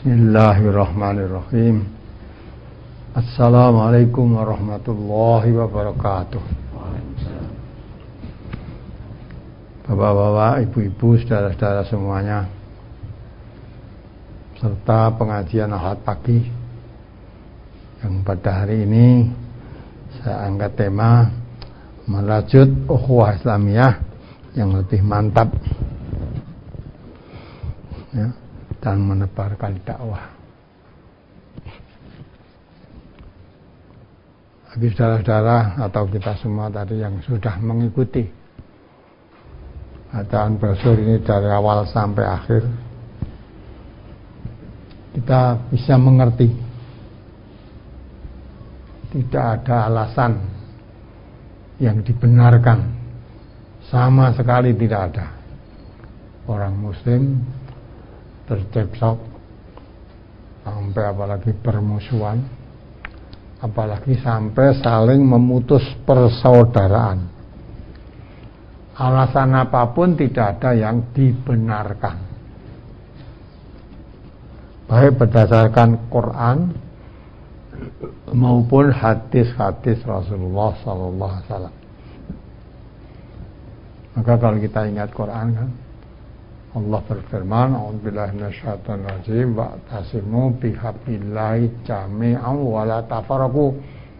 Bismillahirrahmanirrahim. Assalamualaikum warahmatullahi wabarakatuh. Bapak-bapak, ibu-ibu, saudara-saudara semuanya, serta pengajian Ahad pagi yang pada hari ini saya angkat tema merajut ukhuwah Islamiyah yang lebih mantap ya, dan menebarkan dakwah. Bagi saudara-saudara atau kita semua tadi yang sudah mengikuti bacaan brosur ini dari awal sampai akhir, kita bisa mengerti tidak ada alasan yang dibenarkan, sama sekali tidak ada orang muslim tercekcok sampai apalagi bermusuhan, apalagi sampai saling memutus persaudaraan. Alasan apapun tidak ada yang dibenarkan, baik berdasarkan Quran maupun hadis-hadis Rasulullah SAW. Maka kalau kita ingat Quran kan, Allah berfirman, "A'udzubillahi minasyaitonir rajim, wa'tasimu bihablillahi jami'an wa la tafarraqu."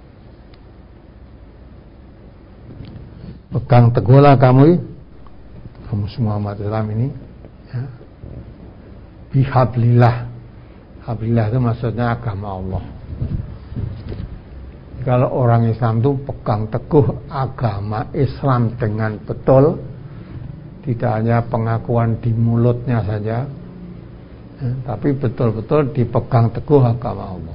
Pegang teguhlah kamu semua umat Islam ini ya. Bihablillah. Hablillah itu maksudnya agama Allah. Kalau orang Islam itu pegang teguh agama Islam dengan betul, tidak hanya pengakuan di mulutnya saja ya, tapi betul-betul dipegang teguh agama Allah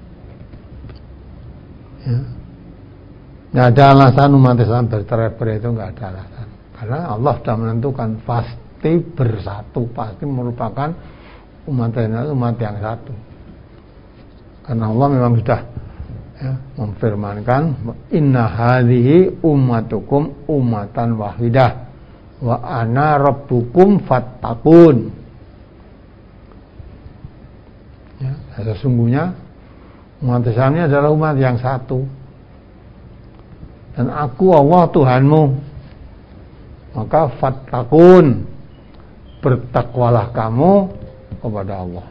ya. Nggak ada alasan umat Islam bercerai-berai, itu nggak ada alasan, karena Allah sudah menentukan pasti bersatu, pasti merupakan umat Islam umat yang satu, karena Allah memang sudah ya, memfirmankan, "Inna hadhihi ummatukum ummatan wahidah wa ana rabbukum fattaqun." Ya, sesungguhnya umat Islam ini adalah umat yang satu, dan aku Allah Tuhanmu, maka fattaqun, bertakwalah kamu kepada Allah.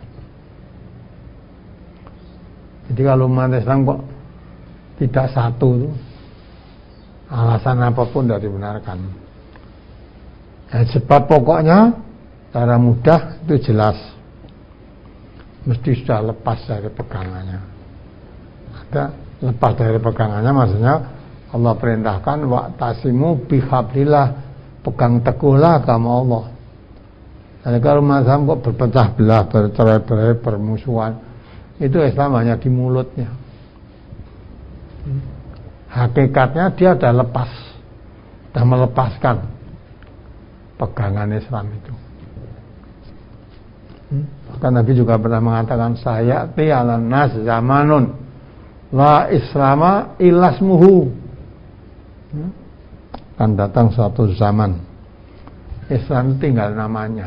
Jadi kalau umat Islam kok tidak satu itu, alasan apapun tidak dibenarkan. Dan sebab pokoknya secara mudah itu jelas, mesti sudah lepas dari pegangannya. Ada lepas dari pegangannya, maksudnya Allah perintahkan, wa'tasimu bihablillah, pegang teguhlah agama Allah. Jadi kalau umat Islam kok berpecah belah, bercerai-berai, bermusuhan, itu Islam hanya di mulutnya. Hakikatnya dia sudah lepas, sudah melepaskan pegangan Islam itu. Maka Nabi juga pernah mengatakan, sayati ala nas zamanun la islama ilasmuhu. Akan datang suatu zaman Islam tinggal namanya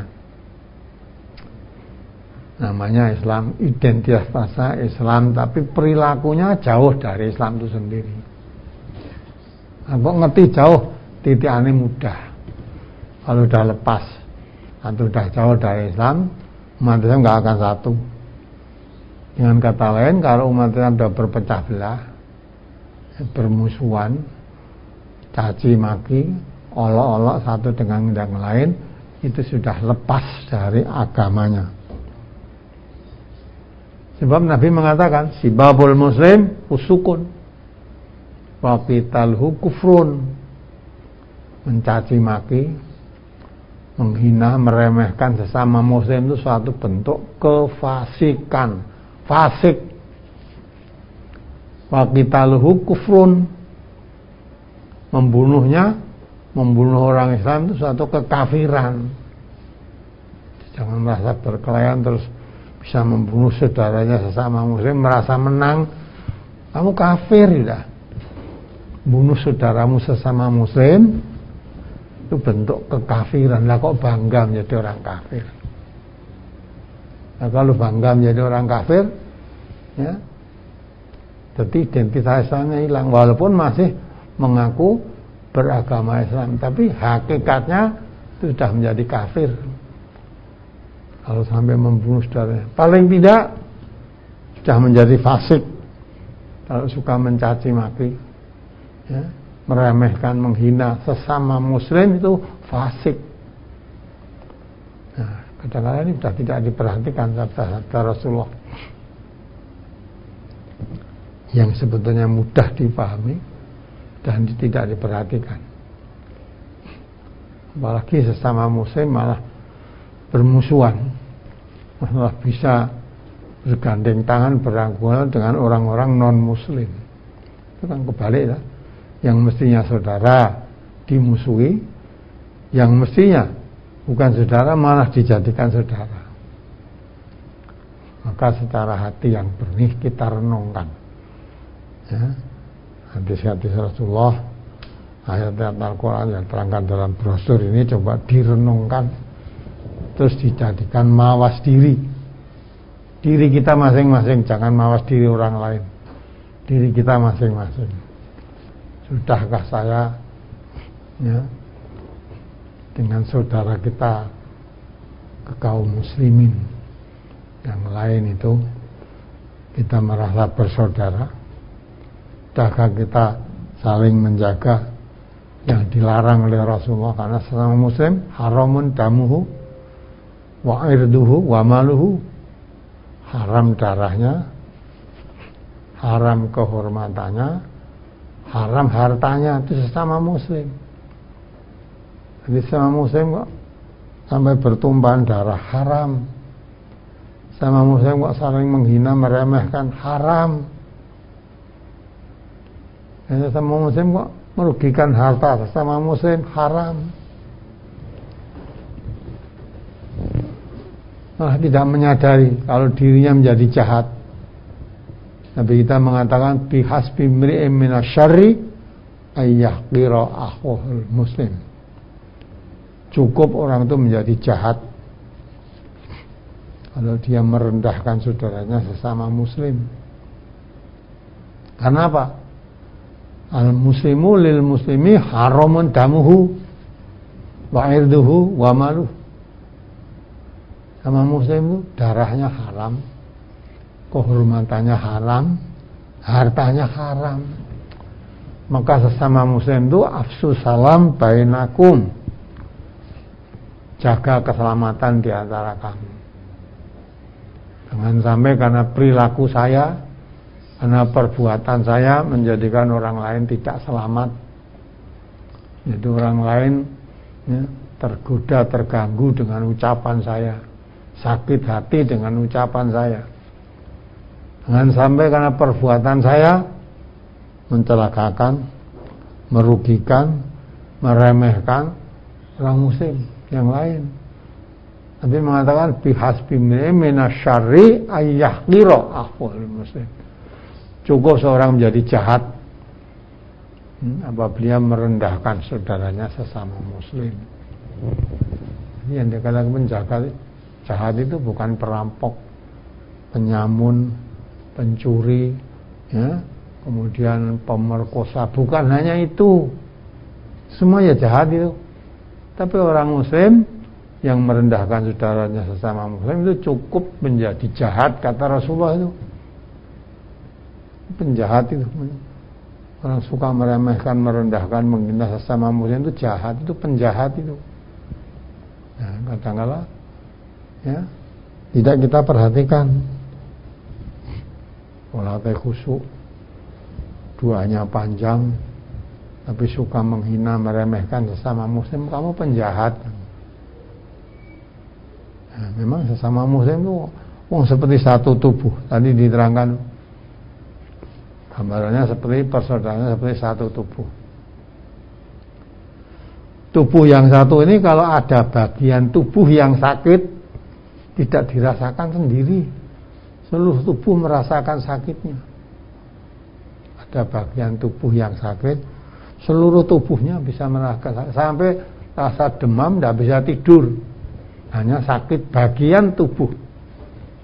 Islam, identitas bahasa Islam, tapi perilakunya jauh dari Islam itu sendiri. Aku ngerti jauh, titiannya mudah. Kalau udah lepas atau udah jauh dari Islam, umat Islam nggak akan satu. Dengan kata lain, kalau umat Islam sudah berpecah belah, bermusuhan, caci maki, olok-olok satu dengan yang lain, itu sudah lepas dari agamanya. Sebab Nabi mengatakan, sibabul muslim usukun wa qitalhu kufrun. Mencaci maki, menghina, meremehkan sesama muslim itu suatu bentuk kefasikan, fasik. Wa qitalhu kufrun, membunuh orang Islam itu suatu kekafiran. Jangan merasa berkelayan terus bisa membunuh saudaranya sesama muslim, merasa menang, kamu kafir ya. Bunuh saudaramu sesama muslim itu bentuk kekafiran. Lah kok bangga menjadi orang kafir? Nah, kalau bangga menjadi orang kafir, ya, jadi identitasnya hilang, walaupun masih mengaku beragama Islam, tapi hakikatnya itu sudah menjadi kafir. Kalau sampai membunuh saudaranya, paling tidak sudah menjadi fasik. Kalau suka mencaci maki, ya, meremehkan, menghina sesama muslim, itu fasik. Nah, kadang-kadang ini sudah tidak diperhatikan sabda Rasulullah yang sebetulnya mudah dipahami dan tidak diperhatikan. Apalagi sesama muslim malah bermusuhan, malah bisa bergandeng tangan, berangkulan dengan orang-orang non muslim. Itu kan kebalik ya. Yang mestinya saudara dimusuhi, yang mestinya bukan saudara malah dijadikan saudara. Maka secara hati yang benih kita renungkan, ya, hadis-hadis Rasulullah, ayat-ayat Al-Quran yang terangkan dalam brosur ini coba direnungkan, terus dijadikan mawas diri kita masing-masing, jangan mawas diri orang lain, diri kita masing-masing. Sudahkah saya, ya, dengan saudara kita ke kaum muslimin yang lain itu kita merasa bersaudara? Sudahkah kita saling menjaga yang dilarang oleh Rasulullah? Karena sesama muslim haramun damuhu wa irduhu wa maluhu, haram darahnya, haram kehormatannya, haram hartanya, itu sesama muslim. Jadi sesama muslim kok sampai bertumpahan darah, haram. Sesama muslim kok saling menghina, meremehkan, haram. Dan sesama muslim kok merugikan harta sesama muslim, haram. Malah tidak menyadari kalau dirinya menjadi jahat. Nabi kita mengatakan bihasbi mri'in minasyarri ayyahqira akhul muslim. Cukup orang itu menjadi jahat kalau dia merendahkan saudaranya sesama muslim. Karena apa? Al-muslimu lil muslimi haramun damuhu wa irduhu wa maluh. Sama muslim itu darahnya haram, kehormatannya haram, hartanya haram. Maka sesama muslim itu afsu salam bainakum, jaga keselamatan di antara kamu. Jangan sampai karena perilaku saya, karena perbuatan saya menjadikan orang lain tidak selamat. Jadi orang lain, ya, tergoda, terganggu dengan ucapan saya, sakit hati dengan ucapan saya. Jangan sampai karena perbuatan saya mencelakakan, merugikan, meremehkan orang muslim yang lain. Nabi mengatakan bihasbi minasyarri ayyahqira akhul muslim. Cukup seorang menjadi jahat apabila merendahkan saudaranya sesama muslim. Ini yang dikatakan penjaga jahat itu bukan perampok, penyamun, pencuri, ya, kemudian pemerkosa, bukan hanya itu. Semua ya jahat itu. Tapi orang muslim yang merendahkan saudaranya sesama muslim itu cukup menjadi jahat, kata Rasulullah itu. Penjahat itu. Orang suka meremehkan, merendahkan, menghina sesama muslim itu jahat, itu penjahat itu. Nah, kadang-kala, ya, tidak kita perhatikan. Sholatnya khusyuk, duanya panjang, tapi suka menghina, meremehkan sesama muslim, kamu penjahat. Nah, memang sesama muslim itu seperti satu tubuh. Tadi diterangkan gambarannya seperti persaudaraan, seperti satu tubuh. Tubuh yang satu ini kalau ada bagian tubuh yang sakit, tidak dirasakan sendiri, seluruh tubuh merasakan sakitnya. Ada bagian tubuh yang sakit, seluruh tubuhnya bisa merasakan, sampai rasa demam, tidak bisa tidur, hanya sakit bagian tubuh.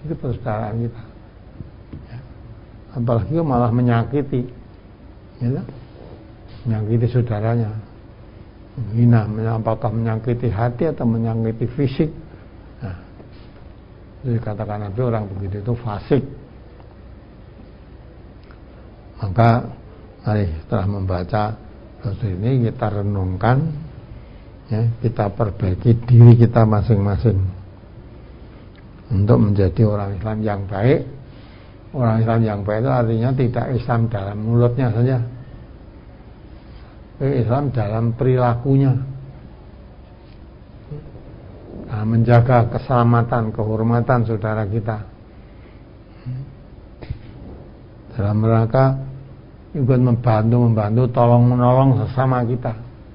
itu persaudaraan kita. Ya. Apalagi malah menyakiti, ya, menyakiti saudaranya, menghina, apakah menyakiti hati atau menyakiti fisik. Nah, itu dikatakan Nabi orang begitu itu fasik. Maka mari setelah membaca brosur ini kita renungkan, ya, kita perbaiki diri kita masing-masing untuk menjadi orang Islam yang baik. Orang Islam yang baik itu artinya tidak Islam dalam mulutnya saja, Islam dalam perilakunya, nah, menjaga keselamatan, kehormatan saudara kita, dalam rangka ikut membantu, tolong-menolong sesama kita.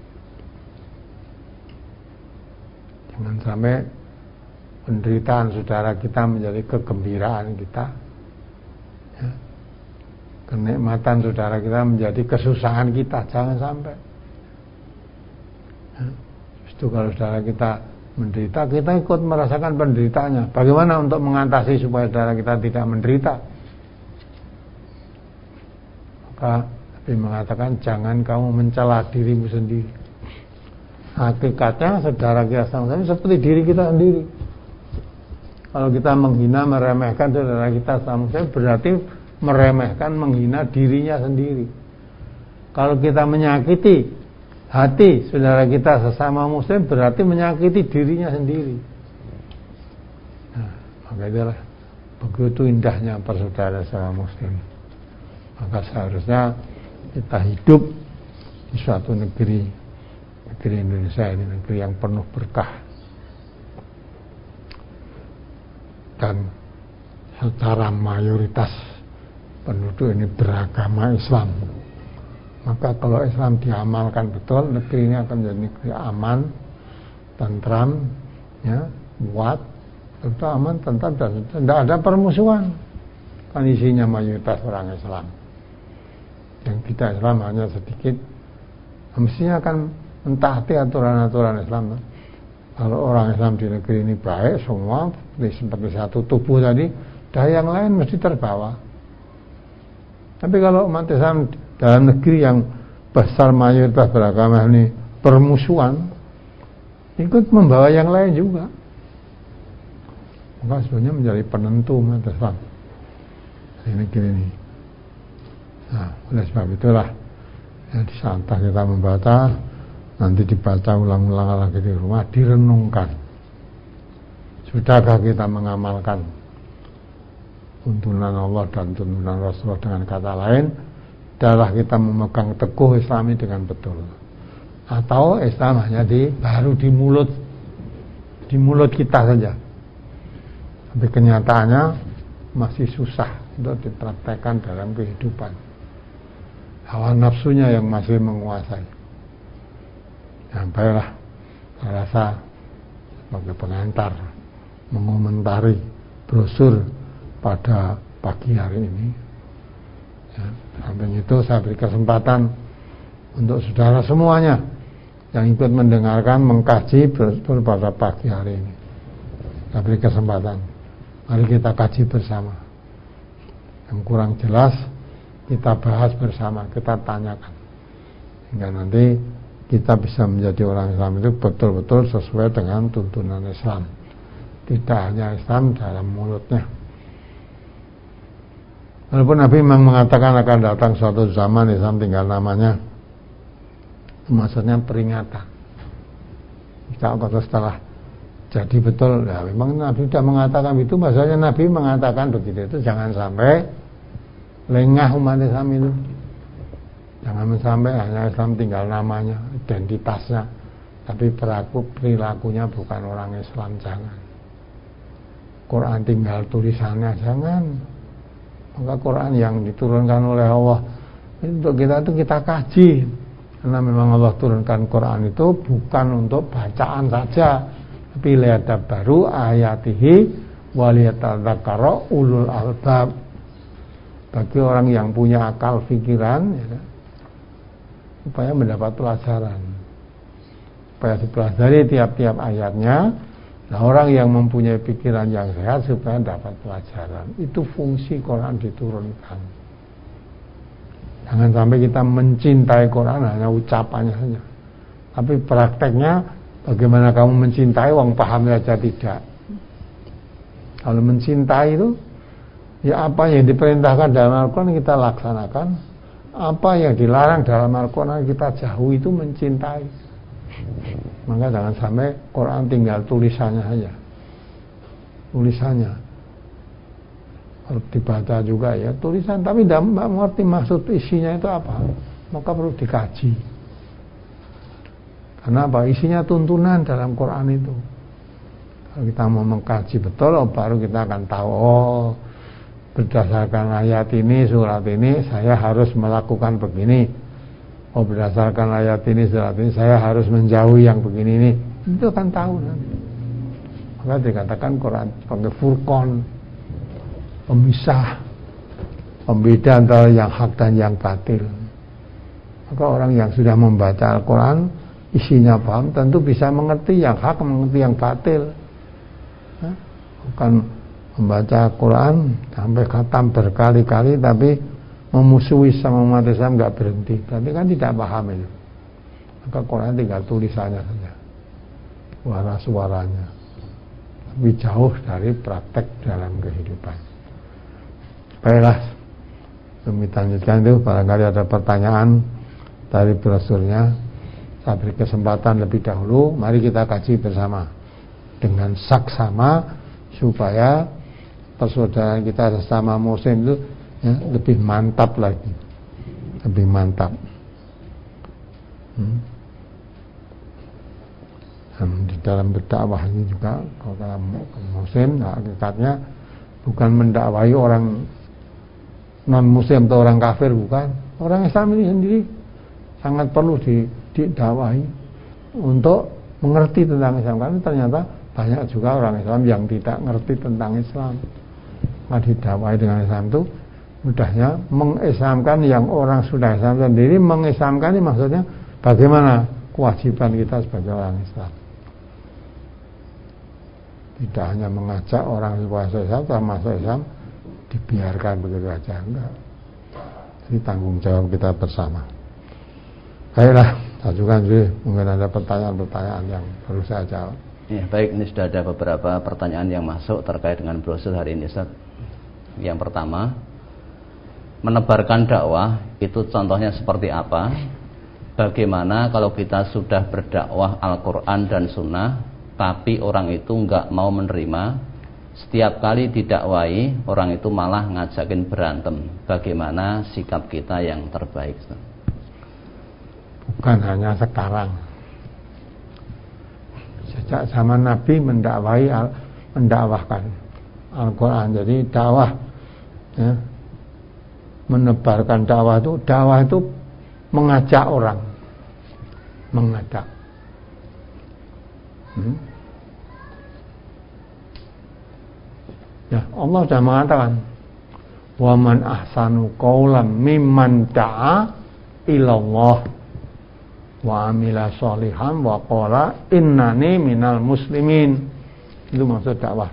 Jangan sampai penderitaan saudara kita menjadi kegembiraan kita, ya. Kenikmatan saudara kita menjadi kesusahan kita, jangan sampai, ya. Justru kalau saudara kita menderita, kita ikut merasakan penderitaannya. Bagaimana untuk mengatasi supaya saudara kita tidak menderita? Maka Nabi mengatakan jangan kamu mencela dirimu sendiri. Hakikatnya saudara kita sama-sama seperti diri kita sendiri. Kalau kita menghina, meremehkan saudara kita sama-sama, berarti meremehkan, menghina dirinya sendiri. Kalau kita menyakiti hati saudara kita sesama muslim, berarti menyakiti dirinya sendiri. Nah, maka itulah begitu indahnya persaudaraan sama muslim. Maka seharusnya kita hidup di suatu negeri Indonesia ini, negeri yang penuh berkah, dan secara mayoritas penduduk ini beragama Islam. Maka kalau Islam diamalkan betul, negeri ini akan menjadi negeri aman, tentram, ya, kuat, tentu aman, tentram, dan tidak ada permusuhan. Kan isinya mayoritas orang Islam. Yang kita Islam hanya sedikit, mestinya akan mentaati aturan-aturan Islam. Kalau orang Islam di negeri ini baik semua, seperti satu tubuh tadi, dah yang lain mesti terbawa. Tapi kalau umat Islam dalam negeri yang besar mayoritas beragama ini permusuhan, ikut membawa yang lain juga. Maka sebenarnya menjadi penentu umat Islam di negeri ini. Nah, oleh sebab itulah, ya, di saat kita membaca, nanti dibaca ulang-ulang lagi di rumah, direnungkan. Sudahkah kita mengamalkan tuntunan Allah dan tuntunan Rasulullah? Dengan kata lain, adalah kita memegang teguh Islami dengan betul, atau Islam hanya baru di mulut kita saja, tapi kenyataannya masih susah untuk dipraktekkan dalam kehidupan. Hawa nafsunya yang masih menguasai. Nah, baiklah, saya rasa sebagai pengantar mengomentari brosur pada pagi hari ini, ya, samping itu saya beri kesempatan untuk saudara semuanya yang ikut mendengarkan, mengkaji brosur pada pagi hari ini. Saya beri kesempatan, mari kita kaji bersama. Yang kurang jelas kita bahas bersama, kita tanyakan, hingga nanti kita bisa menjadi orang Islam itu betul-betul sesuai dengan tuntunan Islam, tidak hanya Islam dalam mulutnya. Walaupun Nabi memang mengatakan akan datang suatu zaman Islam tinggal namanya, maksudnya peringatan. Kalau setelah jadi betul, ya memang Nabi sudah mengatakan itu, maksudnya Nabi mengatakan begitu, itu jangan sampai lengah umat Islam itu. Jangan sampai hanya Islam tinggal namanya, identitasnya, tapi perilakunya bukan orang Islam, jangan. Quran tinggal tulisannya, jangan. Maka Quran yang diturunkan oleh Allah untuk kita itu kita kaji, karena memang Allah turunkan Quran itu bukan untuk bacaan saja, tapi liyadabbaru ayatihi waliyatadzakkaru ulul albab, bagi orang yang punya akal pikiran, ya, supaya mendapat pelajaran, supaya dipelajari tiap-tiap ayatnya, Nah, orang yang mempunyai pikiran yang sehat supaya dapat pelajaran. Itu fungsi Quran diturunkan. Jangan sampai kita mencintai Quran hanya ucapannya saja. Tapi prakteknya bagaimana kamu mencintai wong paham saja tidak. Kalau mencintai itu ya apa yang diperintahkan dalam Al-Quran kita laksanakan, apa yang dilarang dalam Al-Quran kita jauhi, itu mencintai. Maka jangan sampai Quran tinggal tulisannya saja. Tulisannya harus dibaca juga ya, tulisan, tapi tidak mengerti maksud isinya itu apa, maka perlu dikaji. Karena apa? Isinya tuntunan dalam Quran itu. Kalau kita mau mengkaji betul, baru kita akan tahu, oh berdasarkan ayat ini, surat ini, saya harus melakukan begini. Oh berdasarkan ayat ini, surat ini, saya harus menjauhi yang begini ini. Itu akan tahu nanti. Maka dikatakan Quran sebagai furqan, pemisah, pembeda antara yang hak dan yang batil. Maka orang yang sudah membaca Al-Quran, isinya paham, tentu bisa mengerti yang hak, mengerti yang batil. Bukan membaca Quran sampai khatam berkali-kali tapi memusuhi sama umat Islam nggak berhenti, berarti kan tidak paham itu. Maka Quran tinggal tulisannya saja, suara-suaranya, tapi jauh dari praktek dalam kehidupan. Baiklah, sebelum kita lanjutkan itu barangkali ada pertanyaan dari brosurnya. Saya beri kesempatan lebih dahulu, mari kita kaji bersama dengan saksama supaya persaudaraan kita sesama muslim itu ya, lebih mantap lagi, lebih mantap. Dan di dalam berdakwah ini juga kalau dalam muslim, nah, hakikatnya bukan mendakwahi orang non muslim atau orang kafir, bukan. Orang Islam ini sendiri sangat perlu didakwahi untuk mengerti tentang Islam, karena ternyata banyak juga orang Islam yang tidak ngerti tentang Islam. Maka didakwahi dengan Islam itu mudahnya mengislamkan yang orang sudah Islam sendiri. Mengislamkan ini maksudnya bagaimana kewajiban kita sebagai orang Islam. Tidak hanya mengajak orang supaya Islam, termasuk Islam dibiarkan begitu saja, enggak. Ini tanggung jawab kita bersama. Baiklah, ajukan dulu, mungkin ada pertanyaan-pertanyaan yang perlu saya jawab. Ya, baik, ini sudah ada beberapa pertanyaan yang masuk terkait dengan brosur hari ini, Ustaz. Yang pertama, menebarkan dakwah itu contohnya seperti apa? Bagaimana kalau kita sudah berdakwah Al-Quran dan Sunnah, tapi orang itu nggak mau menerima? Setiap kali didakwahi, orang itu malah ngajakin berantem. Bagaimana sikap kita yang terbaik, Ustaz? Bukan hanya sekarang. Sejak zaman Nabi mendakwahkan Al-Quran. Jadi dakwah ya, menebarkan dakwah itu mengajak orang, mengajak. Ya, Allah sudah mengatakan, wa man ahsanu qawlan mimman da'a ilallah wa amila sholihan wa qala innani minal muslimin. Itu maksud dakwah.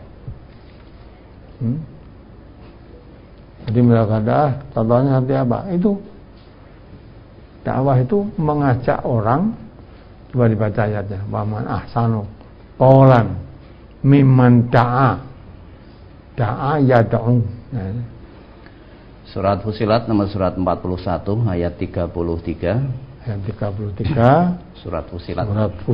Jadi mereka contohnya seperti apa? Itu dakwah itu mengajak orang. Coba dibaca ayatnya, wa man ahsanu qawlan mimman da'a yad'u. Surat Fusilat nomor surat 41 ayat 33. Ayat 33 Surat Fusilat.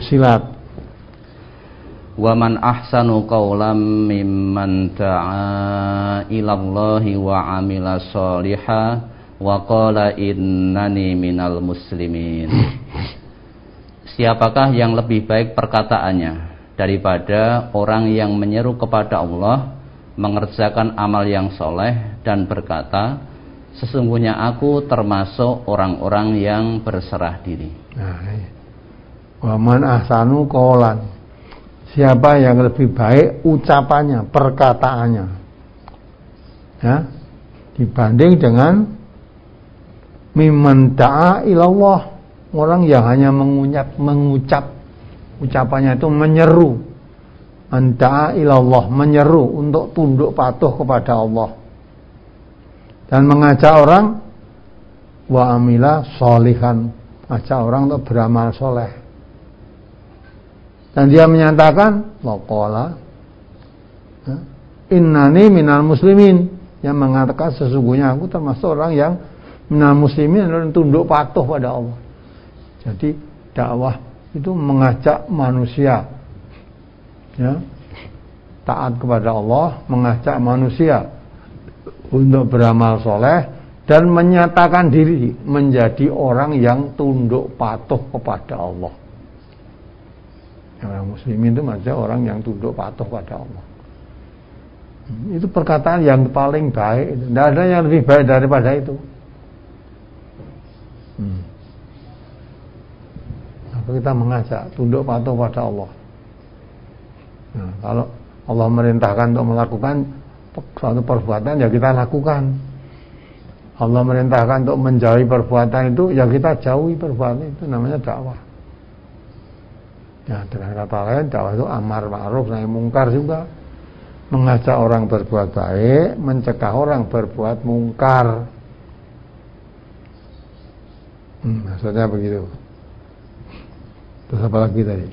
Wa man ahsanu qawlan mimman da'a ilallahi wa amila sholihan wa qala innani minal muslimin. Siapakah yang lebih baik perkataannya daripada orang yang menyeru kepada Allah, mengerjakan amal yang soleh dan berkata, sesungguhnya aku termasuk orang-orang yang berserah diri. Wa man ahsanu qawlan, siapa yang lebih baik ucapannya, perkataannya, ya, dibanding dengan mimman da'a ilallah, orang yang hanya mengucap ucapannya itu menyeru anda'a ilallah, menyeru untuk tunduk patuh kepada Allah dan mengajak orang wa amila sholihan, mengajak orang untuk beramal soleh. Dan dia menyatakan waqala innani minal muslimin, yang mengatakan sesungguhnya aku termasuk orang yang minal muslimin, yang tunduk patuh pada Allah. Jadi dakwah itu mengajak manusia, ya, taat kepada Allah, mengajak manusia untuk beramal soleh dan menyatakan diri menjadi orang yang tunduk patuh kepada Allah. Orang muslimin itu maksudnya orang yang tunduk patuh pada Allah. Itu perkataan yang paling baik. Tidak ada yang lebih baik daripada itu. Maka kita mengajak tunduk patuh pada Allah. Nah, kalau Allah merintahkan untuk melakukan suatu perbuatan, ya kita lakukan. Allah merintahkan untuk menjauhi perbuatan itu, ya kita jauhi perbuatan itu. Namanya dakwah. Ya, dengan kata lain, dakwah itu amar ma'ruf nahi mungkar juga. Mengajak orang berbuat baik, mencegah orang berbuat mungkar. Maksudnya begitu. Terus apa lagi tadi?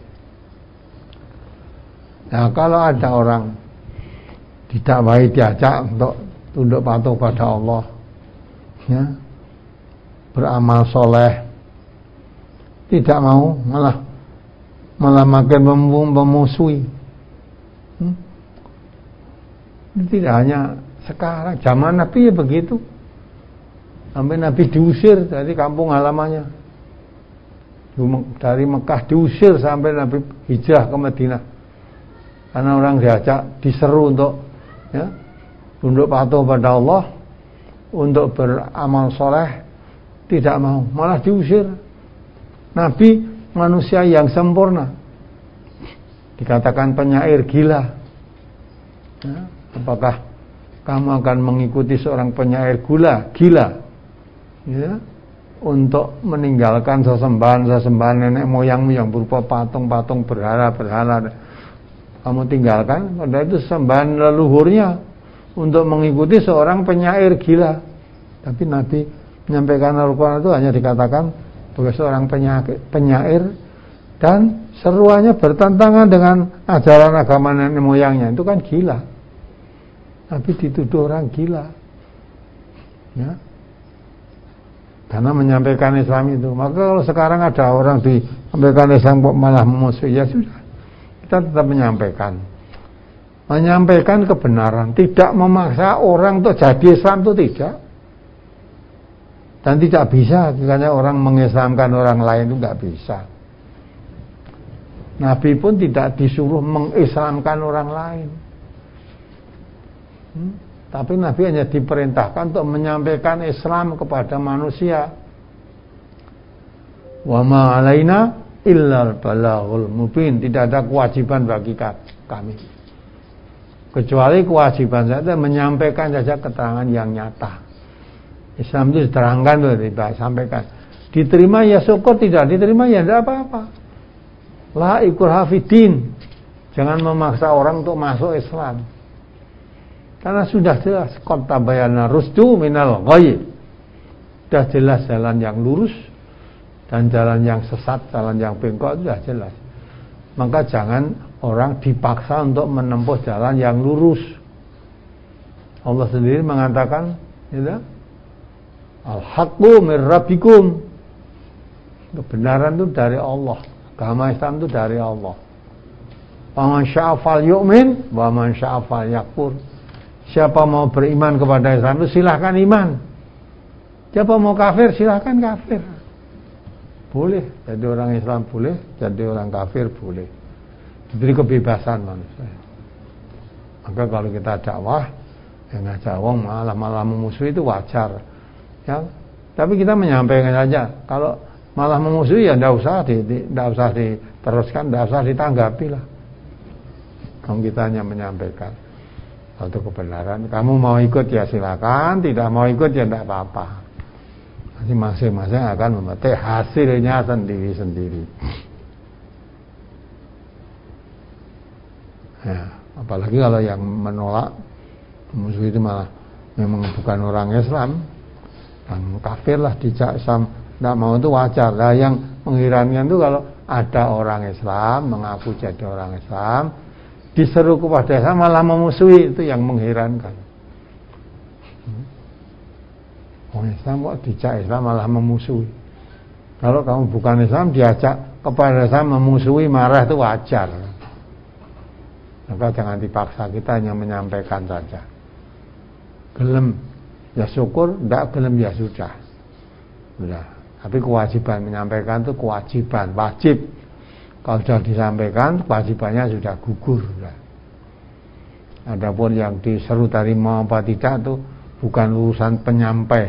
Nah, kalau ada orang didakwahi, diajak untuk tunduk patuh pada Allah, ya, beramal soleh, tidak mau, malah makin memusuhi. Tidak hanya sekarang, zaman Nabi ya begitu. Sampai Nabi diusir dari kampung halamannya. Dari Mekah diusir sampai Nabi hijrah ke Madinah. Karena orang diajak, diseru untuk, ya, tunduk patuh pada Allah, untuk beramal soleh, tidak mau, malah diusir. Nabi manusia yang sempurna, dikatakan penyair gila. Ya, apakah kamu akan mengikuti seorang penyair gila, ya, untuk meninggalkan sesembahan nenek moyangmu yang berupa patung-patung berhala? Kamu tinggalkan, padahal itu sembahan leluhurnya, untuk mengikuti seorang penyair gila. Tapi Nabi menyampaikan Al-Quran itu hanya dikatakan sebagai seorang penyair, dan seruannya bertentangan dengan ajaran agama nenek moyangnya. Itu kan gila. Nabi dituduh orang gila, ya, karena menyampaikan Islam itu. Maka kalau sekarang ada orang disampaikan Islam kok malah memusuhi, ya sudah, kita tetap menyampaikan kebenaran, tidak memaksa orang untuk jadi Islam, itu tidak. Dan tidak bisa, karena orang mengislamkan orang lain itu nggak bisa. Nabi pun tidak disuruh mengislamkan orang lain. Tapi Nabi hanya diperintahkan untuk menyampaikan Islam kepada manusia. Wa ma alaina illal balaghul mubin. Tidak ada kewajiban bagi kami, kecuali kewajiban saja menyampaikan saja keterangan yang nyata. Islam itu diterangkan, disampaikan. Diterima ya syukur, tidak diterima ya tidak apa-apa. La ikraha fiddin. Jangan memaksa orang untuk masuk Islam. Karena sudah jelas qad tabayyana rusdu minal ghayy. Sudah jelas jalan yang lurus dan jalan yang sesat, jalan yang bengkok, sudah jelas. Maka jangan orang dipaksa untuk menempuh jalan yang lurus. Allah sendiri mengatakan, ya, al-haqqu mir rabbikum. Kebenaran itu dari Allah. Agama Islam itu dari Allah. Wa man syaa fal yu'min wa man syaa fal yakfur. Siapa mau beriman kepada Islam itu silahkan iman. Siapa mau kafir silahkan kafir. Boleh jadi orang Islam, boleh jadi orang kafir, boleh. Diberi kebebasan manusia. Maka kalau kita dakwah, yang ngajak wong malah memusuhi itu wajar. Ya, tapi kita menyampaikan saja. Kalau malah memusuhi ya tidak usah diteruskan, tidak usah ditanggapi lah. Kalau kita hanya menyampaikan satu kebenaran, kamu mau ikut ya silakan, tidak mau ikut ya tidak apa-apa. Nanti masing-masing akan memetik hasilnya sendiri-sendiri. Ya, apalagi kalau yang menolak musuh itu malah memang bukan orang Islam, dan kafir lah dijak Islam, tidak mau itu wajar. Lah yang mengherankan itu kalau ada orang Islam mengaku jadi orang Islam, diseru kepada Islam malah memusuhi, itu yang mengherankan. Orang Islam kok dijak Islam malah memusuhi. Kalau kamu bukan Islam diajak kepada Islam memusuhi, marah, itu wajar. Maka jangan dipaksa, kita hanya menyampaikan saja. Gelem ya syukur, tidak gelem ya sudah. Tapi kewajiban menyampaikan itu kewajiban, wajib. Kalau sudah disampaikan, kewajibannya sudah gugur. Adapun yang diseru tadi mau apa tidak itu bukan urusan penyampai.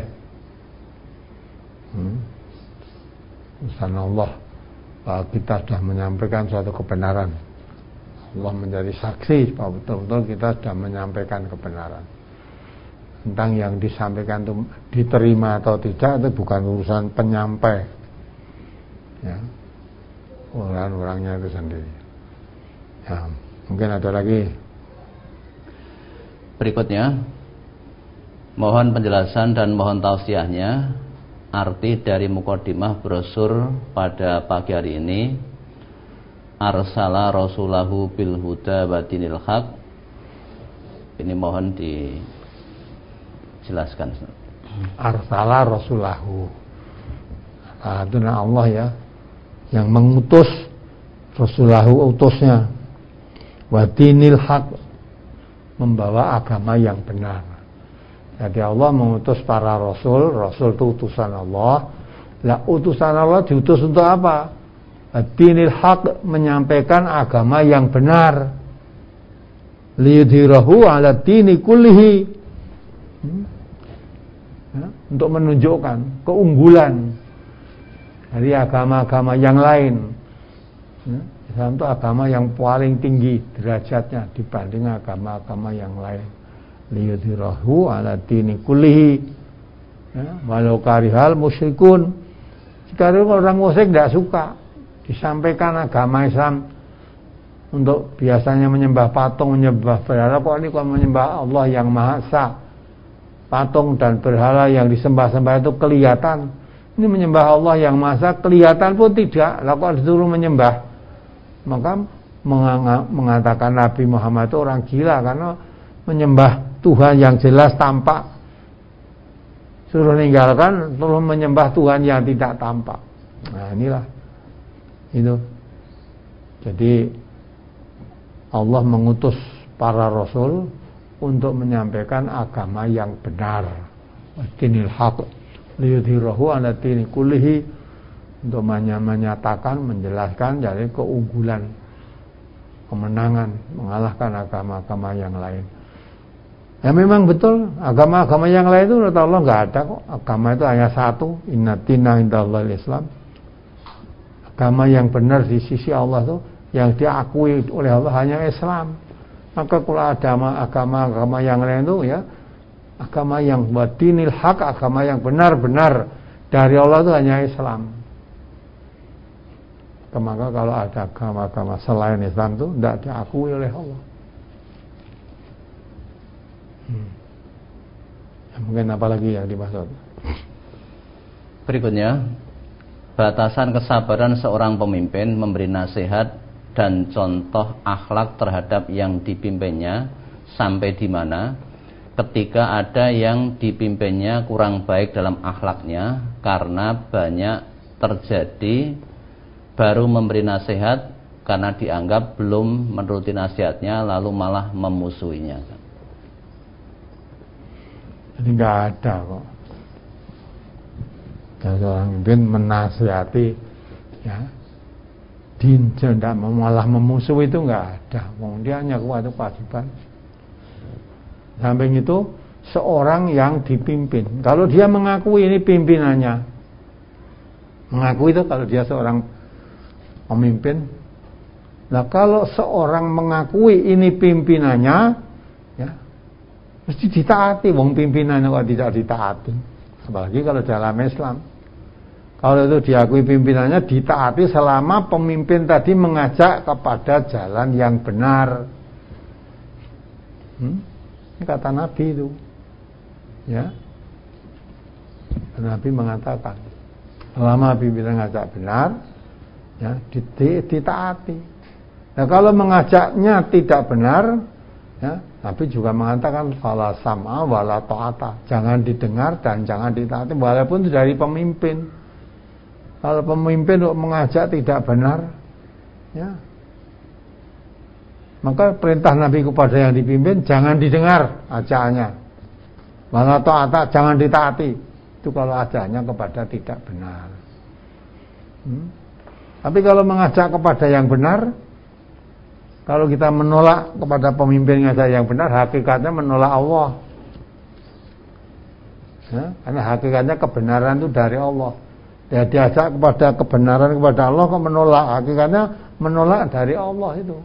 Urusan Allah. Bahwa kita sudah menyampaikan suatu kebenaran. Allah menjadi saksi bahwa betul-betul kita sudah menyampaikan kebenaran. Tentang yang disampaikan itu diterima atau tidak itu bukan urusan penyampai, ya, orang-orangnya itu sendiri. Ya, mungkin ada lagi. Berikutnya, mohon penjelasan dan mohon tausiahnya arti dari mukadimah brosur pada pagi hari ini. Arsala rasulahu bil huda wa dinil haq. Ini mohon dijelaskan. Arsala rasulahu. Itu Allah ya, yang mengutus rasulahu, utusnya. Wa dinil haq, membawa agama yang benar. Jadi Allah mengutus para rasul. Rasul itu utusan Allah. Lah utusan Allah diutus untuk apa? Dinil haq, menyampaikan agama yang benar. Liyudhirahu ala dini kullihi, ya, untuk menunjukkan keunggulan dari agama-agama yang lain. Ya, Islam itu agama yang paling tinggi derajatnya dibanding agama-agama yang lain. Liyudhirahu ala dini kullihi, ya, walau karihal musyrikun. Sekarang orang musyrik tidak suka disampaikan agama Islam, untuk biasanya menyembah patung, menyembah berhala, kok ini kok menyembah Allah yang Maha Esa. Patung dan berhala yang disembah-sembah itu kelihatan. Ini menyembah Allah yang Maha Esa kelihatan pun tidak. Lah kok disuruh menyembah? Maka mengatakan Nabi Muhammad itu orang gila, karena menyembah Tuhan yang jelas tampak, suruh meninggalkan terus menyembah Tuhan yang tidak tampak. Nah inilah itu. Jadi Allah mengutus para rasul untuk menyampaikan agama yang benar, dinil haq, liyudhirahu ala dini kullihi, untuk menyatakan, menjelaskan dari keunggulan, kemenangan, mengalahkan agama-agama yang lain. Ya memang betul, agama-agama yang lain itu menurut Allah nggak ada kok. Agama itu hanya satu, inna dina indallahil Islam. Agama yang benar di sisi Allah itu, yang diakui oleh Allah hanya Islam. Maka kalau ada agama-agama yang lain itu ya, agama yang dinil haq, agama yang benar-benar dari Allah itu hanya Islam. Maka kalau ada agama-agama selain Islam itu tidak diakui oleh Allah. Ya, mungkin apa lagi yang dimaksud? Berikutnya, batasan kesabaran seorang pemimpin memberi nasihat dan contoh akhlak terhadap yang dipimpinnya sampai di mana ketika ada yang dipimpinnya kurang baik dalam akhlaknya, karena banyak terjadi baru memberi nasihat karena dianggap belum menuruti nasihatnya lalu malah memusuhinya. Jadi nggak ada kok. Dan seorang pemimpin menasihati, ya, tidak malah memusuhi, itu nggak ada. Dia hanya kewajiban. Samping itu seorang yang dipimpin, kalau dia mengakui ini pimpinannya, mengakui itu kalau dia seorang pemimpin. Nah kalau seorang mengakui ini pimpinannya, ya mesti ditaati. Wong pimpinannya kok tidak ditaati, apalagi kalau dalam Islam. Kalau itu diakui pimpinannya, ditaati selama pemimpin tadi mengajak kepada jalan yang benar. Ini kata Nabi itu. Ya. Nabi mengatakan, selama pimpinan ngajak benar, ya, ditaati. Nah, kalau mengajaknya tidak benar, ya, Nabi juga mengatakan fala sam'a wala ta'ata. Jangan didengar dan jangan ditaati walaupun itu dari pemimpin. Kalau pemimpin mengajak tidak benar, ya, maka perintah Nabi kepada yang dipimpin jangan didengar ajakannya. Wala ta'ata, jangan ditaati. Itu kalau ajakannya kepada tidak benar. Tapi kalau mengajak kepada yang benar, kalau kita menolak kepada pemimpin ngajak yang benar, hakikatnya menolak Allah. Ya, karena hakikatnya kebenaran itu dari Allah. Ya, diajak kepada kebenaran kepada Allah kok menolak, hakikatnya menolak dari Allah itu.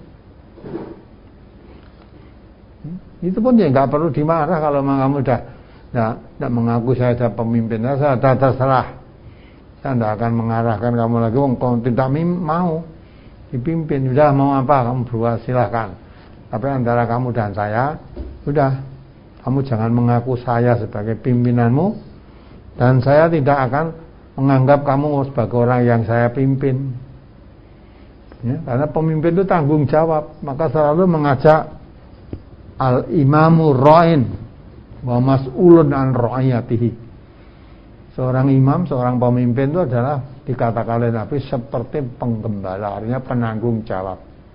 Itu pun ya nggak perlu dimarah kalau kamu udah tidak mengaku saya ada pemimpin, saya sudah terserah. Saya tidak akan mengarahkan kamu lagi. Kalau tidak mau dipimpin, sudah mau apa kamu buat silahkan. Tapi antara kamu dan saya, sudah kamu jangan mengaku saya sebagai pimpinanmu, dan saya tidak akan menganggap kamu sebagai orang yang saya pimpin. Ya, karena pemimpin itu tanggung jawab, maka selalu mengajak al-imamu ra'in wa mas'ulun an ra'iyatihi. Seorang imam, seorang pemimpin itu adalah dikatakan oleh Nabi seperti penggembala, artinya penanggung jawab.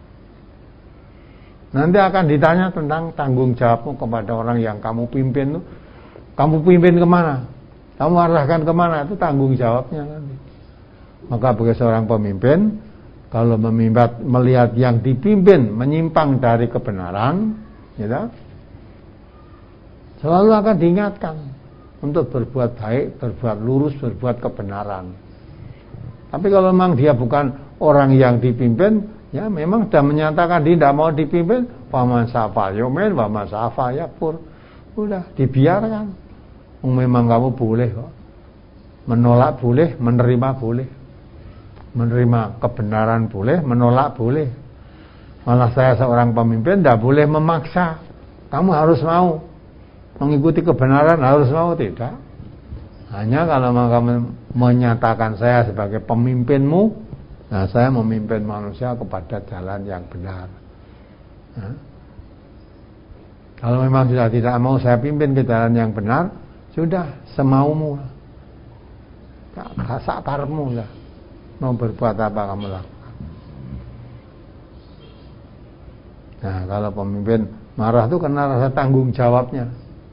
Nanti akan ditanya tentang tanggung jawabmu kepada orang yang kamu pimpin. Kamu pimpin kemana? Kamu arahkan kemana? Itu tanggung jawabnya nanti. Maka bagi seorang pemimpin, kalau melihat yang dipimpin menyimpang dari kebenaran, ya, selalu akan diingatkan untuk berbuat baik, berbuat lurus, berbuat kebenaran. Tapi kalau memang dia bukan orang yang dipimpin, ya memang sudah menyatakan dia tidak mau dipimpin, waman safa yumin, waman safa yapur, udah dibiarkan. Memang kamu boleh kok, menolak boleh, menerima boleh, menerima kebenaran boleh, menolak boleh. Malah saya seorang pemimpin tidak boleh memaksa. Kamu harus mau mengikuti kebenaran, harus mau, tidak. Hanya kalau kamu menyatakan saya sebagai pemimpinmu, nah saya memimpin manusia kepada jalan yang benar. Nah, kalau memang sudah tidak mau saya pimpin ke jalan yang benar, sudah semaumu, sakarmu lah, mau berbuat apa kamu lakukan. Nah, kalau pemimpin marah itu karena rasa tanggung jawabnya.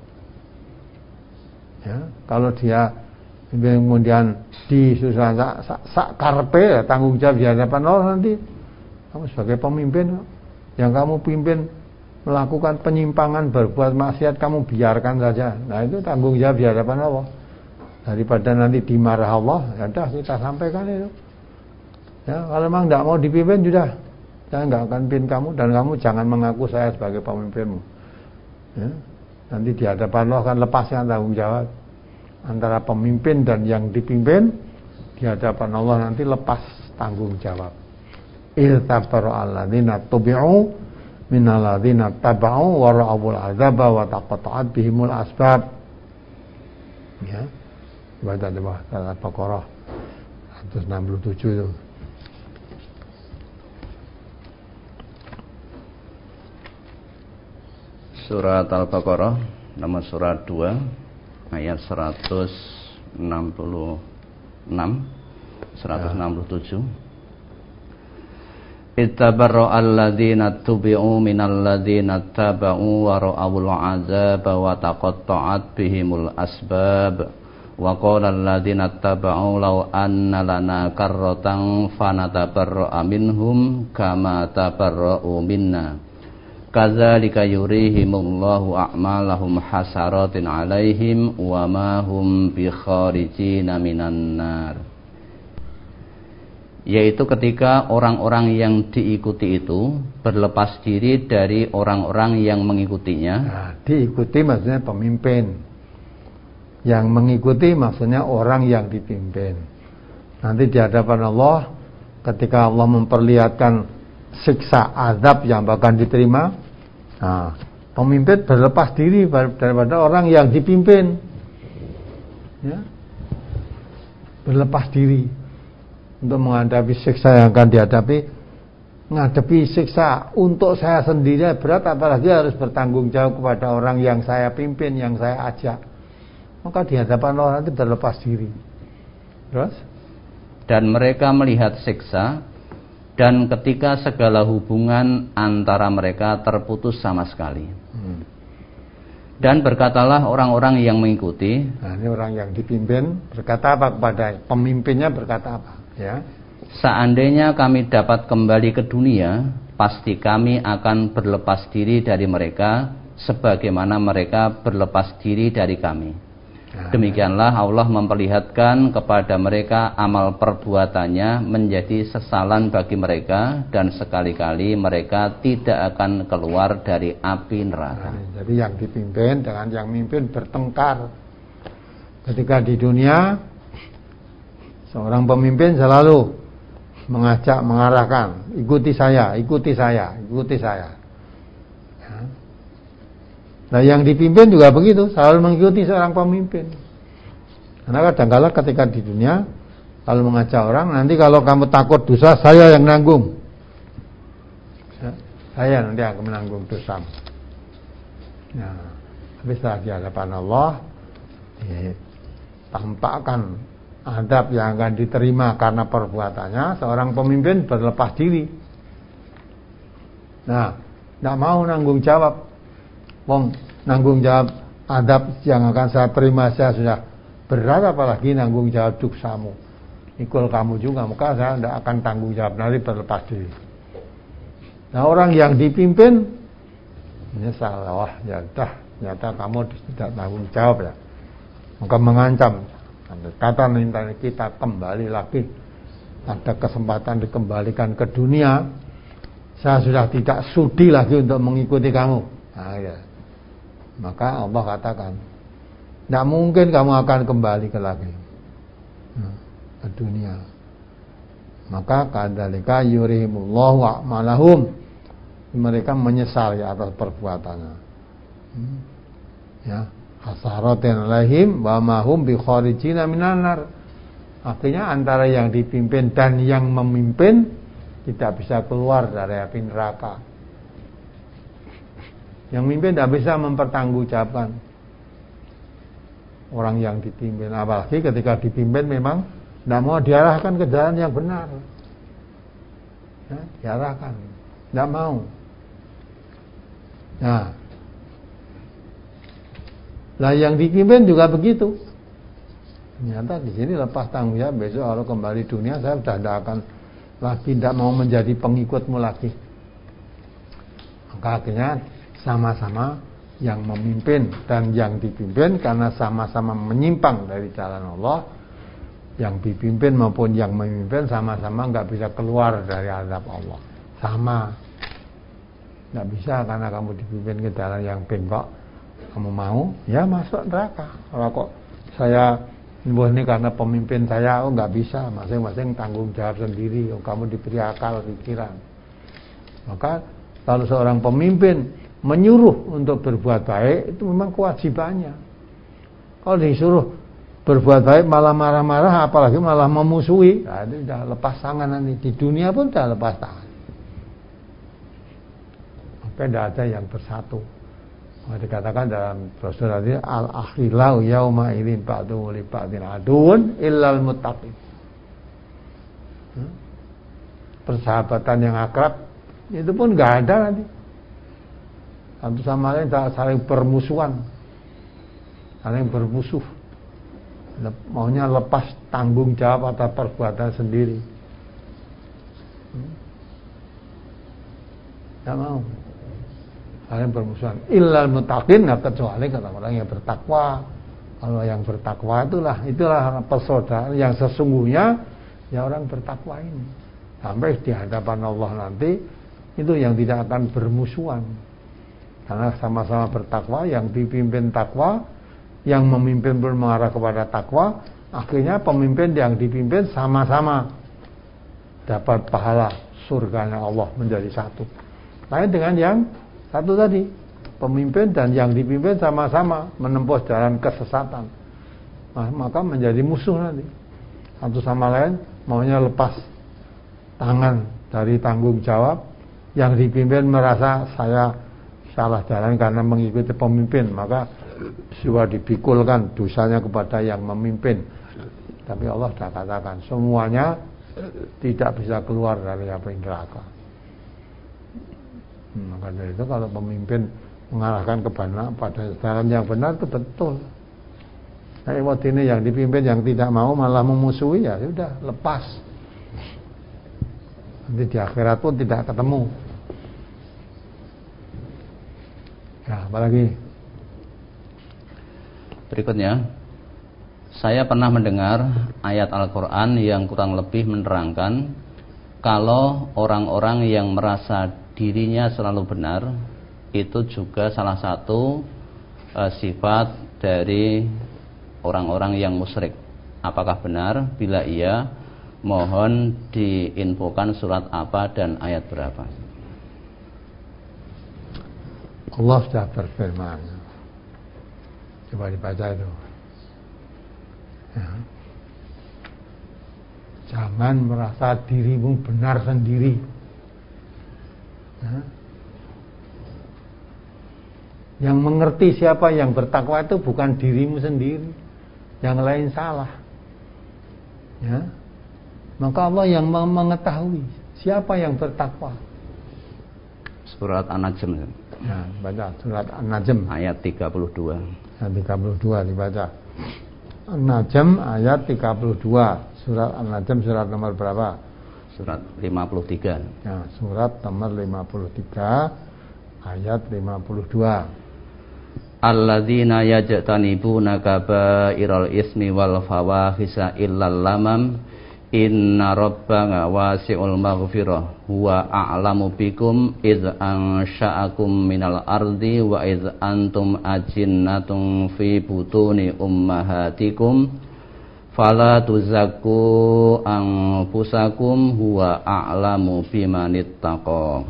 Ya, kalau dia kemudian disusun sak karpe, ya, tanggung jawab di hadapan Allah, nanti kamu sebagai pemimpin yang kamu pimpin melakukan penyimpangan, berbuat maksiat, kamu biarkan saja. Nah, itu tanggung jawab di hadapan Allah. Daripada nanti dimarah Allah, ya udah kita sampaikan itu. Ya, kalau memang tidak mau dipimpin, sudah, saya nggak akan pimpin kamu, dan kamu jangan mengaku saya sebagai pemimpinmu. Ya, nanti di hadapan Allah akan lepaskan tanggung jawab antara pemimpin dan yang dipimpin. Di hadapan Allah nanti lepas tanggung jawab. Iltabaru alladzina tubi'u minalladzina taba'u wa ra'awul azaba wa taqatta'at bihimul asbab. Ya, baca di bawah Al-Baqarah 167 itu. Surat Al-Baqarah nomor surat 2 ayat 166 167. Ittabarra alladzina tubi'u minalladzina taba'u wa ra'awul 'adzaba wa taqatta'at bihimul asbab wa qala alladzina taba'u law anna lana karratan fanatabarra'a minhum kama tabarra'u minna kadzalika yurihimullahu a'malahum hasaratin 'alaihim wa ma hum bikharijina minan nar. Yaitu ketika orang-orang yang diikuti itu berlepas diri dari orang-orang yang mengikutinya. Nah, diikuti maksudnya pemimpin, yang mengikuti maksudnya orang yang dipimpin. Nanti di hadapan Allah, ketika Allah memperlihatkan siksa azab yang akan diterima, nah, pemimpin berlepas diri daripada orang yang dipimpin. Ya. Berlepas diri untuk menghadapi siksa yang akan dihadapi. Menghadapi siksa untuk saya sendiri berat, apalagi harus bertanggung jawab kepada orang yang saya pimpin, yang saya ajak. Maka di hadapan Allah nanti berlepas diri. Terus? Dan mereka melihat siksa, dan ketika segala hubungan antara mereka terputus sama sekali. Dan berkatalah orang-orang yang mengikuti. Nah, ini orang yang dipimpin berkata apa kepada pemimpinnya, berkata apa? Ya. Seandainya kami dapat kembali ke dunia, pasti kami akan berlepas diri dari mereka, sebagaimana mereka berlepas diri dari kami. Demikianlah Allah memperlihatkan kepada mereka amal perbuatannya menjadi sesalan bagi mereka, dan sekali-kali mereka tidak akan keluar dari api neraka. Jadi yang dipimpin dengan yang mimpin bertengkar. Ketika di dunia, seorang pemimpin selalu mengajak, mengarahkan, ikuti saya, ikuti saya, ikuti saya. Nah, yang dipimpin juga begitu, selalu mengikuti seorang pemimpin. Karena kadang-kadang ketika di dunia, kalau mengajak orang, nanti kalau kamu takut dosa, saya yang nanggung. Saya nanti akan menanggung dosa. Nah, tapi setelah di hadapan Allah, tampakkan adab yang akan diterima karena perbuatannya. Seorang pemimpin berlepas diri. Nah, tidak mau nanggung jawab. Nanggung jawab adab yang akan saya terima saya sudah berat, apalagi nanggung jawab dosamu. Ikut kamu juga, maka saya tidak akan tanggung jawab, nanti berlepas diri. Nah, orang yang dipimpin menyesal, wah ya dah, ternyata kamu tidak tanggung jawab ya, maka mengancam. Kata minta kita kembali lagi, ada kesempatan dikembalikan ke dunia, saya sudah tidak sudi lagi untuk mengikuti kamu. Nah, ya. Maka Allah katakan, tidak mungkin kamu akan kembali ke dunia. Maka kadzalika yurihimullahu a'malahum, mereka menyesal ya atas perbuatannya. Ya, hasaratin alaihim wa ma hum bi kharijina minan nar. Artinya antara yang dipimpin dan yang memimpin tidak bisa keluar dari api neraka. Yang mimpin tidak bisa mempertanggungjawabkan orang yang dipimpin, apalagi ketika dipimpin memang tidak mau diarahkan ke jalan yang benar. Ya, diarahkan, tidak mau. Nah, yang dipimpin juga begitu. Ternyata di sini lepas tanggung jawab, besok kalau kembali dunia saya sudah tidak akan lagi, tidak mau menjadi pengikutmu lagi. Maka akhirnya sama-sama yang memimpin dan yang dipimpin, karena sama-sama menyimpang dari jalan Allah, yang dipimpin maupun yang memimpin sama-sama nggak bisa keluar dari azab Allah. Sama, nggak bisa, karena kamu dipimpin ke jalan yang bengkok, kamu mau ya masuk neraka. Kalau kok saya ini karena pemimpin saya, nggak bisa, masing-masing tanggung jawab sendiri. Kamu diberi akal pikiran. Maka kalau seorang pemimpin menyuruh untuk berbuat baik, itu memang kewajibannya. Kalau disuruh berbuat baik malah marah-marah, apalagi malah memusuhi, nah itu sudah lepas tangan nanti. Di dunia pun sudah lepas tangan. Maka tidak ada yang bersatu. Dikatakan dalam Rasul tadi, al-akhilau yauma idzin ba'du li ba'din adun illal muttaqin. Persahabatan yang akrab itu pun nggak ada nanti. Satu sama lain saling bermusuhan, saling bermusuh, maunya lepas tanggung jawab atas perbuatan sendiri. Tidak mau, saling bermusuhan. Illal muttaqin, nggak kecuali kata orang yang bertakwa. Kalau yang bertakwa itulah persaudaraan yang sesungguhnya, ya orang bertakwa ini. Sampai di hadapan Allah nanti, itu yang tidak akan bermusuhan. Karena sama-sama bertakwa, yang dipimpin takwa, yang memimpin pun mengarah kepada takwa. Akhirnya pemimpin yang dipimpin sama-sama dapat pahala surganya Allah menjadi satu. Lain dengan yang satu tadi, pemimpin dan yang dipimpin sama-sama menempuh jalan kesesatan, maka menjadi musuh nanti. Satu sama lain maunya lepas tangan dari tanggung jawab. Yang dipimpin merasa saya salah jalan karena mengikuti pemimpin, maka sudah dipikulkan dosanya kepada yang memimpin. Tapi Allah sudah katakan semuanya tidak bisa keluar dari api neraka. Maka dari itu kalau pemimpin mengarahkan pada jalan yang benar itu betul. Nah, waktu ini yang dipimpin yang tidak mau malah memusuhi, ya sudah lepas. Nanti di akhirat pun tidak ketemu. Ya, apalagi? Berikutnya, saya pernah mendengar ayat Al-Quran yang kurang lebih menerangkan kalau orang-orang yang merasa dirinya selalu benar itu juga salah satu sifat dari orang-orang yang musyrik. Apakah benar? Bila iya, mohon diinfokan surat apa dan ayat berapa. Allah sudah berfirman. Coba dibaca itu. Ya. Jangan merasa dirimu benar sendiri. Ya. Yang mengerti siapa yang bertakwa itu bukan dirimu sendiri, yang lain salah. Ya. Maka Allah yang mengetahui siapa yang bertakwa. Surat An-Najm. Ya, baca surat An-Najm ayat 32. Ayat 32 dibaca. An-Najm ayat 32. Surat An-Najm surat nomor berapa? Surat 53. Ya, surat nomor 53 ayat 52. Alladzina yajtanibuna kabairal ismi wal fawahisa illal lamam inna rabbaka wasi'ul maghfirah huwa a'lamu bikum idz ansha'akum minal ardi wa idz antum ajinnatun fi butuni ummahatikum fala tuzakku anfusakum huwa a'lamu bimanittaqa.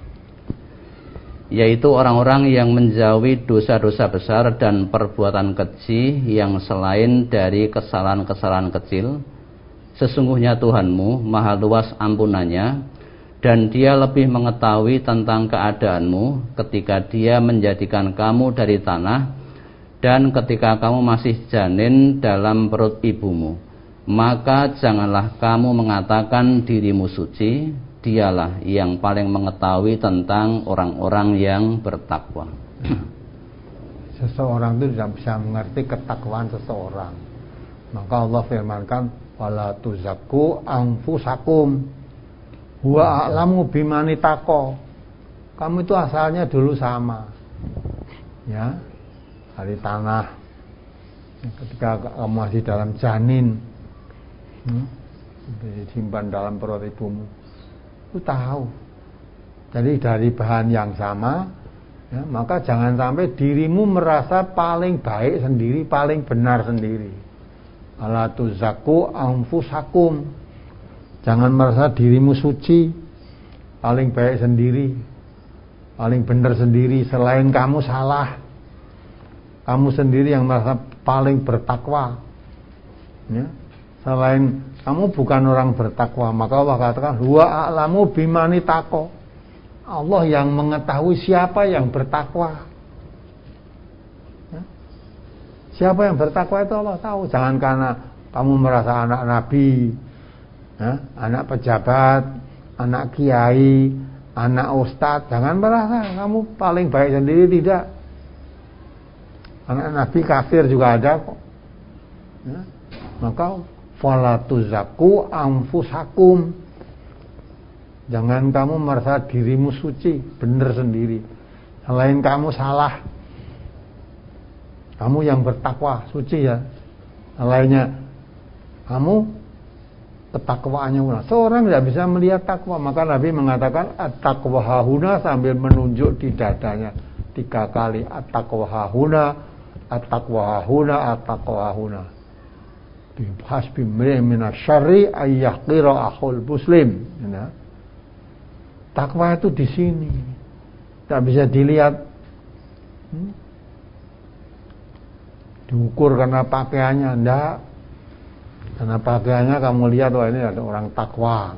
Yaitu orang-orang yang menjauhi dosa-dosa besar dan perbuatan keji yang selain dari kesalahan-kesalahan kecil. Sesungguhnya Tuhanmu maha luas ampunannya, dan Dia lebih mengetahui tentang keadaanmu ketika Dia menjadikan kamu dari tanah dan ketika kamu masih janin dalam perut ibumu. Maka janganlah kamu mengatakan dirimu suci, Dialah yang paling mengetahui tentang orang-orang yang bertakwa. Seseorang itu tidak bisa mengerti ketakwaan seseorang. Maka Allah firmankan, wala tuzakku anfusakum huwa a'lamu bimanitaqo. Kamu itu asalnya dulu sama, ya, dari tanah. Ketika kamu masih dalam janin, disimpan dalam perut ibumu, itu tahu. Jadi dari bahan yang sama, ya, maka jangan sampai dirimu merasa paling baik sendiri, paling benar sendiri. Ala tuzakku anfusakum. Jangan merasa dirimu suci, paling baik sendiri, paling benar sendiri, selain kamu salah. Kamu sendiri yang merasa paling bertakwa, ya. Selain kamu bukan orang bertakwa. Maka Allah katakan huwa a'lamu bimanitaqo. Allah yang mengetahui siapa yang bertakwa. Siapa yang bertakwa itu Allah tahu. Jangan karena kamu merasa anak nabi, ya, anak pejabat, anak kiai, anak ustadz, jangan merasa kamu paling baik sendiri. Tidak. Anak nabi kafir juga ada kok, ya. Maka fala tuzakku anfusakum. Jangan kamu merasa dirimu suci, benar sendiri, selain kamu salah. Kamu yang bertakwa, suci ya. Lainnya kamu ketakwaannya ulah. Seorang tidak bisa melihat takwa. Maka Nabi mengatakan at-taqwa hahuna sambil menunjuk di dadanya 3 kali. At-taqwa hahuna, at-taqwa hahuna, at-taqwa hahuna. Hasbi minasyarri ayyahqira akhul muslim. Takwa itu di sini. Tidak bisa dilihat Diukur karena pakaiannya, enggak. Karena pakaiannya kamu lihat, wah ini ada orang takwa.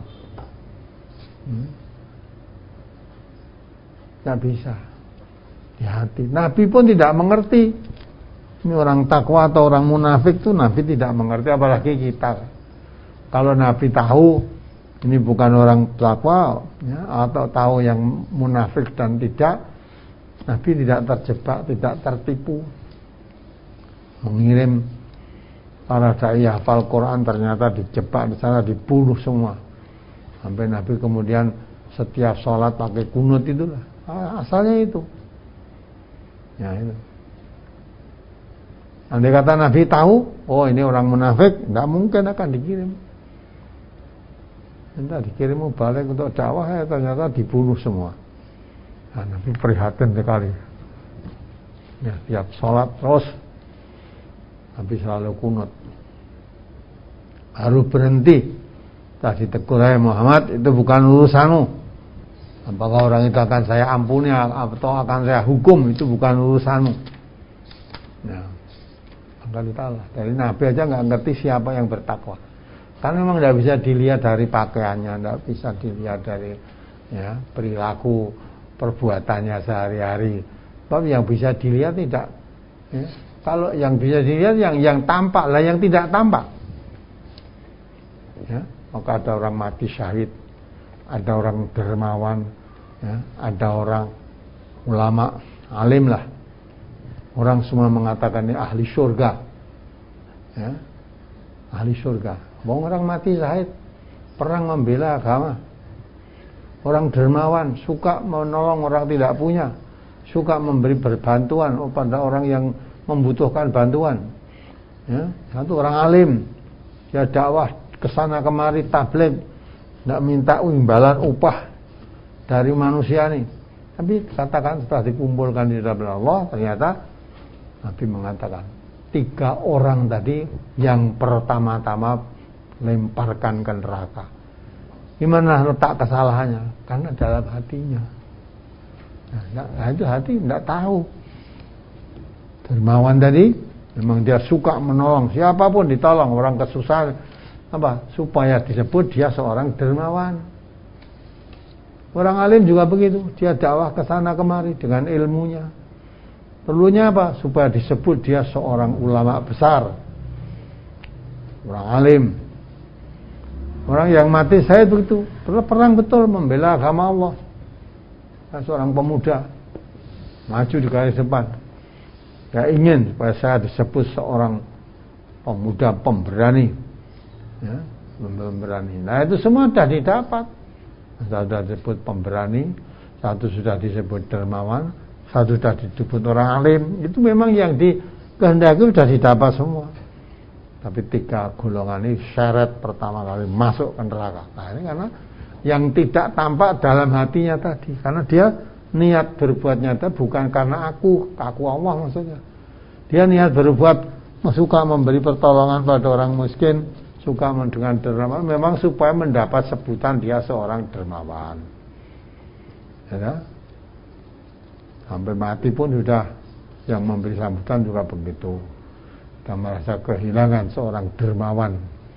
Tidak bisa di hati. Nabi pun tidak mengerti ini orang takwa atau orang munafik tuh. Nabi tidak mengerti, apalagi kita. Kalau Nabi tahu ini bukan orang takwa ya, atau tahu yang munafik dan tidak, Nabi tidak terjebak, tidak tertipu. Mengirim para dai hafal Quran ternyata dijebak di sana, dibunuh semua. Sampai Nabi kemudian setiap sholat pakai kunut, itulah asalnya itu. Ya itu. Andai kata Nabi tahu, oh ini orang munafik, tidak mungkin akan dikirim. Tidak dikirim balik untuk dakwah, ya ternyata dibunuh semua. Nah, Nabi prihatin sekali. Ya, tiap sholat terus Nabi selalu kunut. Baru berhenti. Tadi tegur, Muhammad, itu bukan urusanmu. Apakah orang itu akan saya ampuni atau akan saya hukum, itu bukan urusanmu. Nah, maka ditalah. Dari Nabi aja nggak ngerti siapa yang bertakwa. Karena memang tidak bisa dilihat dari pakaiannya, tidak bisa dilihat dari ya, perilaku perbuatannya sehari-hari. Tapi yang bisa dilihat tidak. Ya. Kalau yang bisa dilihat yang tampak lah, yang tidak tampak. Ya, maka ada orang mati syahid, ada orang dermawan, ya, ada orang ulama, alim lah. Orang semua mengatakan ini ahli surga, ya, ahli surga. Orang mati syahid, perang membela agama. Orang dermawan, suka menolong orang tidak punya, suka memberi berbantuan pada orang yang membutuhkan bantuan. Ya, satu orang alim, dia dakwah kesana kemari, tabligh, tidak minta imbalan upah dari manusia nih. Tapi katakan setelah dikumpulkan di hadapan Allah, ternyata Nabi mengatakan 3 orang tadi yang pertama-tama lemparkan ke neraka. Gimana letak kesalahannya? Karena dalam hatinya. Nah, itu hati tidak tahu. Dermawan tadi memang dia suka menolong siapapun, ditolong orang kesusahan, apa supaya disebut dia seorang dermawan. Orang alim juga begitu, dia dakwah ke sana kemari dengan ilmunya. Perlunya apa? Supaya disebut dia seorang ulama besar, orang alim. Orang yang mati saya begitu, perang betul membela agama Allah. Seorang pemuda maju di garis depan. Ya ingin supaya saya disebut seorang pemuda pemberani, ya, pemberani. Nah itu semua sudah didapat. Satu sudah disebut pemberani, satu sudah disebut dermawan, satu sudah disebut orang alim. Itu memang yang dikehendaki sudah didapat semua. Tapi 3 golongan ini syarat pertama kali masuk ke neraka. Nah ini karena yang tidak tampak dalam hatinya tadi, karena dia niat berbuat nyata bukan karena aku Allah maksudnya. Dia niat berbuat, suka memberi pertolongan pada orang miskin, suka dengan dermawan, memang supaya mendapat sebutan dia seorang dermawan. Ya, sampai mati pun sudah yang memberi sambutan juga begitu. Kita merasa kehilangan seorang dermawan.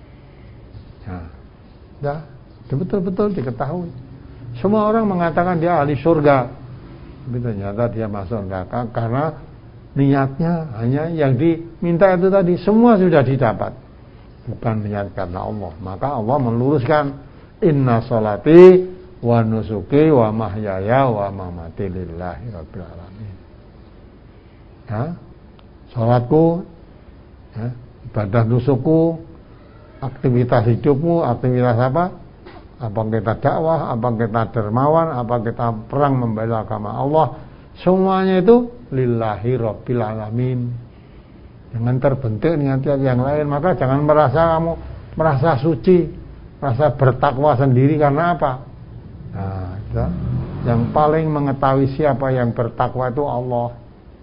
Ya, betul-betul diketahui. Semua orang mengatakan dia ahli surga. Tapi ternyata dia masuk neraka karena niatnya hanya yang diminta itu tadi, semua sudah didapat, bukan niat karena Allah. Maka Allah meluruskan, inna sholati wa nusuki wa mahyaya wa mamati lillahi rabbil alamin. Ya, sholatku, ya, ibadah nusukku, aktivitas hidupmu, aktivitas apa kita dakwah, apa kita dermawan, apa kita perang membela agama Allah, semuanya itu lillahi rabbil alamin. Jangan terbentuk dengan tiap yang lain. Maka jangan merasa kamu merasa suci, merasa bertakwa sendiri. Karena apa? Nah, ya, yang paling mengetahui siapa yang bertakwa itu Allah.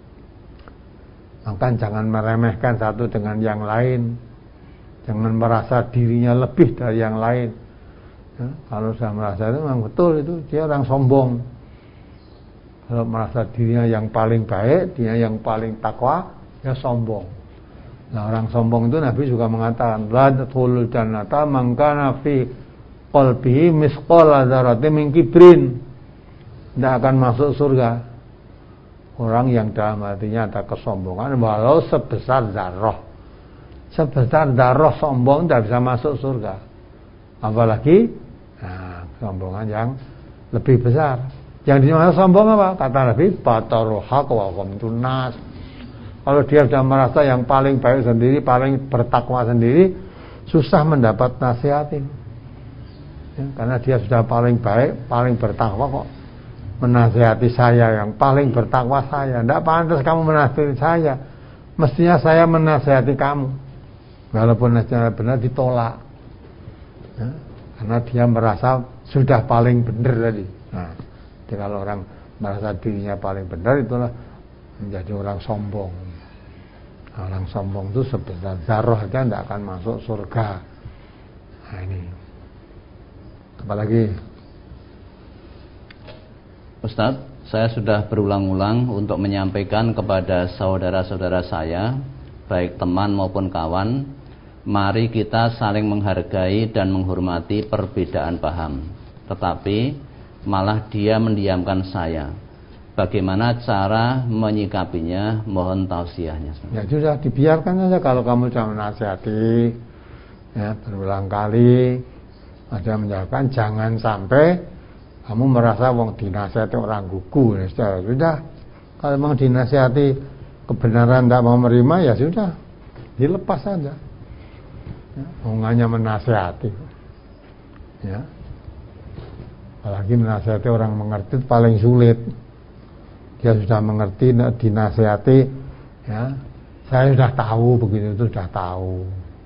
Maka jangan meremehkan satu dengan yang lain. Jangan merasa dirinya lebih dari yang lain. Ya, kalau saya merasa itu memang betul, itu dia orang sombong. Kalau merasa dirinya yang paling baik, dia yang paling takwa, ya sombong. Nah, orang sombong itu Nabi juga mengatakan, la tadkhulul jannata man kana fi qalbihi misqala dzarratin min kibrin. Tidak akan masuk surga orang yang dalam hatinya ada kesombongan walau sebesar zarrah. Sebesar zarrah sombong tidak bisa masuk surga. Apalagi kesombongan yang lebih besar. Yang dimaksud sombong apa? Kata Nabi, batarul haq wa ghamtun nas. Kalau dia sudah merasa yang paling baik sendiri, paling bertakwa sendiri, susah mendapat nasihatin. Ya, karena dia sudah paling baik, paling bertakwa kok menasihati saya yang paling bertakwa saya. Tidak pantas kamu menasihati saya. Mestinya saya menasihati kamu. Walaupun nasihat benar ditolak. Ya, karena dia merasa sudah paling benar tadi. Nah, jadi kalau orang merasa dirinya paling benar, itulah menjadi orang sombong. Orang sombong itu sebesar zarrah aja tidak akan masuk surga. Nah ini. Apalagi Ustadz, saya sudah berulang-ulang untuk menyampaikan kepada saudara-saudara saya, baik teman maupun kawan, mari kita saling menghargai dan menghormati perbedaan paham. Tetapi malah dia mendiamkan saya. Bagaimana cara menyikapinya? Mohon tausiahnya. Ya sudah, dibiarkan saja. Kalau kamu sudah menasihati ya, berulang kali, ada menjawabkan, jangan sampai kamu merasa wong dinasihati orang gugu. Ya sudah, kalau memang dinasihati kebenaran tidak mau menerima, ya sudah, dilepas saja. Ya, hanya menasihati. Ya. Apalagi menasihati orang mengerti itu paling sulit. Dia sudah mengerti, dinasihati, ya, saya sudah tahu begitu, itu sudah tahu.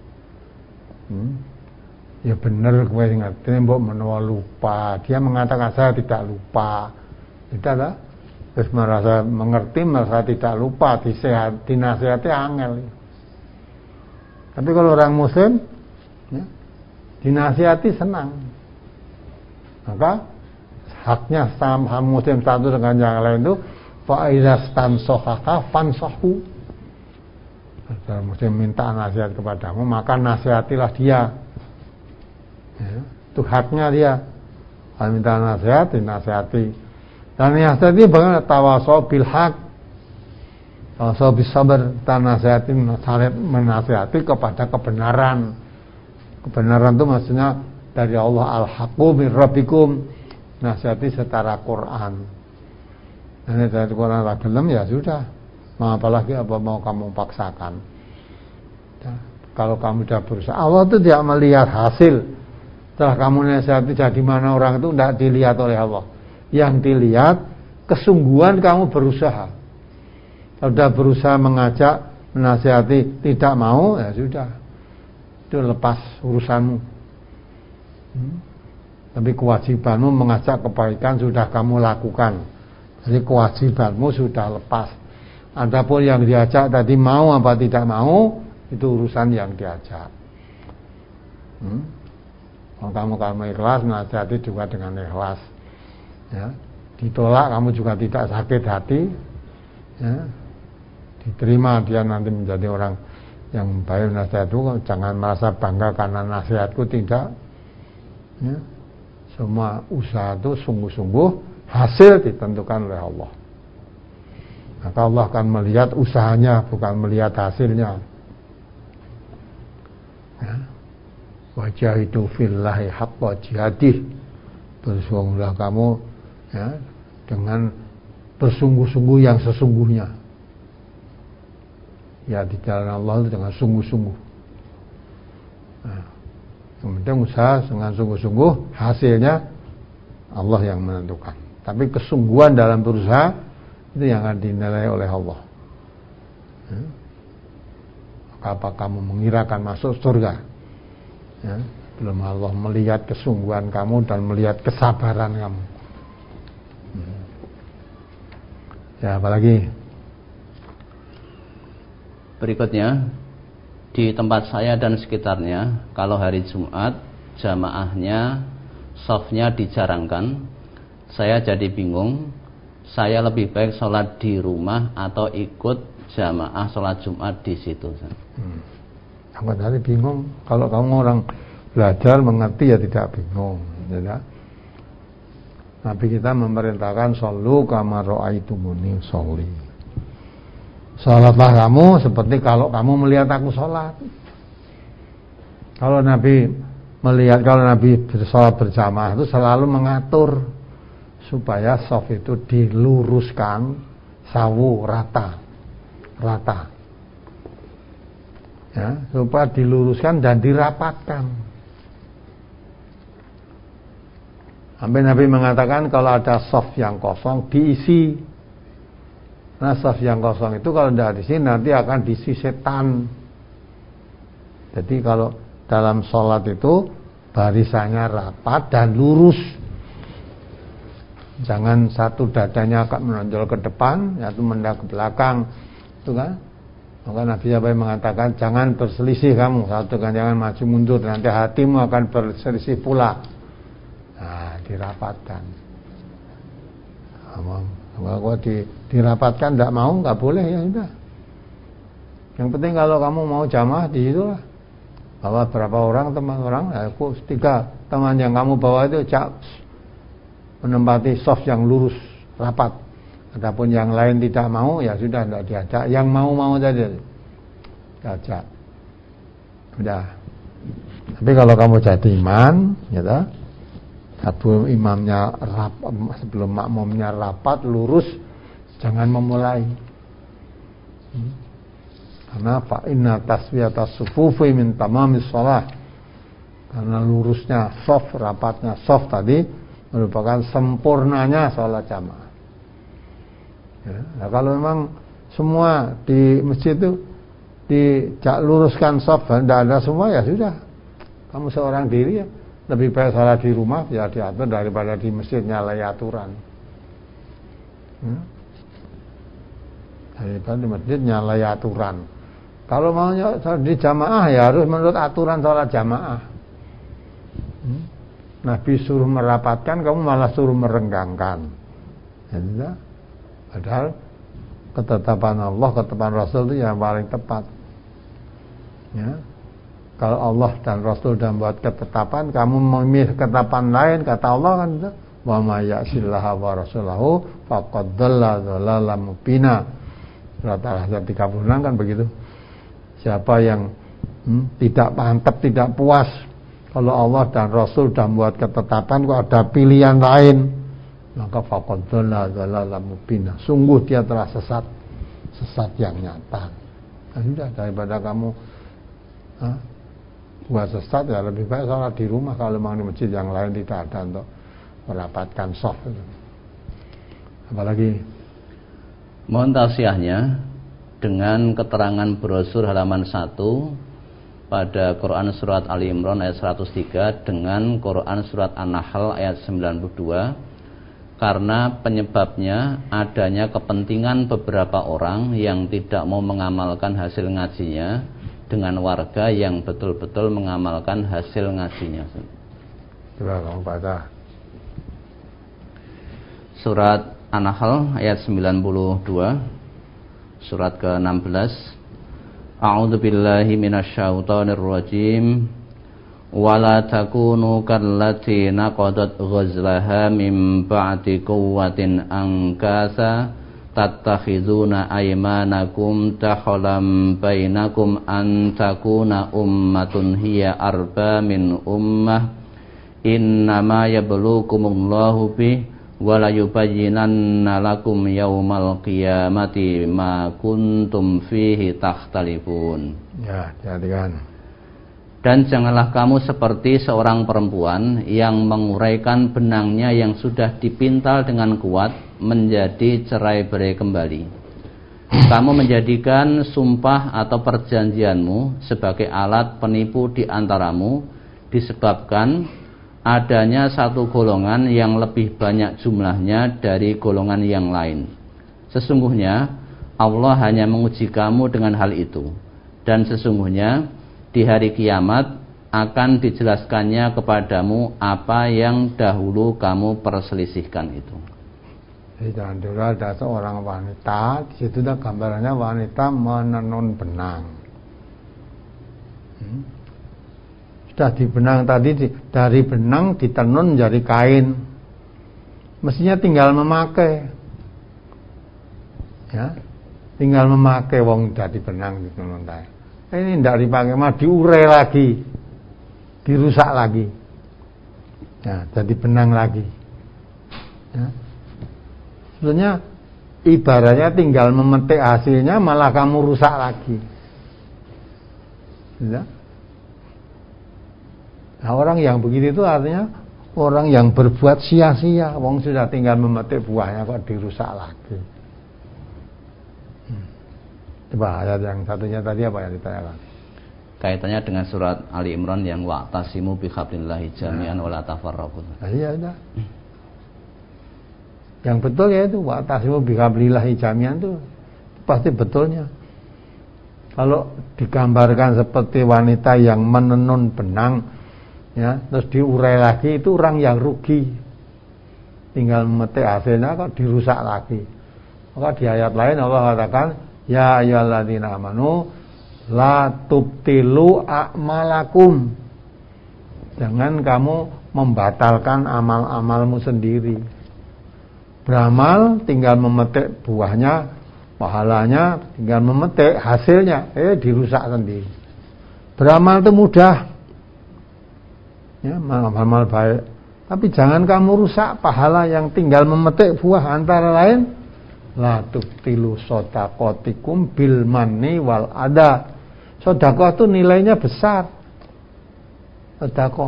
Ya benar, gue ngerti, mbok menawa lupa. Dia mengatakan saya tidak lupa. Tidak lah. Terus merasa mengerti, merasa tidak lupa, dinasihati angel. Tapi kalau orang muslim, ya, dinasihati senang. Maka haknya sama muslim satu dengan yang lain itu fa'idha stansohaka fansohu. Kalau muslim minta nasihat kepadamu, maka nasihatilah dia. Ya, itu haknya dia. Kalau minta nasihat, dinasihati. Dan yang tadi bagaimana? Tawasau bil haq, tawasau bis sabar. Kita menasihati kepada kebenaran. Kebenaran itu maksudnya dari Allah, al-haqqu min rabbikum. Nasihati secara Quran. Dan dari Quran gelem, ya sudah. Mau apalagi apa mau kamu paksakan. Ya, kalau kamu sudah berusaha, Allah itu tidak melihat hasil. Setelah kamu nasihati jadi mana orang itu tidak dilihat oleh Allah. Yang dilihat kesungguhan kamu berusaha. Kalau sudah berusaha mengajak, menasihati, tidak mau, ya sudah. Itu lepas urusanmu. Tapi kewajibanmu mengajak kebaikan sudah kamu lakukan. Jadi kewajibanmu sudah lepas. Adapun yang diajak tadi mau apa tidak mau, itu urusan yang diajak. Kalau kamu ikhlas, menasihati juga dengan ikhlas. Ya, ditolak kamu juga tidak sakit hati. Ya, diterima dia nanti menjadi orang yang baik nasihat itu. Jangan merasa bangga karena nasihatku, tidak. Ya, semua usaha itu sungguh-sungguh, hasil ditentukan oleh Allah. Maka Allah akan melihat usahanya, bukan melihat hasilnya. Ya. Wajahidu fillahi haqqa jihadih. Berjuanglah kamu, ya, dengan bersungguh-sungguh yang sesungguhnya. Ya, di jalan Allah itu dengan sungguh-sungguh. Nah, yang penting usaha dengan sungguh-sungguh, hasilnya Allah yang menentukan. Tapi kesungguhan dalam berusaha itu yang akan dinilai oleh Allah. Ya. Apa kamu mengira akan masuk surga? Ya, belum Allah melihat kesungguhan kamu dan melihat kesabaran kamu. Ya, apalagi? Berikutnya, di tempat saya dan sekitarnya, kalau hari Jumat jamaahnya shafnya dijarangkan, saya jadi bingung saya lebih baik sholat di rumah atau ikut jamaah sholat Jumat di situ. Aku tadi bingung. Kalau kamu orang belajar mengerti ya tidak bingung. Ya. Nabi kita memerintahkan shollu kama ra'aitumuni sholli. Sholatlah kamu seperti kalau kamu melihat aku sholat. Kalau Nabi sholat berjamaah itu selalu mengatur supaya shaf itu diluruskan, sawu rata. Ya, supaya diluruskan dan dirapatkan. Sampai Nabi mengatakan kalau ada shaf yang kosong diisi. Nah, shaf yang kosong itu kalau tidak diisi nanti akan diisi setan. Jadi kalau dalam sholat itu barisannya rapat dan lurus. Jangan satu dadanya akan menonjol ke depan, satu mendak ke belakang, itu kan? Maka Nabi Nabi mengatakan jangan berselisih kamu, satu kan jangan maju mundur, nanti hatimu akan berselisih pula. Nah, dirapatkan. Kalau dirapatkan tidak mau, nggak boleh ya sudah. Yang penting kalau kamu mau jamaah di situ lah. Bawa berapa orang teman orang, aku 3 teman yang kamu bawa itu menempati shaf yang lurus rapat. Adapun yang lain tidak mau ya sudah tidak diajak. Yang mau saja diajak. Sudah. Tapi kalau kamu jadi imam, gitu, sebelum imamnya rapat, sebelum makmumnya rapat lurus, jangan memulai. Karena fa inna taswiyatas sufufi min tamamis shalah. Karena lurusnya shaf, rapatnya shaf tadi merupakan sempurnanya sholat jamaah. Ya, nah kalau memang semua di masjid itu luruskan shaf dan tidak ada semua ya sudah. Kamu seorang diri ya lebih baik sholat di rumah ya diatur daripada di masjid nyalai aturan. Daripada di masjid nyalai aturan. Kalau maunya di jamaah ya harus menurut aturan sholat jamaah. Nabi suruh merapatkan, kamu malah suruh merenggangkan. Ya, padahal ketetapan Allah, ketetapan Rasul itu yang paling tepat. Ya. Kalau Allah dan Rasul dan buat ketetapan, kamu memilih ketetapan lain, kata Allah kan itu, wa may ya'sillaha wa rasulahu faqad dhalla dhalalan mubina. Surat Al-Ahzab 36 kan begitu. Siapa yang tidak mantap, tidak puas kalau Allah dan Rasul sudah membuat ketetapan kok ada pilihan lain, maka faqad dhalla dhalalan mubina. Sungguh dia telah sesat yang nyata. Nah, sudah daripada kamu buat sesat ya lebih baik sholat di rumah kalau memang di masjid yang lain tidak ada untuk merapatkan shaf. Apalagi mohon tausiahnya dengan keterangan brosur halaman 1 pada Quran surat Ali Imran ayat 103 dengan Quran surat An-Nahl ayat 92, karena penyebabnya adanya kepentingan beberapa orang yang tidak mau mengamalkan hasil ngajinya dengan warga yang betul-betul mengamalkan hasil ngajinya. Coba kamu baca surat An-Nahl ayat 92, surat ke-16. A'udzu billahi minasyaitonir rajim. Wala takunu kallati naqadat ghazlaha min ba'di quwwatin ankasa tattakhizuna aymanakum takhalam bainakum an takuna ummatun hiya arba min ummah innama yabluukumullahu bih wala yubayyinanna lakum yaumal qiyamati ma kuntum fihi takhtalifun. Ya, perhatikan. Dan janganlah kamu seperti seorang perempuan yang menguraikan benangnya yang sudah dipintal dengan kuat menjadi cerai-berai kembali. Kamu menjadikan sumpah atau perjanjianmu sebagai alat penipu di antaramu disebabkan adanya satu golongan yang lebih banyak jumlahnya dari golongan yang lain. Sesungguhnya Allah hanya menguji kamu dengan hal itu, dan sesungguhnya di hari kiamat akan dijelaskannya kepadamu apa yang dahulu kamu perselisihkan itu. Di zaman dulu ada seorang wanita, di situ ada gambarannya wanita menenun benang. Sudah dibenang tadi, dari benang ditenun jadi kain. Mestinya tinggal memakai. Ya, tinggal memakai wong dari benang ditenun tadi. Ini tidak dipakai, mah diurai lagi, dirusak lagi. Ya, jadi benang lagi. Ya. Sebenarnya ibaratnya tinggal memetik hasilnya malah kamu rusak lagi. Ya. Nah, orang yang begitu itu artinya orang yang berbuat sia-sia. Wong sudah tinggal memetik buahnya kok dirusak lagi. Coba ayat yang satunya tadi apa yang ditanyakan? Kaitannya dengan surat Ali Imran yang wa'tasimu bihablillahi jami'an wa la tafarraqu. Iya sudah. Yang betul ya itu wa'tasimu bihablillahi jami'an itu pasti betulnya. Kalau digambarkan seperti wanita yang menenun benang, ya, terus diurai lagi, itu orang yang rugi. Tinggal memetik hasilnya kok dirusak lagi. Maka di ayat lain Allah katakan, ya ayyuhalladzina amanu la tubtilu a'malakum. Jangan kamu membatalkan amal-amalmu sendiri. Beramal tinggal memetik buahnya, pahalanya tinggal memetik hasilnya, dirusak sendiri. Beramal itu mudah. Ya, amal baik. Tapi jangan kamu rusak pahala yang tinggal memetik buah, antara lain la tubtilu shadaqatikum bil manni wal adha. Sedekah itu nilainya besar. Sedekah.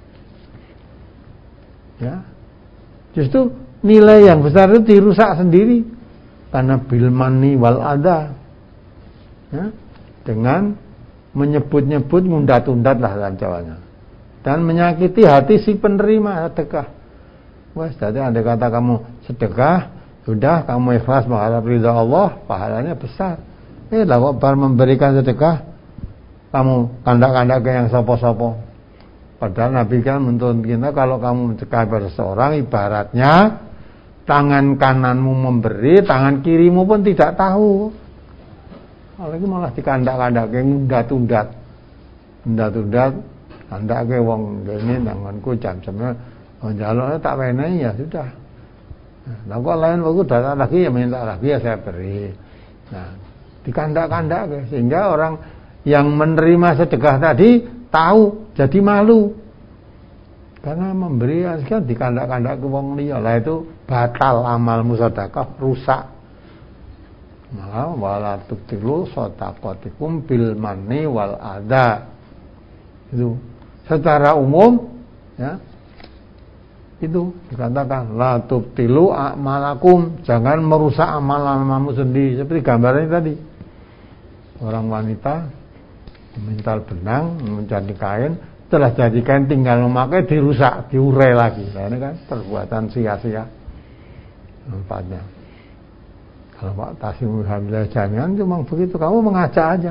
Ya. Justru nilai yang besar itu dirusak sendiri karena bil manni wal adha. Ya. Dengan menyebut-nyebut ngundat-undat lah dalam Jawanya. Dan menyakiti hati si penerima sedekah. Wah, jadi andai kata kamu sedekah, sudah kamu ikhlas mengharap ridha Allah, pahalanya besar. Lah kok bar memberikan sedekah kamu kandak-kandak ke yang sopo-sopo. Padahal Nabi kan menuntut kita kalau kamu sedekah pada seseorang ibaratnya tangan kananmu memberi, tangan kirimu pun tidak tahu. Apalagi malah dikandak-kandak ke ngundat-undat. Undat-undat kandak ke wong dene tanganku jam-jamnya njaluk tak wenehi ya sudah. Nah, kok lain waktu datang lagi ya minta lagi ya saya beri. Nah, dikandak-kandak sehingga orang yang menerima sedekah tadi tahu, jadi malu. Karena memberi kan dikandak-kandak ke wong liya. Lah itu batal amalmu sedekah, rusak. Maka wala tubtilu shadaqatikum bil manni wal adha. Itu secara umum ya. Itu dikatakan la tubtilu a'malakum, jangan merusak amal-amalmu sendiri. Seperti gambarnya tadi, orang wanita memintal benang menjadi kain, setelah jadi kain tinggal memakai dirusak, diurai lagi. Nah, ini kan perbuatan sia-sia tempatnya. Kalau Pak Tasimu Alhamdulillah jami'an cuma begitu, kamu mengajak aja.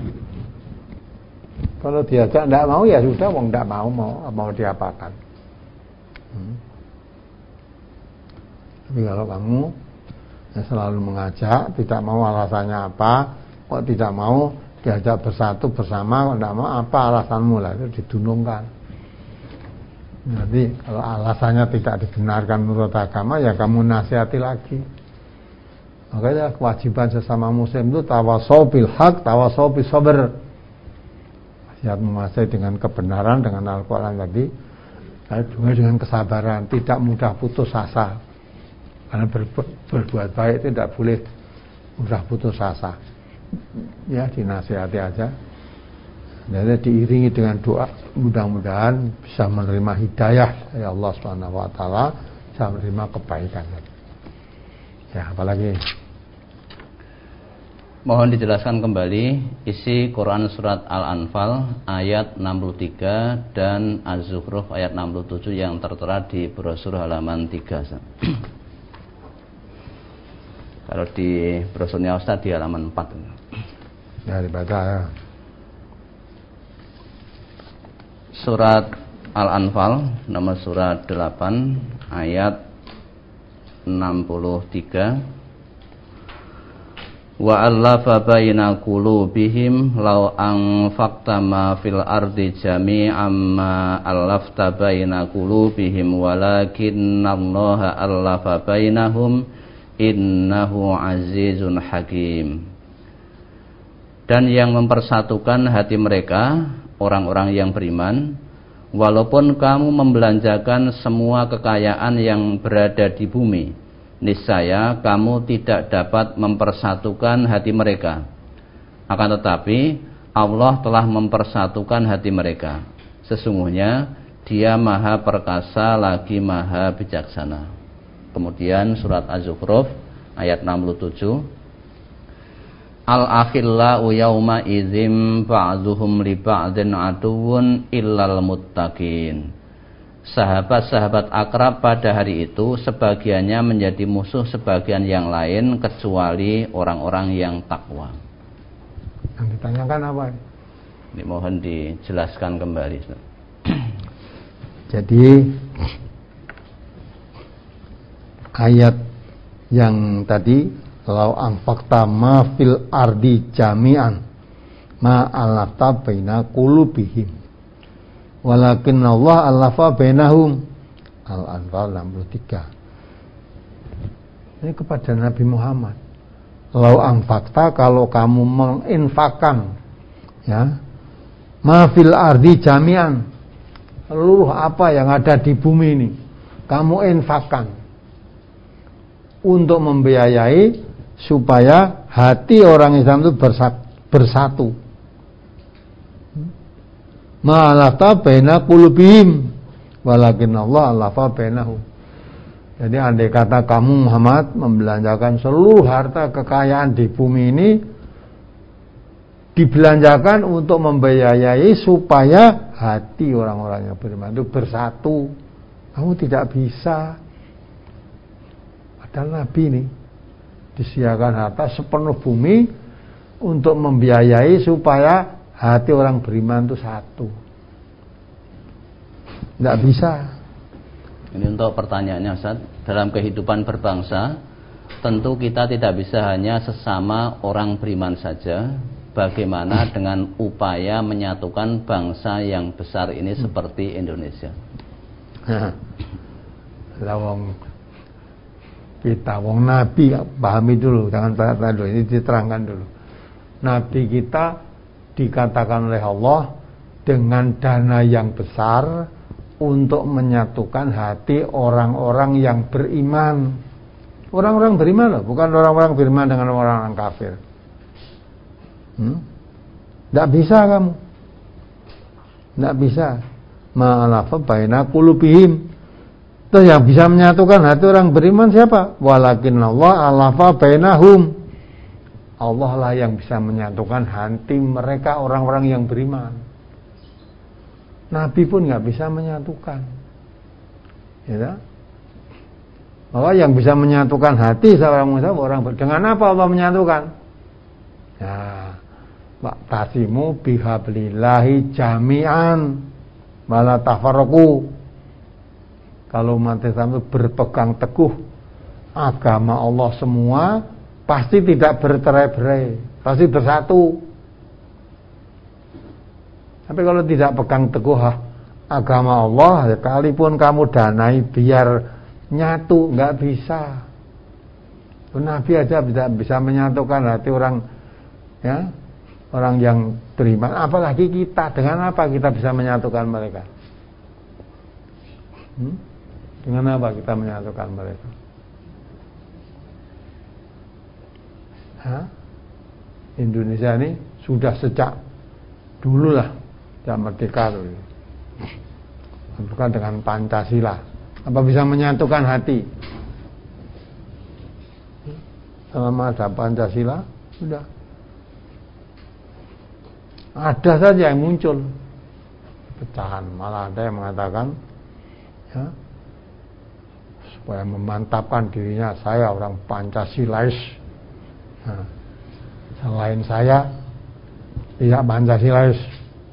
Kalau diajak tidak mau ya sudah, wong tidak mau diapakan. Tapi kalau kamu ya selalu mengajak, tidak mau alasannya apa, kok tidak mau diajak bersatu bersama, kok tidak mau apa alasanmu, lah itu didunungkan. Jadi kalau alasannya tidak dibenarkan menurut agama, ya kamu nasihati lagi. Makanya kewajiban sesama muslim itu tawasau bil haq, tawasau bis sabr. Nasihat menguasai dengan kebenaran, dengan Al-Quran tadi, juga dengan kesabaran, tidak mudah putus asa. Karena berbuat baik tidak boleh mudah putus asa. Ya, dinasihati aja. Dan diiringi dengan doa, mudah-mudahan bisa menerima hidayah dari Allah Subhanahu wa taala, bisa menerima kebaikan. Ya, apalagi mohon dijelaskan kembali isi Quran surat Al-Anfal ayat 63 dan Az-Zukhruf ayat 67 yang tertera di brosur halaman 3. Kalau di brosurnya Ustaz di halaman 4. Ya, dibaca ya. Surat Al-Anfal nomor surat 8 ayat 63. Wa allafa baina qulubihim law anfaqta ma fil ardi jami'an ma allafta baina qulubihim walakinallaha allafa bainahum innahu azizun hakim. Dan yang mempersatukan hati mereka, orang-orang yang beriman, walaupun kamu membelanjakan semua kekayaan yang berada di bumi, niscaya kamu tidak dapat mempersatukan hati mereka. Akan tetapi Allah telah mempersatukan hati mereka. Sesungguhnya Dia Maha Perkasa lagi Maha Bijaksana. Kemudian surat Az-Zukhruf ayat 67. Al-akhillau yawma idzim ba'duhum li ba'din aduwwun illal muttaqin. Sahabat-sahabat akrab pada hari itu sebagiannya menjadi musuh sebagian yang lain kecuali orang-orang yang takwa. Yang ditanyakan apa? Ini mohon dijelaskan kembali. Jadi ayat yang tadi, lau anfaqta ma fil ardi jami'an ma alafta baina qulubihim walakin Allah alafa bainahum, Al-Anfal 63. Ini kepada Nabi Muhammad. Lau anfaqta, kalau kamu menginfakkan, ya, ma fil ardi jami'an, seluruh apa yang ada di bumi ini kamu infakkan untuk membiayai supaya hati orang Islam itu bersatu. Ma'alafta baina qulubihim walakin Allah alafa bainahum. Jadi andai kata kamu Muhammad membelanjakan seluruh harta kekayaan di bumi ini, dibelanjakan untuk membiayai supaya hati orang-orang yang beriman itu bersatu. Kamu tidak bisa. Padahal Nabi ini disediakan harta sepenuh bumi untuk membiayai supaya hati orang beriman itu satu. Tidak bisa. Ini untuk pertanyaannya Ustaz. Dalam kehidupan berbangsa, tentu kita tidak bisa hanya sesama orang beriman saja. Bagaimana dengan upaya menyatukan bangsa yang besar ini seperti Indonesia? Kita wong Nabi, pahami dulu, jangan tanya dulu, ini diterangkan dulu. Nabi kita dikatakan oleh Allah dengan dana yang besar untuk menyatukan hati orang-orang yang beriman. Orang-orang beriman loh, bukan orang-orang beriman dengan orang-orang kafir. Tidak bisa kamu. Tidak bisa. Ma'alafa baina qulubihim. Terus yang bisa menyatukan hati orang beriman siapa? Walakin Allah alafa bainahum. Allah lah yang bisa menyatukan hati mereka orang-orang yang beriman. Nabi pun nggak bisa menyatukan. Ya, bahwa yang bisa menyatukan hati seorang muslim orang dengan apa Allah menyatukan? Ya, wa'tasimu bihablillahi jami'an wala tafarraqu. Kalau umat Islam itu berpegang teguh agama Allah semua, pasti tidak bercerai-berai, pasti bersatu. Tapi kalau tidak pegang teguh agama Allah, sekalipun kamu danai biar nyatu, nggak bisa. Nabi aja bisa menyatukan hati orang, ya, orang yang beriman. Apalagi kita, dengan apa kita bisa menyatukan mereka? Dengan apa kita menyatukan mereka? Indonesia ini sudah sejak dulu lah, sejak merdeka dulu, bukan dengan Pancasila. Apa bisa menyatukan hati? Selama ada Pancasila, sudah ada saja yang muncul pecahan. Malah ada yang mengatakan, ya, supaya memantapkan dirinya, saya orang Pancasilais. Nah, selain saya tidak Pancasilais.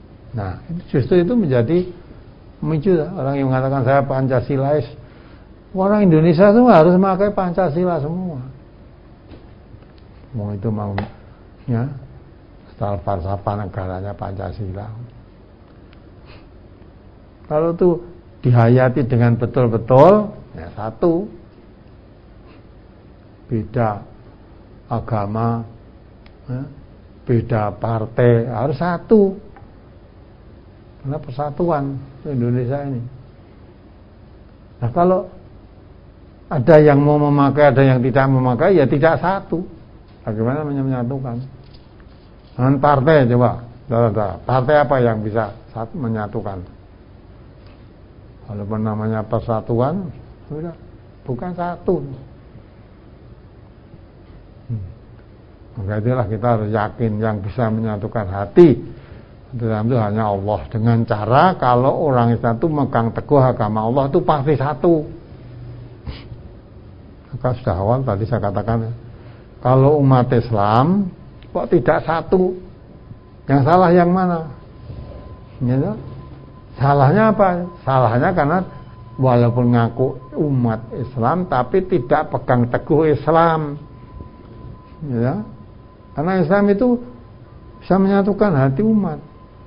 Nah, justru itu menjadi memicu orang yang mengatakan saya Pancasilais Orang Indonesia itu harus memakai Pancasila semua. Mau itu ya, style falsafah negaranya Pancasila. Kalau itu dihayati dengan betul-betul, ya satu, beda agama, ya, beda partai, harus satu. Karena persatuan Indonesia ini. Nah kalau ada yang mau memakai, ada yang tidak memakai, ya tidak satu. Bagaimana menyatukan? Dengan partai coba, partai apa yang bisa menyatukan? Walaupun namanya persatuan, sudah bukan satu. Maka itulah kita harus yakin yang bisa menyatukan hati dalam itu hanya Allah. Dengan cara kalau orang Islam itu megang teguh agama Allah itu pasti satu. Maka sudah awal tadi saya katakan, kalau umat Islam kok tidak satu, yang salah yang mana? Ya, salahnya apa? Salahnya karena walaupun ngaku umat Islam tapi tidak pegang teguh Islam. Ya, karena Islam itu bisa menyatukan hati umat.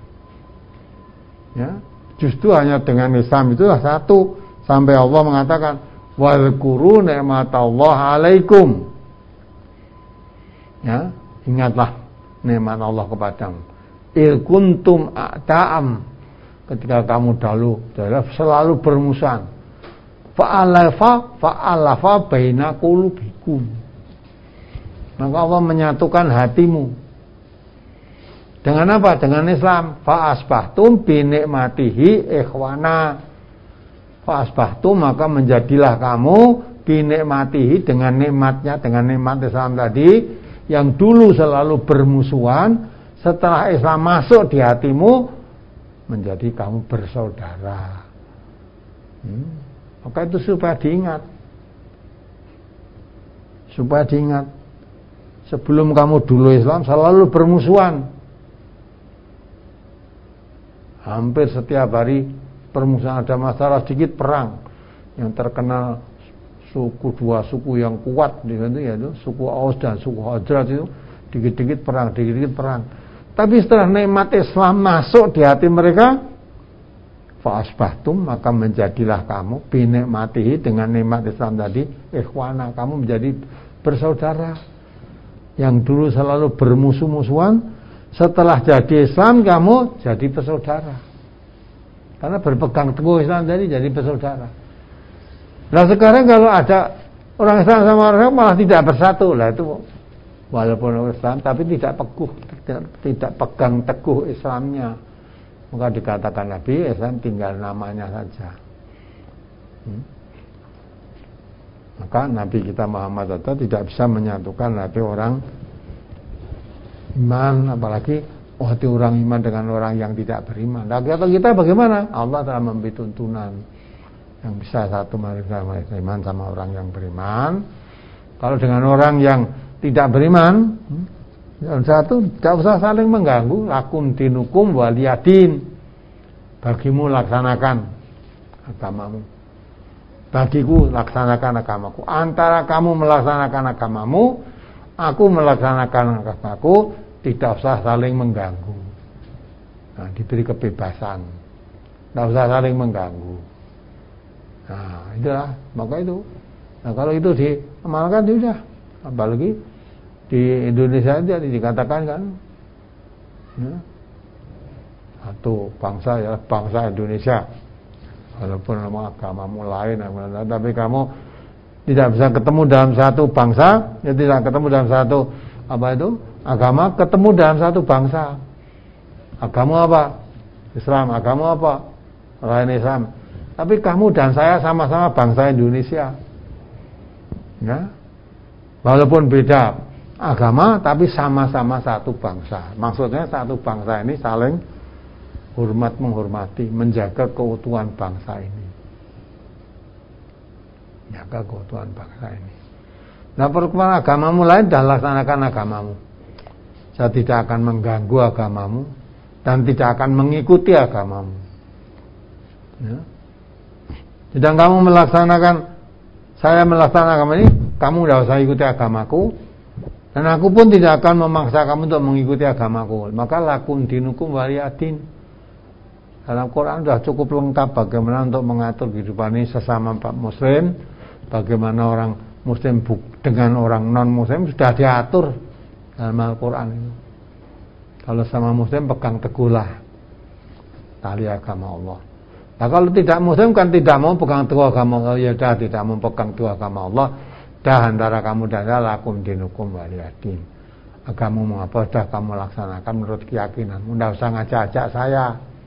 Ya, justru hanya dengan Islam itulah satu. Sampai Allah mengatakan, "Wadhkuru ni'matallahi 'alaikum." Ya, ingatlah nikmat Allah kepadamu. Il kuntum a'ta'am, ketika kamu dahulu selalu bermusuhan. Fa'alafa baina qulubikum. Maka Allah menyatukan hatimu. Dengan apa? Dengan Islam. Fa'asbahtum bi ni'matihi ikhwana. Fa'asbahtum, maka menjadilah kamu bi ni'matihi, dengan nikmatnya, dengan nikmat Islam tadi, yang dulu selalu bermusuhan, setelah Islam masuk di hatimu, menjadi kamu bersaudara. Maka itu supaya diingat. Supaya diingat. Sebelum kamu dulu Islam selalu bermusuhan. Hampir setiap hari permusuhan, ada masalah sedikit perang. Yang terkenal dua suku yang kuat di situ, yaitu suku Aus dan suku Khazraj, itu dikit-dikit perang. Tapi setelah nikmat Islam masuk di hati mereka, fa'asbahtum, maka menjadilah kamu binikmatihi, dengan nikmat Islam tadi, ikhwana, kamu menjadi bersaudara. Yang dulu selalu bermusuh-musuhan, setelah jadi Islam kamu jadi bersaudara. Karena berpegang teguh Islam tadi jadi bersaudara. Nah sekarang kalau ada orang Islam sama orang Islam malah tidak bersatu, lah itu walaupun orang Islam tapi tidak pegang teguh Islamnya, maka dikatakan Nabi, Islam tinggal namanya saja. Maka Nabi kita Muhammad itu tidak bisa menyatukan hati orang iman, apalagi hati orang iman dengan orang yang tidak beriman. Nah kita bagaimana? Allah telah memberi tuntunan yang bisa satu manusia iman sama orang yang beriman. Kalau dengan orang yang tidak beriman, satu, tidak usah saling mengganggu. Lakum dinukum waliyadin, bagimu laksanakan agamamu, bagiku laksanakan agamaku. Antara kamu melaksanakan agamamu, aku melaksanakan agamaku, tidak usah saling mengganggu. Nah, diberi kebebasan, tidak usah saling mengganggu. Nah itulah, maka itu. Nah kalau itu diamalkan sudah. Apalagi di Indonesia itu dikatakan kan, ya, satu bangsa ya bangsa Indonesia. Walaupun nama agamamu lain, tapi kamu tidak bisa ketemu dalam satu bangsa, ya tidak ketemu dalam satu apa itu agama, ketemu dalam satu bangsa. Agama apa? Islam. Agama apa? Lain Islam. Tapi kamu dan saya sama-sama bangsa Indonesia. Ya. Walaupun beda agama tapi sama-sama satu bangsa. Maksudnya satu bangsa ini saling hormat menghormati, menjaga keutuhan bangsa ini. Menjaga keutuhan bangsa ini. Nah, perkembangan agamamu lain dan laksanakan agamamu. Saya tidak akan mengganggu agamamu dan tidak akan mengikuti agamamu. Ya. Sedang kamu melaksanakan saya melaksanakan agama ini, kamu tidak usah ikuti agamaku, dan aku pun tidak akan memaksa kamu untuk mengikuti agamaku. Maka lakum dinukum waliyadin. Dalam Quran sudah cukup lengkap bagaimana untuk mengatur kehidupan ini sesama muslim, bagaimana orang muslim dengan orang non muslim sudah diatur dalam Al-Quran itu. Kalau sama muslim pegang teguhlah tali agama Allah. Nah kalau tidak muslim kan tidak mau pegang teguh agama Allah, ya dah tidak mau pegang teguh agama Allah, dah antara kamu dan saya lakum dinukum waliyadin. Agamamu apa dah kamu laksanakan menurut keyakinanmu, tidak usah ngajak-ajak saya.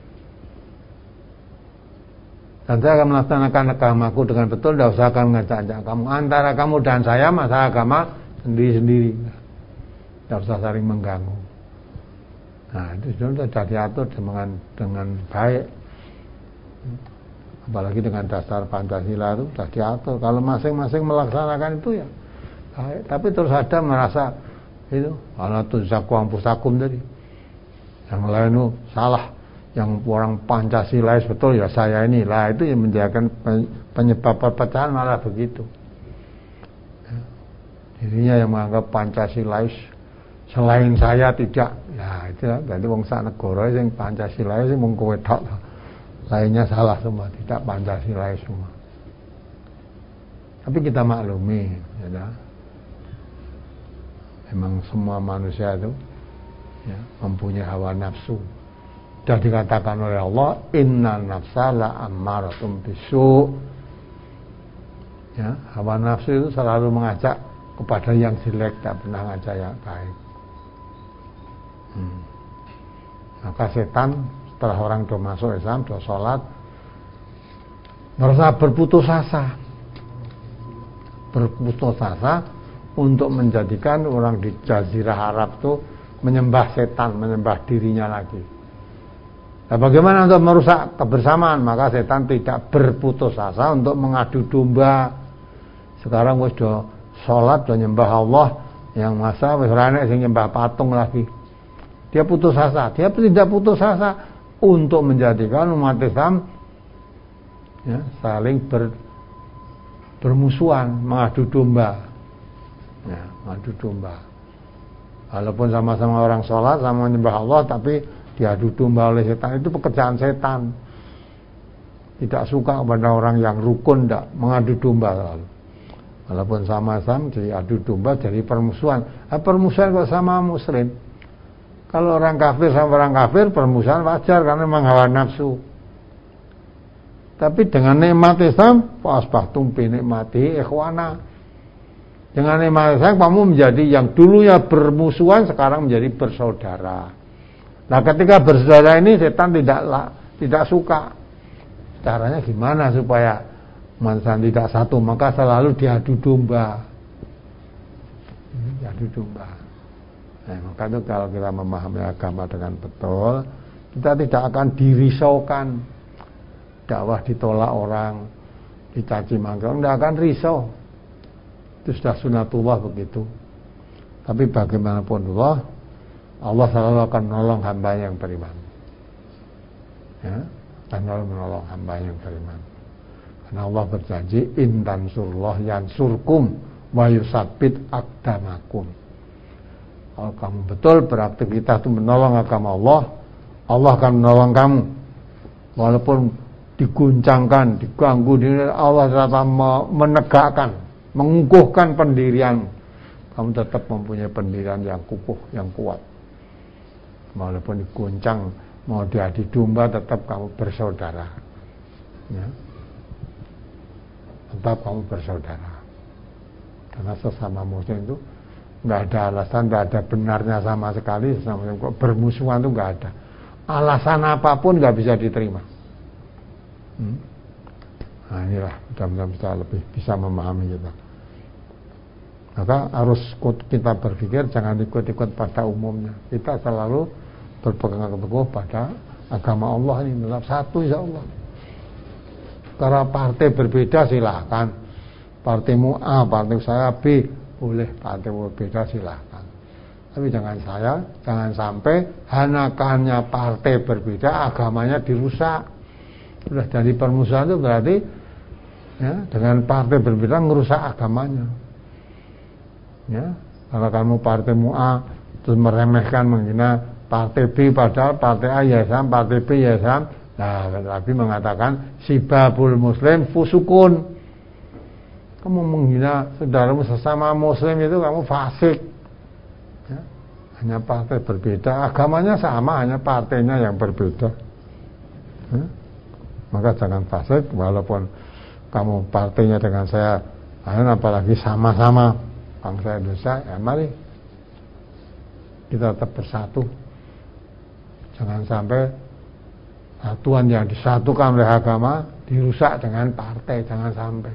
Dan saya akan melaksanakan agamaku dengan betul, tidak usah akan ngajak-ajak kamu. Antara kamu dan saya masalah agama sendiri-sendiri, tidak usah saling mengganggu. Nah itu sudah diatur dengan baik. Apalagi dengan dasar Pancasila itu sudah diatur. Kalau masing-masing melaksanakan itu ya baik. Tapi terus ada merasa itu ala tuzaku anfusakum tadi, yang lain itu salah, yang orang Pancasilais betul ya saya ini lah, itu yang menjadikan penyebab perpecahan malah begitu. Dirinya yang menganggap Pancasilais, selain saya tidak, ya itu jadi wong sak negara sing Pancasilais sing mung kowe tok, lainnya salah semua, tidak Pancasilais semua. Tapi kita maklumi, ya, memang semua manusia itu ya, mempunyai hawa nafsu. Sudah dikatakan oleh Allah, inna nafsa la ammaratum bisu. Ya, hawa nafsu itu selalu mengajak kepada yang jelek, tak pernah ngajak yang baik. Maka setan setelah orang sudah masuk Islam, sudah sholat, merasa berputus asa untuk menjadikan orang di Jazirah Arab itu menyembah setan, menyembah dirinya lagi. Nah, bagaimana untuk merusak kebersamaan? Maka setan tidak berputus asa untuk mengadu domba. Sekarang sudah sholat, sudah nyembah Allah, yang masa wis ora enek sing nyembah patung lagi. Dia putus asa. Dia tidak putus asa untuk menjadikan umat Islam ya, saling bermusuhan, mengadu domba. Ya, mengadu domba. Walaupun sama-sama orang sholat, sama menyembah Allah, tapi diadu domba oleh setan. Itu pekerjaan setan. Tidak suka kepada orang yang rukun, tidak mengadu domba selalu. Walaupun sama-sama diadu domba jadi permusuhan. Permusuhan kok sama muslim. Kalau orang kafir sama orang kafir, permusuhan wajar karena memang hawa nafsu. Tapi dengan nikmat Islam, fasbahtum bi nikmati ikhwana. Dengan nikmat Islam kamu menjadi yang dulunya bermusuhan sekarang menjadi bersaudara. Nah, ketika bersaudara ini setan tidak suka. Caranya gimana supaya mantan tidak satu? Maka selalu diadu domba. Diadu domba. Nah, maka itu kalau kita memahami agama dengan betul, kita tidak akan dirisaukan. Dakwah ditolak orang, dicaci maki, tidak akan risau. Itu sudah sunatullah begitu. Tapi bagaimanapun Allah selalu akan menolong hamba yang beriman. Ya, akan selalu menolong hamba yang beriman. Karena Allah berjanji, in tansurullah yansurkum wa yusabbit aqdamakum. Kalau kamu betul beraktivitas itu menolong agama Allah, Allah akan menolong kamu. Walaupun diguncangkan, diganggu, Allah tetap menegakkan, mengukuhkan pendirian. Kamu tetap mempunyai pendirian yang kukuh, yang kuat. Walaupun diguncang, mau diadu domba, tetap kamu bersaudara. Ya. Tetap kamu bersaudara. Karena sesama muslim itu nggak ada alasan, nggak ada benarnya sama sekali. Sesama muslim kok bermusuhan itu nggak ada. Alasan apapun nggak bisa diterima. Nah inilah, mudah-mudahan kita lebih bisa memahami kita. Maka harus kita berpikir jangan ikut-ikut pada umumnya. Kita selalu berpegang teguh pada agama Allah ini, tetap satu insya Allah. Kalau partai berbeda silakan. Partaimu A, partai saya B, boleh. Partai berbeda silakan. Tapi jangan sampai hanya partai berbeda agamanya dirusak. Sudah dari permusuhan itu berarti Ya, dengan partai berbeda merusak agamanya. Ya, kalau kamu partaimu A terus meremehkan, menghina partai B, padahal partai A ya sama, partai B ya sama. Nah, Nabi mengatakan sibabul muslim fusukun. Kamu menghina saudaramu sesama muslim itu kamu fasik. Ya, hanya partai berbeda, agamanya sama, hanya partainya yang berbeda. Ya, maka jangan fasik, walaupun kamu partainya dengan saya, apalagi sama-sama bangsa Indonesia, ya mari kita tetap bersatu. Jangan sampai satuan yang disatukan oleh agama dirusak dengan partai, jangan sampai.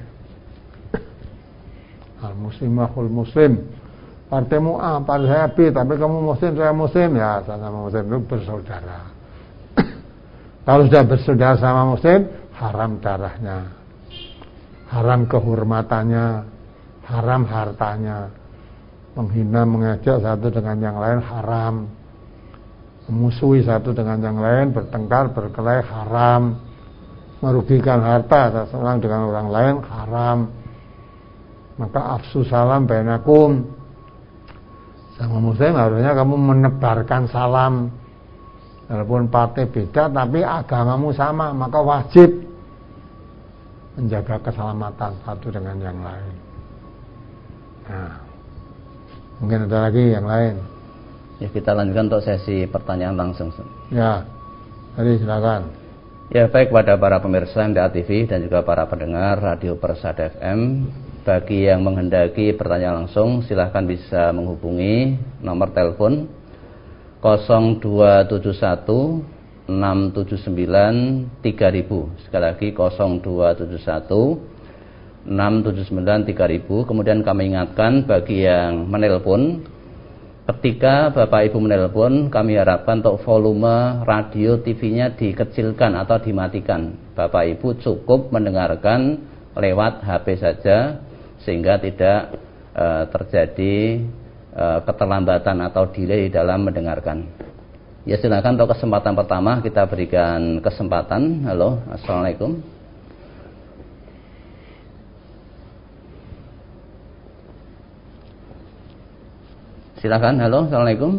Al-muslimahul muslim, partaimu A, partai saya B, tapi kamu muslim, saya muslim, ya sama muslim itu bersaudara. Kalau sudah bersaudara sama muslim, haram darahnya, haram kehormatannya, haram hartanya, menghina, mengejek satu dengan yang lain haram, memusuhi satu dengan yang lain, bertengkar, berkelahi haram, merugikan harta seorang dengan orang lain haram. Maka afsu salam bainakum, sama muslim harusnya kamu menebarkan salam, walaupun partai beda tapi agamamu sama, maka wajib menjaga keselamatan satu dengan yang lain. Nah, mungkin ada lagi yang lain. Ya, kita lanjutkan untuk sesi pertanyaan langsung. Ya, tadi silakan. Ya, baik kepada para pemirsa MTA TV dan juga para pendengar Radio Persada FM. Bagi yang menghendaki bertanya langsung, silahkan bisa menghubungi nomor telepon 0271 679 3000. Sekali lagi 0271 679 3000. Kemudian kami ingatkan bagi yang menelpon, ketika Bapak Ibu menelpon, kami harapkan untuk volume radio TV-nya dikecilkan atau dimatikan. Bapak Ibu cukup mendengarkan lewat HP saja, sehingga tidak terjadi keterlambatan atau delay dalam mendengarkan. Ya, silakan untuk kesempatan pertama kita berikan kesempatan. Halo, assalamualaikum. Silakan, halo, assalamualaikum.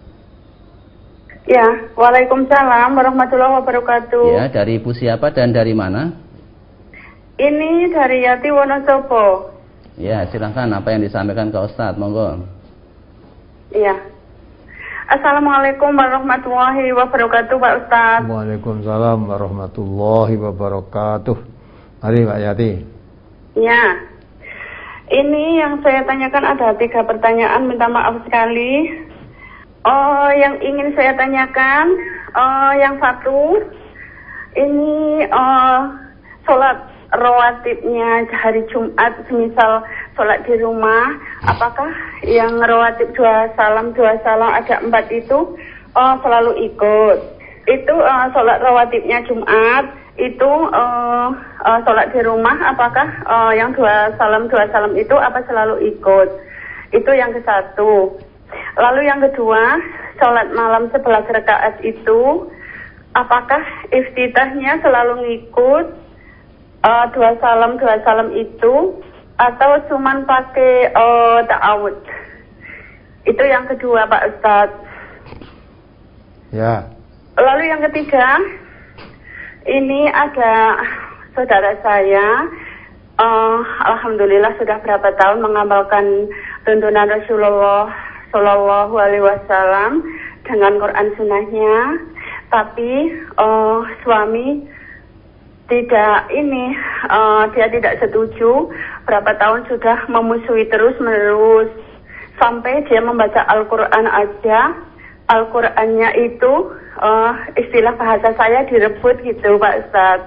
Ya, waalaikumsalam warahmatullahi wabarakatuh. Ya, dari Ibu siapa dan dari mana? Ini dari Yati Wonosobo. Ya, silakan apa yang disampaikan ke Ustadz, monggo. Iya. Assalamualaikum warahmatullahi wabarakatuh, Pak Ustadz. Waalaikumsalam warahmatullahi wabarakatuh. Mari Pak Yati. Ya. Ini yang saya tanyakan ada 3 pertanyaan, minta maaf sekali. Yang ingin saya tanyakan, yang satu, ini sholat rawatibnya hari Jumat, semisal sholat di rumah, apakah yang rawatib 2 salam ada 4 itu selalu ikut? Itu sholat rawatibnya Jumat itu sholat di rumah, apakah yang 2 salam itu apa selalu ikut? Itu yang ke satu. Lalu yang kedua, sholat malam 11 rakaat itu apakah iftitahnya selalu ngikut 2 salam itu, atau cuman pakai ta'awud? Itu yang kedua, Pak Ustadz. Ya. Lalu yang ketiga, ini ada saudara saya, alhamdulillah sudah berapa tahun mengamalkan tuntunan Rasulullah Shallallahu Alaihi Wasallam dengan Quran Sunnahnya, tapi suami tidak dia tidak setuju. Berapa tahun sudah memusuhi terus menerus, sampai dia membaca Al-Quran aja, Al-Qurannya itu istilah bahasa saya direbut gitu, Pak Ustadz.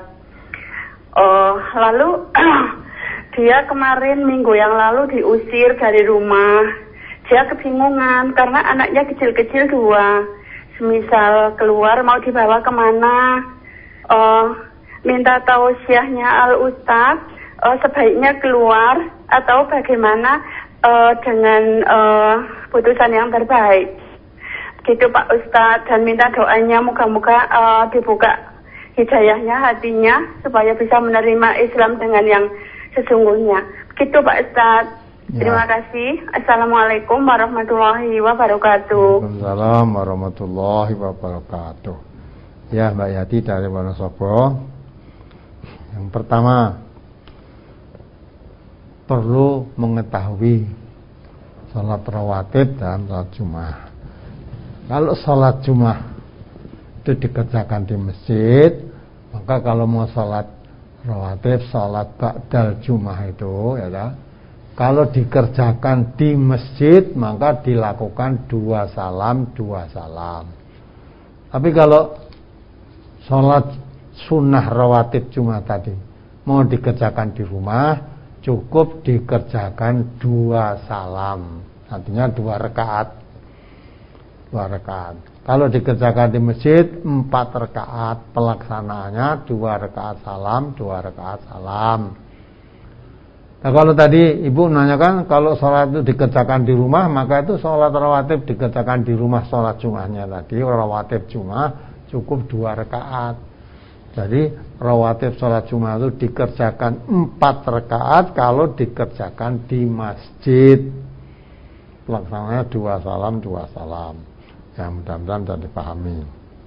Lalu dia kemarin minggu yang lalu diusir dari rumah. Dia kebingungan karena anaknya kecil-kecil 2. Semisal keluar mau dibawa kemana, minta tausiahnya Al-Ustadz, sebaiknya keluar atau bagaimana dengan putusan yang terbaik. Gitu Pak Ustadz, dan minta doanya moga-moga dibuka hidayahnya hatinya supaya bisa menerima Islam dengan yang sesungguhnya. Gitu Pak Ustadz. Ya. Terima kasih. Assalamualaikum warahmatullahi wabarakatuh. Waalaikumsalam warahmatullahi wabarakatuh. Ya Mbak Yati dari Wonosobo. Yang pertama, perlu mengetahui sholat rawatib dan sholat Jumat. Kalau sholat Jumat itu dikerjakan di masjid, maka kalau mau sholat rawatib, sholat ba'dal Jumat itu, ya, kalau dikerjakan di masjid, maka dilakukan 2 salam, 2 salam. Tapi kalau sholat sunnah rawatib Jumat tadi mau dikerjakan di rumah, cukup dikerjakan 2 salam, artinya 2 rakaat. 2 rakaat. Kalau dikerjakan di masjid 4 rakaat, pelaksanaannya 2 rakaat salam, 2 rakaat salam. Nah, kalau tadi Ibu menanyakan kalau sholat itu dikerjakan di rumah, maka itu sholat rawatib dikerjakan di rumah, sholat Jumatnya tadi rawatib Jumat cukup 2 rakaat. Jadi rawatib sholat Jumat itu dikerjakan 4 rakaat kalau dikerjakan di masjid. Pelaksanaannya 2 salam, 2 salam. Ya, mudah-mudahan sudah dipahami.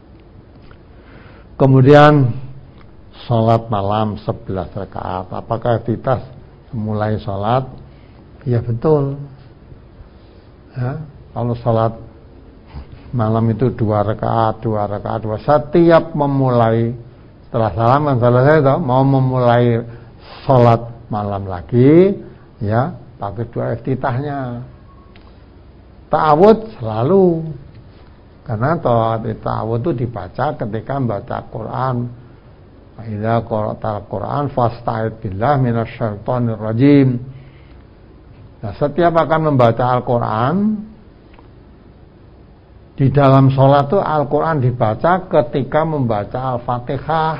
Kemudian sholat malam 11 rakaat. Apakah aktivitas mulai sholat? Ya betul. Ya, kalau sholat malam itu 2 rakaat, 2 rakaat, 2. Setiap memulai setelah salam kan selesai itu mau memulai sholat malam lagi, ya pakai 2 iftitahnya. Ta'awud selalu, karena ta'awud itu dibaca ketika membaca Quran. Idza qara'tal Quran fasta'id billah minasyaitonir rajim. Nah, setiap akan membaca Al-Quran, di dalam sholat itu Al-Quran dibaca ketika membaca Al-Fatihah.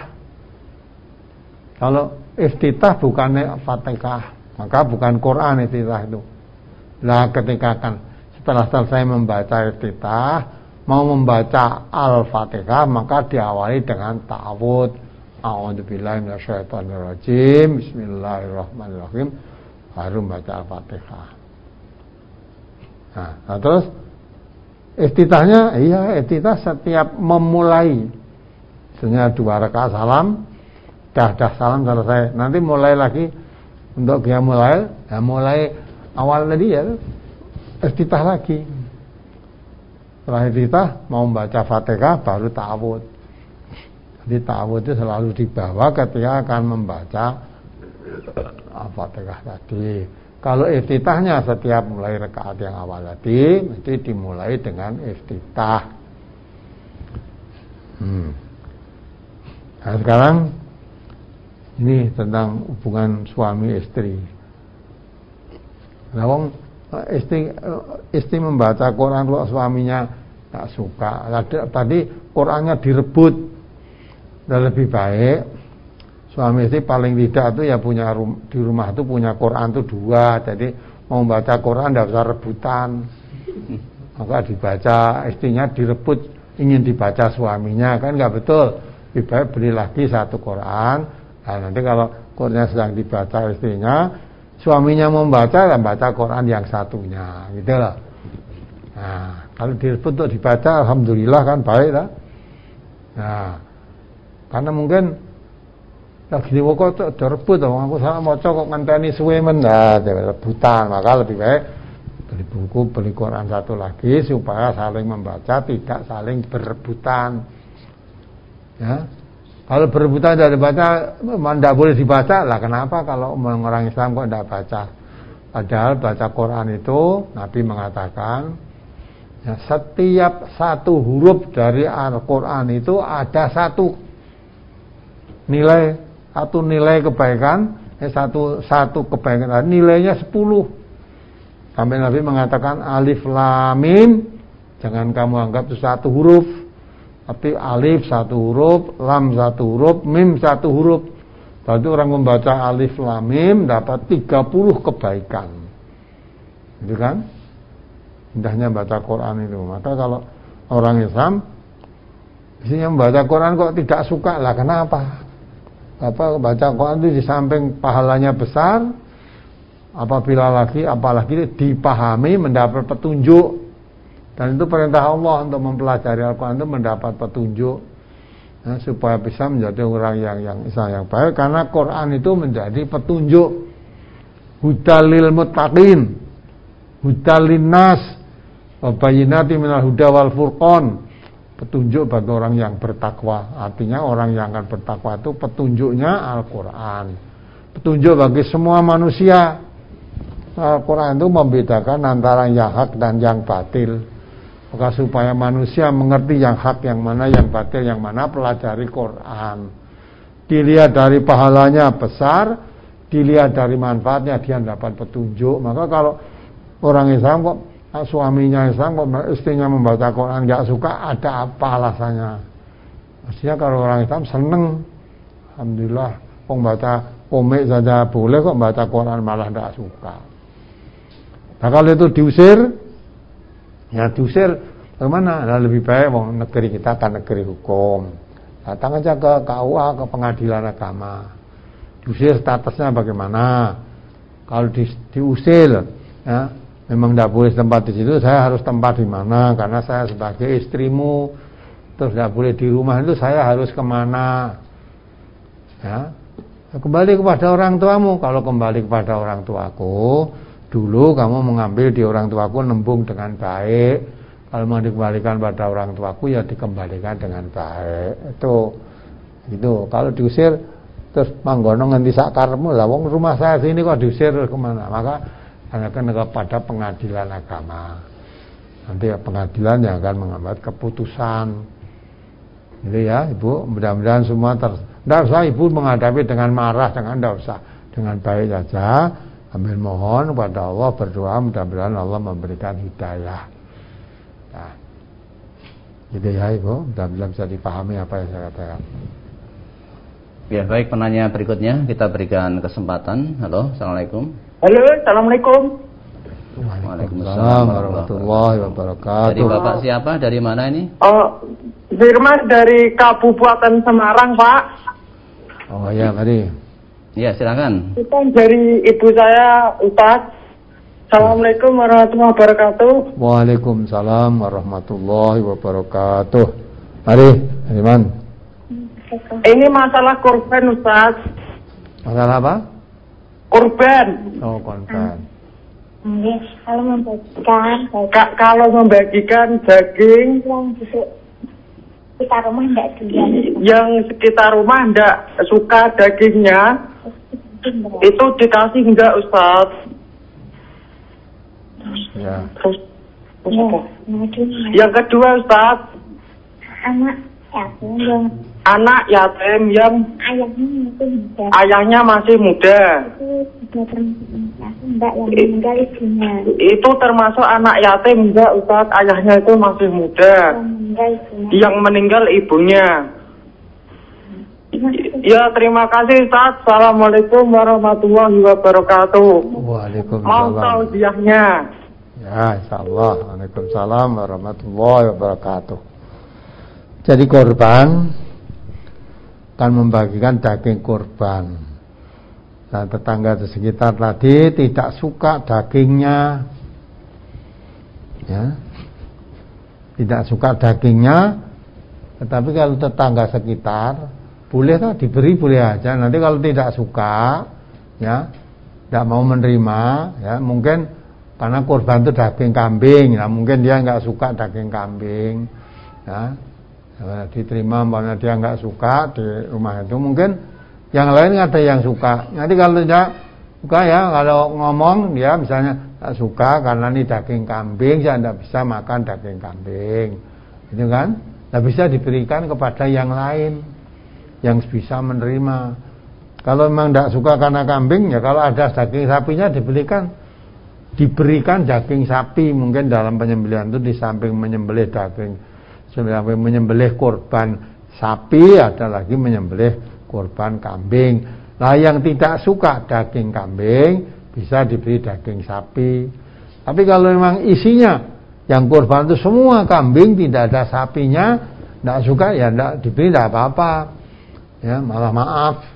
Kalau iftitah bukannya Al-Fatihah, maka bukan Quran iftitah itu. Nah, ketika kan setelah selesai membaca iftitah, mau membaca Al-Fatihah, maka diawali dengan ta'awud. A'udzubillahi minasyaitonirrajim. Bismillahirrahmanirrahim. Baru membaca Al-Fatihah. Nah, terus iftitahnya, iya iftitah setiap memulai. Misalnya 2 rakaat salam, dah salam selesai. Nanti mulai lagi untuk dia mulai, ya mulai awal tadi ya, iftitah lagi. Setelah iftitah mau membaca Fatihah baru ta'awud. Jadi ta'awud itu selalu dibawa ketika akan membaca Al-Fatihah tadi. Kalau iftitahnya setiap mulai rakaat yang awal tadi, mesti dimulai dengan iftitah. Nah, sekarang ini tentang hubungan suami istri. Nah, istri membaca Quran kalau suaminya tak suka. Tadi Qurannya direbut. Dan lebih baik suami istri paling tidak itu ya punya di rumah itu punya Quran itu 2. Jadi mau membaca Quran tidak usah rebutan. Maka dibaca, istrinya direbut ingin dibaca suaminya, kan nggak betul. Lebih baik beli lagi 1 Quran. Nah, nanti kalau Qurannya sedang dibaca istrinya, suaminya mau membaca, dan baca Quran yang satunya, gitu loh. Nah, kalau direbut untuk dibaca, alhamdulillah kan baik lah. Nah, karena mungkin lagi diwoko tuh direbut, aku salah maca kok ngenteni suwe men, rebutan. Maka lebih baik beli buku, beli Quran 1 lagi supaya saling membaca, tidak saling berebutan. Ya. Kalau berebutan tidak dibaca, tidak boleh dibaca lah. Kenapa kalau orang Islam kok tidak baca? Padahal baca Quran itu Nabi mengatakan, ya, setiap 1 huruf dari Al-Quran itu ada 1 nilai kebaikan, satu kebaikan, nilainya 10. Sampai Nabi mengatakan alif lam mim, jangan kamu anggap itu 1 huruf, tapi alif 1 huruf, lam 1 huruf, mim 1 huruf. Berarti orang membaca alif lam mim dapat 30 kebaikan. Gitu kan? Indahnya baca Quran itu. Maka kalau orang Islam isinya membaca Quran kok tidak suka lah, kenapa? baca Quran itu di samping pahalanya besar, apalagi dipahami mendapat petunjuk. Dan itu perintah Allah untuk mempelajari Al-Quran itu mendapat petunjuk, ya, supaya bisa menjadi orang yang baik, karena Quran itu menjadi petunjuk, hudalil muttaqin, hudalin nas, wabayinati minal huda wal furqan, petunjuk bagi orang yang bertakwa. Artinya orang yang akan bertakwa itu petunjuknya Al-Quran, petunjuk bagi semua manusia. Al-Quran itu membedakan antara yang hak dan yang batil. Maka supaya manusia mengerti yang hak yang mana, yang batil yang mana, pelajari Quran. Dilihat dari pahalanya besar, dilihat dari manfaatnya, dia dapat petunjuk. Maka kalau orang Islam kok, suaminya Islam kok istrinya membaca Quran nggak suka, ada apa alasannya? Maksudnya kalau orang Islam seneng, alhamdulillah, kok baca komik saja boleh, kok baca Quran malah nggak suka. Nah kalau itu diusir, ya diusir bagaimana? Nah, lebih baik negeri kita kan negeri hukum, datang aja ke KUA, ke pengadilan agama, diusir statusnya bagaimana. Kalau diusir, ya memang tidak boleh tempat di situ, saya harus tempat di mana, karena saya sebagai istrimu, terus tidak boleh di rumah itu, saya harus kemana, ya kembali kepada orang tuamu. Kalau kembali kepada orang tuaku, dulu kamu mengambil di orang tuaku nembung dengan baik, kalau mau dikembalikan pada orang tuaku ya dikembalikan dengan baik. Itu kalau diusir terus manggono nganti sak karepmu, lah wong rumah saya sini kok diusir kemana, maka akan kepada pengadilan agama. Nanti pengadilan yang akan mengambil keputusan. Gitu ya Ibu, mudah-mudahan semua tidak usah Ibu menghadapi dengan marah, tidak usah, dengan baik saja. Ambil mohon kepada Allah, berdoa mudah-mudahan Allah memberikan hidayah. Nah, gitu ya Ibu, mudah-mudahan bisa dipahami apa yang saya katakan. Ya baik, penanya berikutnya kita berikan kesempatan. Halo, assalamualaikum. Halo, assalamualaikum. Waalaikumsalam warahmatullahi wabarakatuh. Dari Bapak siapa? Dari mana ini? Oh, Firman dari Kabupaten Semarang, Pak. Oh ya, mari. Ya, silakan. Itu dari ibu saya, Ustaz. Assalamualaikum warahmatullahi wabarakatuh. Waalaikumsalam warahmatullahi wabarakatuh. Mari, Iman. Ini masalah korban, Ustaz. Masalah apa? Korban. Oh, korban. Yes, kalau membagikan Kalau membagikan daging sekitar rumah enggak doyan. yang sekitar rumah enggak suka dagingnya, itu dikasih enggak, Ustaz? Ya. Terus Ya, yang kedua, Ustaz, anak yatim yang ayahnya masih muda. itu mbak yang meninggal ibunya. Itu termasuk anak yatim enggak, Ustaz? Ayahnya itu masih muda. Yang meninggal ibunya. Ya, terima kasih, Ustaz. Assalamualaikum warahmatullahi wabarakatuh. Waalaikumsalam. Mau tausiahnya. Ya, insyaallah. Waalaikumsalam warahmatullahi wabarakatuh. Jadi korban kan membagikan daging korban. Dan tetangga di sekitar tadi tidak suka dagingnya, ya, tidak suka dagingnya. Tetapi kalau tetangga sekitar boleh lah diberi, boleh aja. Nanti kalau tidak suka, ya, tidak mau menerima, ya, mungkin karena korban itu daging kambing, ya, mungkin dia nggak suka daging kambing, ya, diterima. Umpamanya dia nggak suka di rumah itu, mungkin yang lain ada yang suka. Nanti kalau tidak suka, ya, kalau ngomong dia misalnya tak suka karena ini daging kambing, saya tidak bisa makan daging kambing, itu kan, tidak bisa diberikan kepada yang lain yang bisa menerima. Kalau memang tidak suka karena kambing, ya kalau ada daging sapinya diberikan daging sapi. Mungkin dalam penyembelihan itu di samping menyembelih daging, sampai menyembelih korban sapi, ada lagi menyembelih korban kambing. Nah, yang tidak suka daging kambing bisa diberi daging sapi. Tapi kalau memang isinya yang korban itu semua kambing, tidak ada sapinya, tidak suka, ya tidak diberi, tidak apa-apa, ya, malah maaf,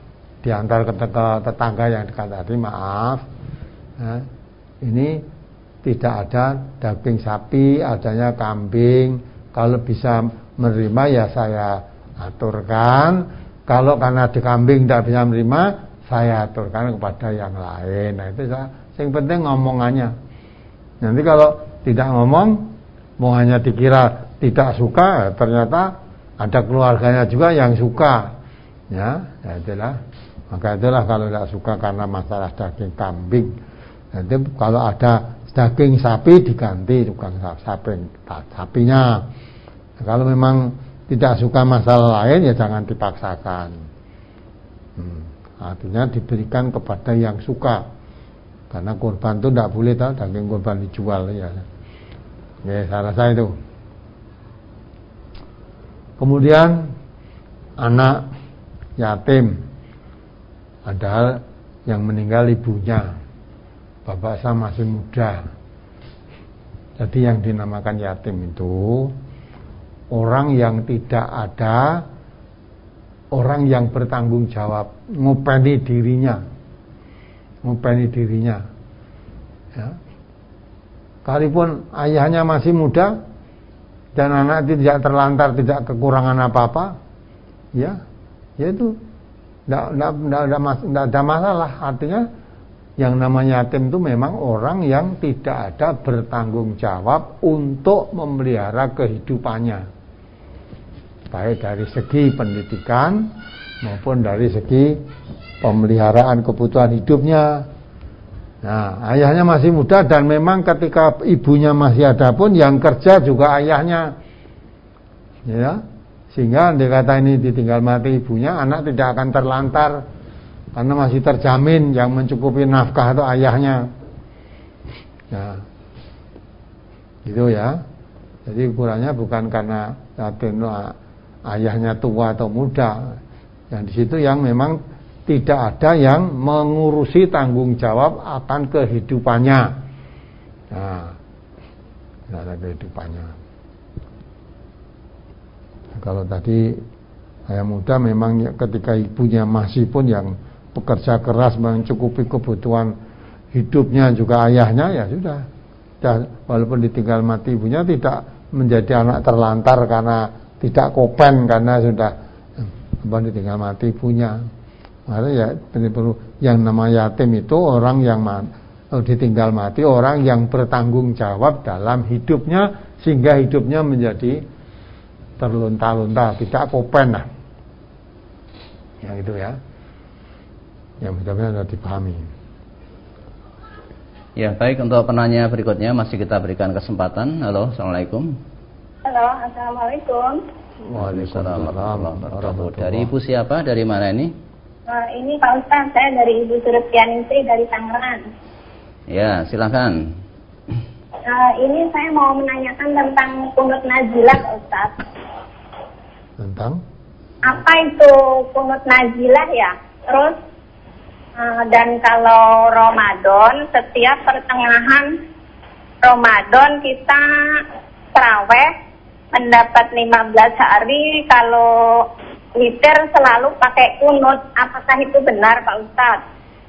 di antara tetangga yang dekat tadi, maaf, ini tidak ada daging sapi, adanya kambing. Kalau bisa menerima ya saya aturkan. Kalau karena di kambing tidak bisa menerima, saya aturkan kepada yang lain. Nah itu yang penting ngomongannya. Nanti kalau tidak ngomong, mau hanya dikira tidak suka, ternyata ada keluarganya juga yang suka. Ya itulah. Maka itulah kalau tidak suka karena masalah daging kambing. Nanti kalau ada daging sapi diganti tukang sapinya. Kalau memang tidak suka masalah lain ya jangan dipaksakan. Artinya diberikan kepada yang suka. Karena kurban itu tidak boleh daging kurban dijual ya. Ya saya rasa itu. Kemudian anak yatim, ada yang meninggal ibunya. Bapak saya masih muda. Jadi yang dinamakan yatim itu orang yang tidak ada, orang yang bertanggung jawab, ngopeni dirinya. Ya. Kalaupun ayahnya masih muda dan anak itu tidak terlantar, tidak kekurangan apa-apa, ya itu tidak ada masalah. Artinya yang namanya yatim itu memang orang yang tidak ada bertanggung jawab untuk memelihara kehidupannya, baik dari segi pendidikan maupun dari segi pemeliharaan kebutuhan hidupnya. Nah, ayahnya masih muda dan memang ketika ibunya masih ada pun yang kerja juga ayahnya, ya, sehingga dikata ini ditinggal mati ibunya, anak tidak akan terlantar. Karena masih terjamin yang mencukupi nafkah itu ayahnya. Ya. Gitu ya. Jadi ukurannya bukan karena yatim ayahnya tua atau muda. Yang di situ yang memang tidak ada yang mengurusi tanggung jawab akan kehidupannya. Nah, tidak ada kehidupannya. Kalau tadi ayah muda memang ketika ibunya masih pun yang bekerja keras mencukupi kebutuhan hidupnya juga ayahnya, ya sudah. Walaupun ditinggal mati ibunya tidak menjadi anak terlantar karena tidak kopen karena sudah ditinggal mati ibunya. Makanya ya perlu yang namanya yatim itu orang yang ditinggal mati, orang yang bertanggung jawab dalam hidupnya sehingga hidupnya menjadi terlunta-lunta, tidak kopen lah. Yang itu ya. Yang mudah-mudahan sudah dipahami. Ya baik, untuk penanya berikutnya masih kita berikan kesempatan. Halo, assalamualaikum. Halo, assalamualaikum. Waalaikumsalam warahmatullahi wabarakatuh. Dari ibu siapa? Dari mana ini? Ini Pak Ustaz, saya dari Ibu Surtianingsih dari Tangerang. Ya, silakan. Ini saya mau menanyakan tentang kunut nazilah, Pak Ustaz. Tentang? Apa itu kunut nazilah ya? Terus dan kalau Ramadan, setiap pertengahan Ramadan kita tarawih mendapat 15 hari, kalau witir selalu pakai kunut. Apakah itu benar Pak Ustadz?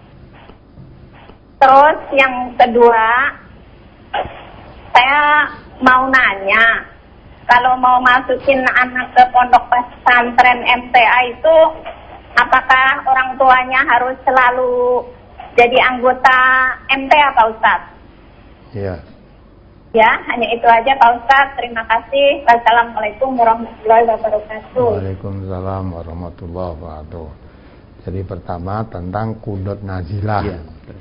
Terus yang kedua, saya mau nanya, kalau mau masukin anak ke pondok pesantren MTA itu, apakah orang tuanya harus selalu jadi anggota MTA Pak Ustadz? Iya. Ya, hanya itu aja Pak Ustadz. Terima kasih. Wassalamualaikum warahmatullahi wabarakatuh. Waalaikumsalam warahmatullahi wabarakatuh. Jadi pertama tentang kunut nazilah. Ya.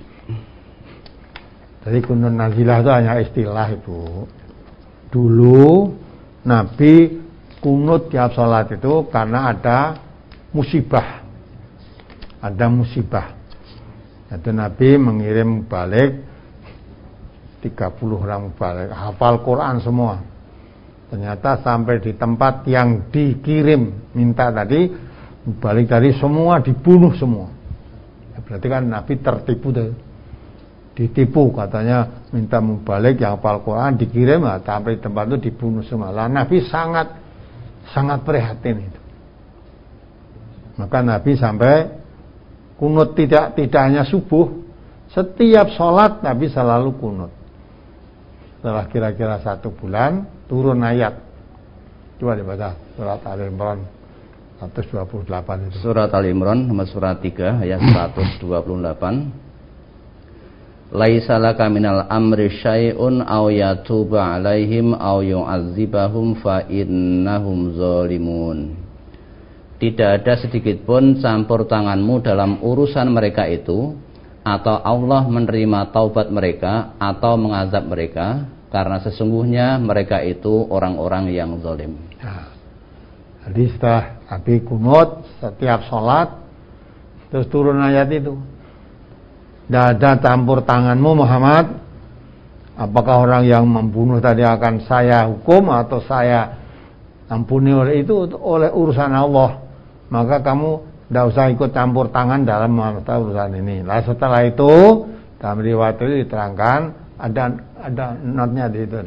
Jadi kunut nazilah itu hanya istilah itu. Dulu Nabi kunut tiap sholat itu karena ada musibah. Ada musibah. Itu Nabi mengirim balik 30 orang balik, hafal Quran semua. Ternyata sampai di tempat yang dikirim minta tadi, balik tadi semua dibunuh semua. Ya, berarti kan Nabi tertipu deh. Ditipu, katanya minta mubalik yang hafal Quran dikirim, nah, sampai di tempat itu dibunuh semua. Lah Nabi sangat prihatin itu. Maka Nabi sampai Kunut tidak hanya subuh, setiap sholat Nabi selalu kunut. Setelah kira-kira 1 bulan turun ayat. Coba dibaca surat Al-Imran 128 itu. Surat Al-Imran nomor surat 3 ayat 128. Laisa laka minal amri syai'un aw yatuba 'alaihim aw yu'adzibahum fa innahum zalimun. Tidak ada sedikit pun campur tanganmu dalam urusan mereka itu, atau Allah menerima taubat mereka atau mengazab mereka, karena sesungguhnya mereka itu orang-orang yang zalim. Nah, jadi setelah Nabi kunut setiap sholat, terus turun ayat itu. Tidak ada campur tanganmu Muhammad. Apakah orang yang membunuh tadi akan saya hukum atau saya ampuni oleh itu oleh urusan Allah. Maka kamu tidak usah ikut campur tangan dalam urusan ini. Nah setelah itu dalam riwayat itu diterangkan ada notnya di situ.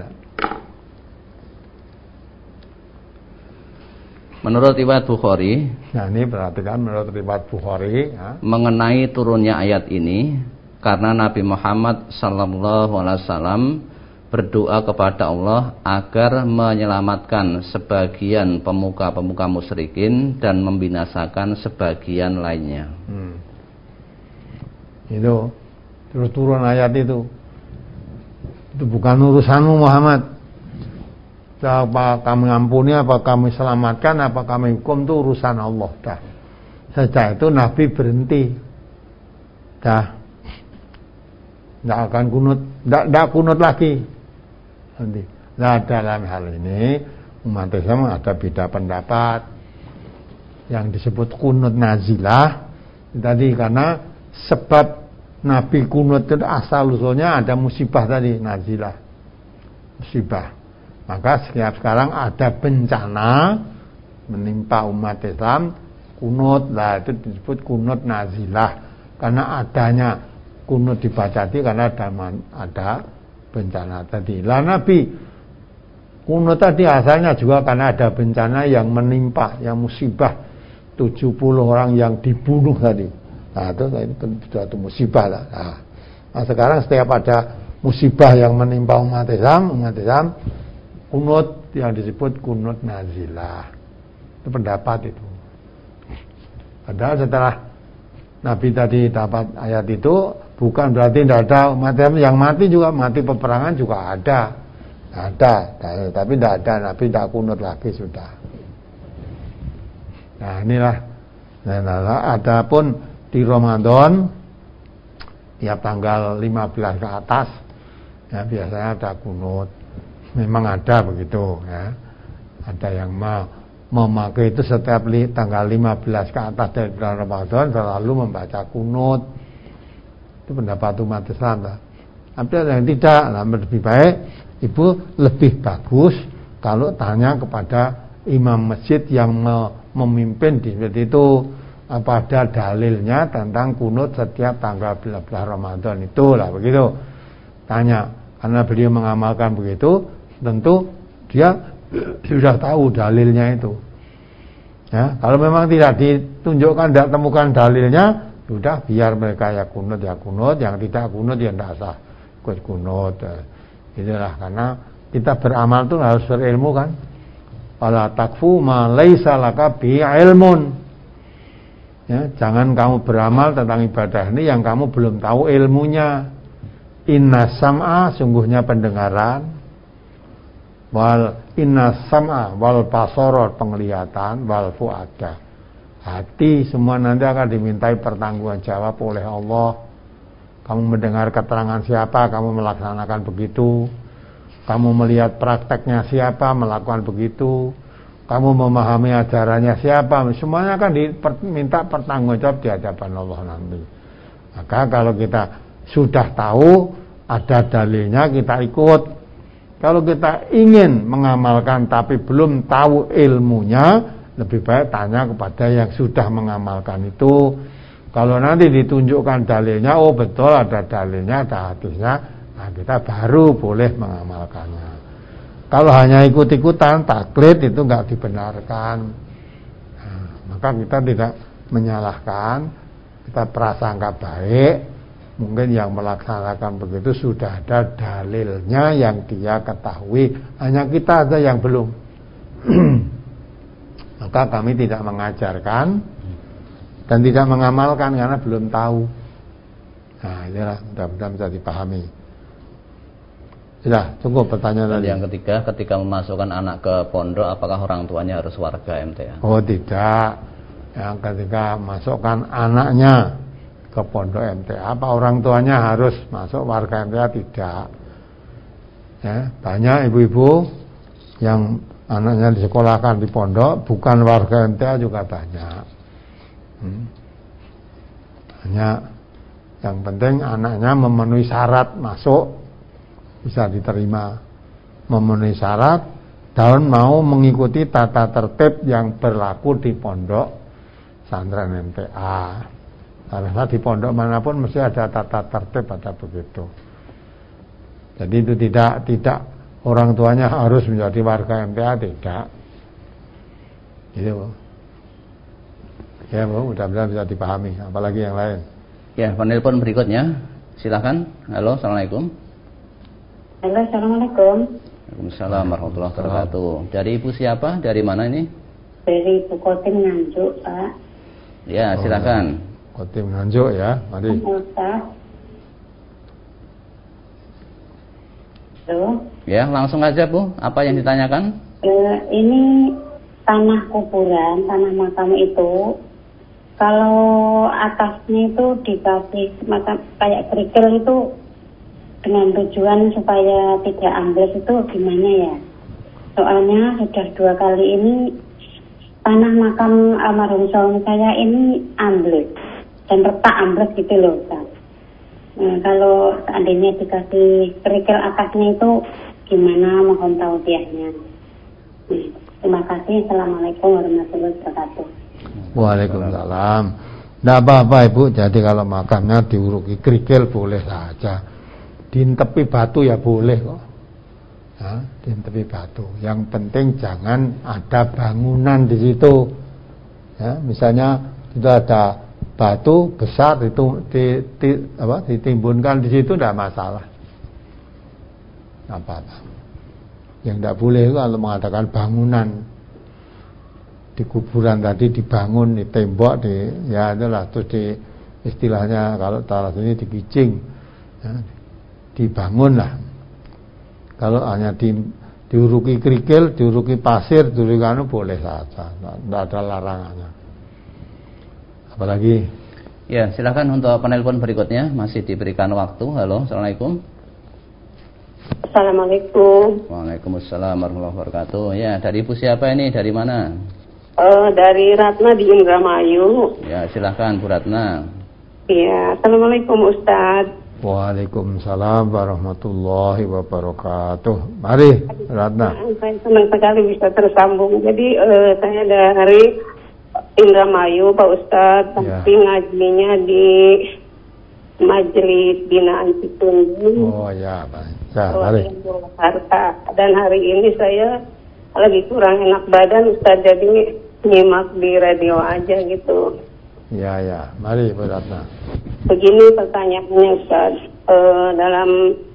Menurut riwayat Bukhari, nah ini perhatikan menurut riwayat Bukhari ya, mengenai turunnya ayat ini karena Nabi Muhammad SAW berdoa kepada Allah agar menyelamatkan sebagian pemuka-pemuka musyrikin dan membinasakan sebagian lainnya. Itu terus turun ayat itu bukan urusanmu Muhammad. Apa kami ampuni, apa kami selamatkan, apa kami hukum, itu urusan Allah. Dah. Sejak itu Nabi berhenti. Dah. Tidak akan kunut, tidak kunut lagi. Nanti. Nah dalam hal ini umat Islam ada beda pendapat. Yang disebut kunut nazilah tadi karena sebab Nabi kunut itu asal usulnya ada musibah tadi, nazilah. Musibah. Maka setiap sekarang ada bencana menimpa umat Islam, kunut lah itu disebut kunut nazilah karena adanya kunut dibaca tadi karena ada bencana tadi. Lah Nabi kunut tadi asalnya juga karena ada bencana yang menimpa, yang musibah 70 orang yang dibunuh tadi. Nah itu suatu musibah lah. Nah sekarang setiap ada musibah yang menimpa umat Islam kunut yang disebut kunut nazilah. Itu pendapat itu. Padahal setelah Nabi tadi dapat ayat itu bukan berarti tidak ada umat yang mati, juga mati peperangan juga ada, tapi tidak ada Nabi tidak kunut lagi sudah. Nah inilah. Nah, adapun di Ramadan tiap tanggal 15 ke atas ya biasanya ada kunut. Memang ada begitu ya. Ada yang memakai itu setiap tanggal 15 ke atas dari bulan Ramadan selalu membaca kunut. Itu pendapat umat Islam lah. Tapi ada yang tidak, lebih baik ibu lebih bagus kalau tanya kepada imam masjid yang memimpin di masjid itu apa ada dalilnya tentang kunut setiap tanggal 15 Ramadan itulah begitu. Tanya, karena beliau mengamalkan begitu, tentu dia sudah tahu dalilnya itu. Ya, kalau memang tidak ditunjukkan, tidak temukan dalilnya, sudah biar mereka ya kunut, yang tidak kunut ya tidak sah ikut kunut. Itulah karena kita beramal itu harus berilmu kan. Wala takfu ma laisa laka bi ilmun. Ya, jangan kamu beramal tentang ibadah ini yang kamu belum tahu ilmunya. Inna sam'a sungguhnya pendengaran, wal inna sam'a wal basara penglihatan, wal fuada hati, semua nanti akan dimintai pertanggungjawab oleh Allah. Kamu mendengar keterangan siapa, kamu melaksanakan begitu. Kamu melihat prakteknya siapa, melakukan begitu. Kamu memahami ajarannya siapa, semuanya akan diminta pertanggungjawab di hadapan Allah nanti. Maka kalau kita sudah tahu ada dalilnya kita ikut. Kalau kita ingin mengamalkan tapi belum tahu ilmunya, lebih baik tanya kepada yang sudah mengamalkan itu. Kalau nanti ditunjukkan dalilnya, oh betul ada dalilnya, ada hadisnya, nah kita baru boleh mengamalkannya. Kalau hanya ikut-ikutan, taklid itu enggak dibenarkan. Nah, maka kita tidak menyalahkan kita prasangka baik, mungkin yang melaksanakan begitu sudah ada dalilnya yang dia ketahui, hanya kita aja yang belum. Maka kami tidak mengajarkan dan tidak mengamalkan karena belum tahu. Nah, inilah mudah-mudahan bisa dipahami. Sudah, cukup pertanyaan tadi. Yang ketiga, ketika memasukkan anak ke pondok, apakah orang tuanya harus warga MTA? Oh tidak. Yang ketika masukkan anaknya ke pondok MTA, apa orang tuanya harus masuk warga MTA? Tidak. Ya, banyak ibu-ibu yang anaknya disekolahkan di pondok bukan warga MTA juga banyak. Banyak. Yang penting anaknya memenuhi syarat masuk, bisa diterima, memenuhi syarat dan mau mengikuti tata tertib yang berlaku di pondok pesantren MTA. Karena di pondok manapun mesti ada tata tertib, ada begitu. Jadi itu tidak orang tuanya harus menjadi warga MTA, tidak. Gitu, Bu. Ya, Bu, mudah-mudahan bisa dipahami. Apalagi yang lain. Ya, penelpon berikutnya. Silakan. Halo, assalamualaikum. Halo, assalamualaikum. Waalaikumsalam warahmatullahi wabarakatuh. Dari ibu siapa? Dari mana ini? Dari Ibu Kotim Nganjuk, Pak. Ya, silakan. Kotim Nganjuk ya, mari. Halo. Ya, langsung aja Bu. Apa yang ditanyakan? Ini tanah kuburan, tanah makam itu, kalau atasnya itu dikasih macam kayak kerikil itu dengan tujuan supaya tidak ambles, itu gimana ya? Soalnya sudah 2 kali ini tanah makam almarhum suami saya ini ambles dan retak ambles gitu loh, Ustaz. Nah, kalau seandainya dikasih kerikil atasnya itu gimana, mohon tausiahnya. Terima kasih. Assalamualaikum warahmatullahi wabarakatuh. Waalaikumsalam. Tidak apa-apa Ibu, jadi kalau makamnya diuruki kerikil boleh saja. Dintepi batu ya boleh kok. Ya, dintepi batu. Yang penting jangan ada bangunan di situ. Ya, misalnya itu ada batu besar itu ditimbunkan di situ, tidak masalah. Apa-apa. Yang tidak boleh kalau mengadakan bangunan di kuburan tadi, dibangun di tembok, ya itulah, terus istilahnya kalau taruh sini dikicing, ya, dibangun lah. Kalau hanya diuruki kerikil, diuruki pasir, diuruki anu boleh saja, tidak ada larangannya. Apalagi? Ya, silakan untuk penelpon berikutnya, masih diberikan waktu. Halo, assalamualaikum. Assalamualaikum. Waalaikumsalam warahmatullahi wabarakatuh. Ya, dari ibu siapa ini? Dari mana? Dari Ratna di Indramayu. Ya, silakan Bu Ratna. Iya, assalamualaikum Ustaz. Waalaikumsalam warahmatullahi wabarakatuh. Mari Ratna. Saya senang sekali bisa tersambung. Jadi saya dari Indramayu Pak Ustadz, tapi ngajinya di Majelis Binaan Citunjung. Oh ya, baik. Ya, mari. Dan hari ini saya lagi kurang enak badan Ustadz, jadi nyimak di radio aja gitu. Ya, mari Bu Ratna. Begini pertanyaannya Ustadz, dalam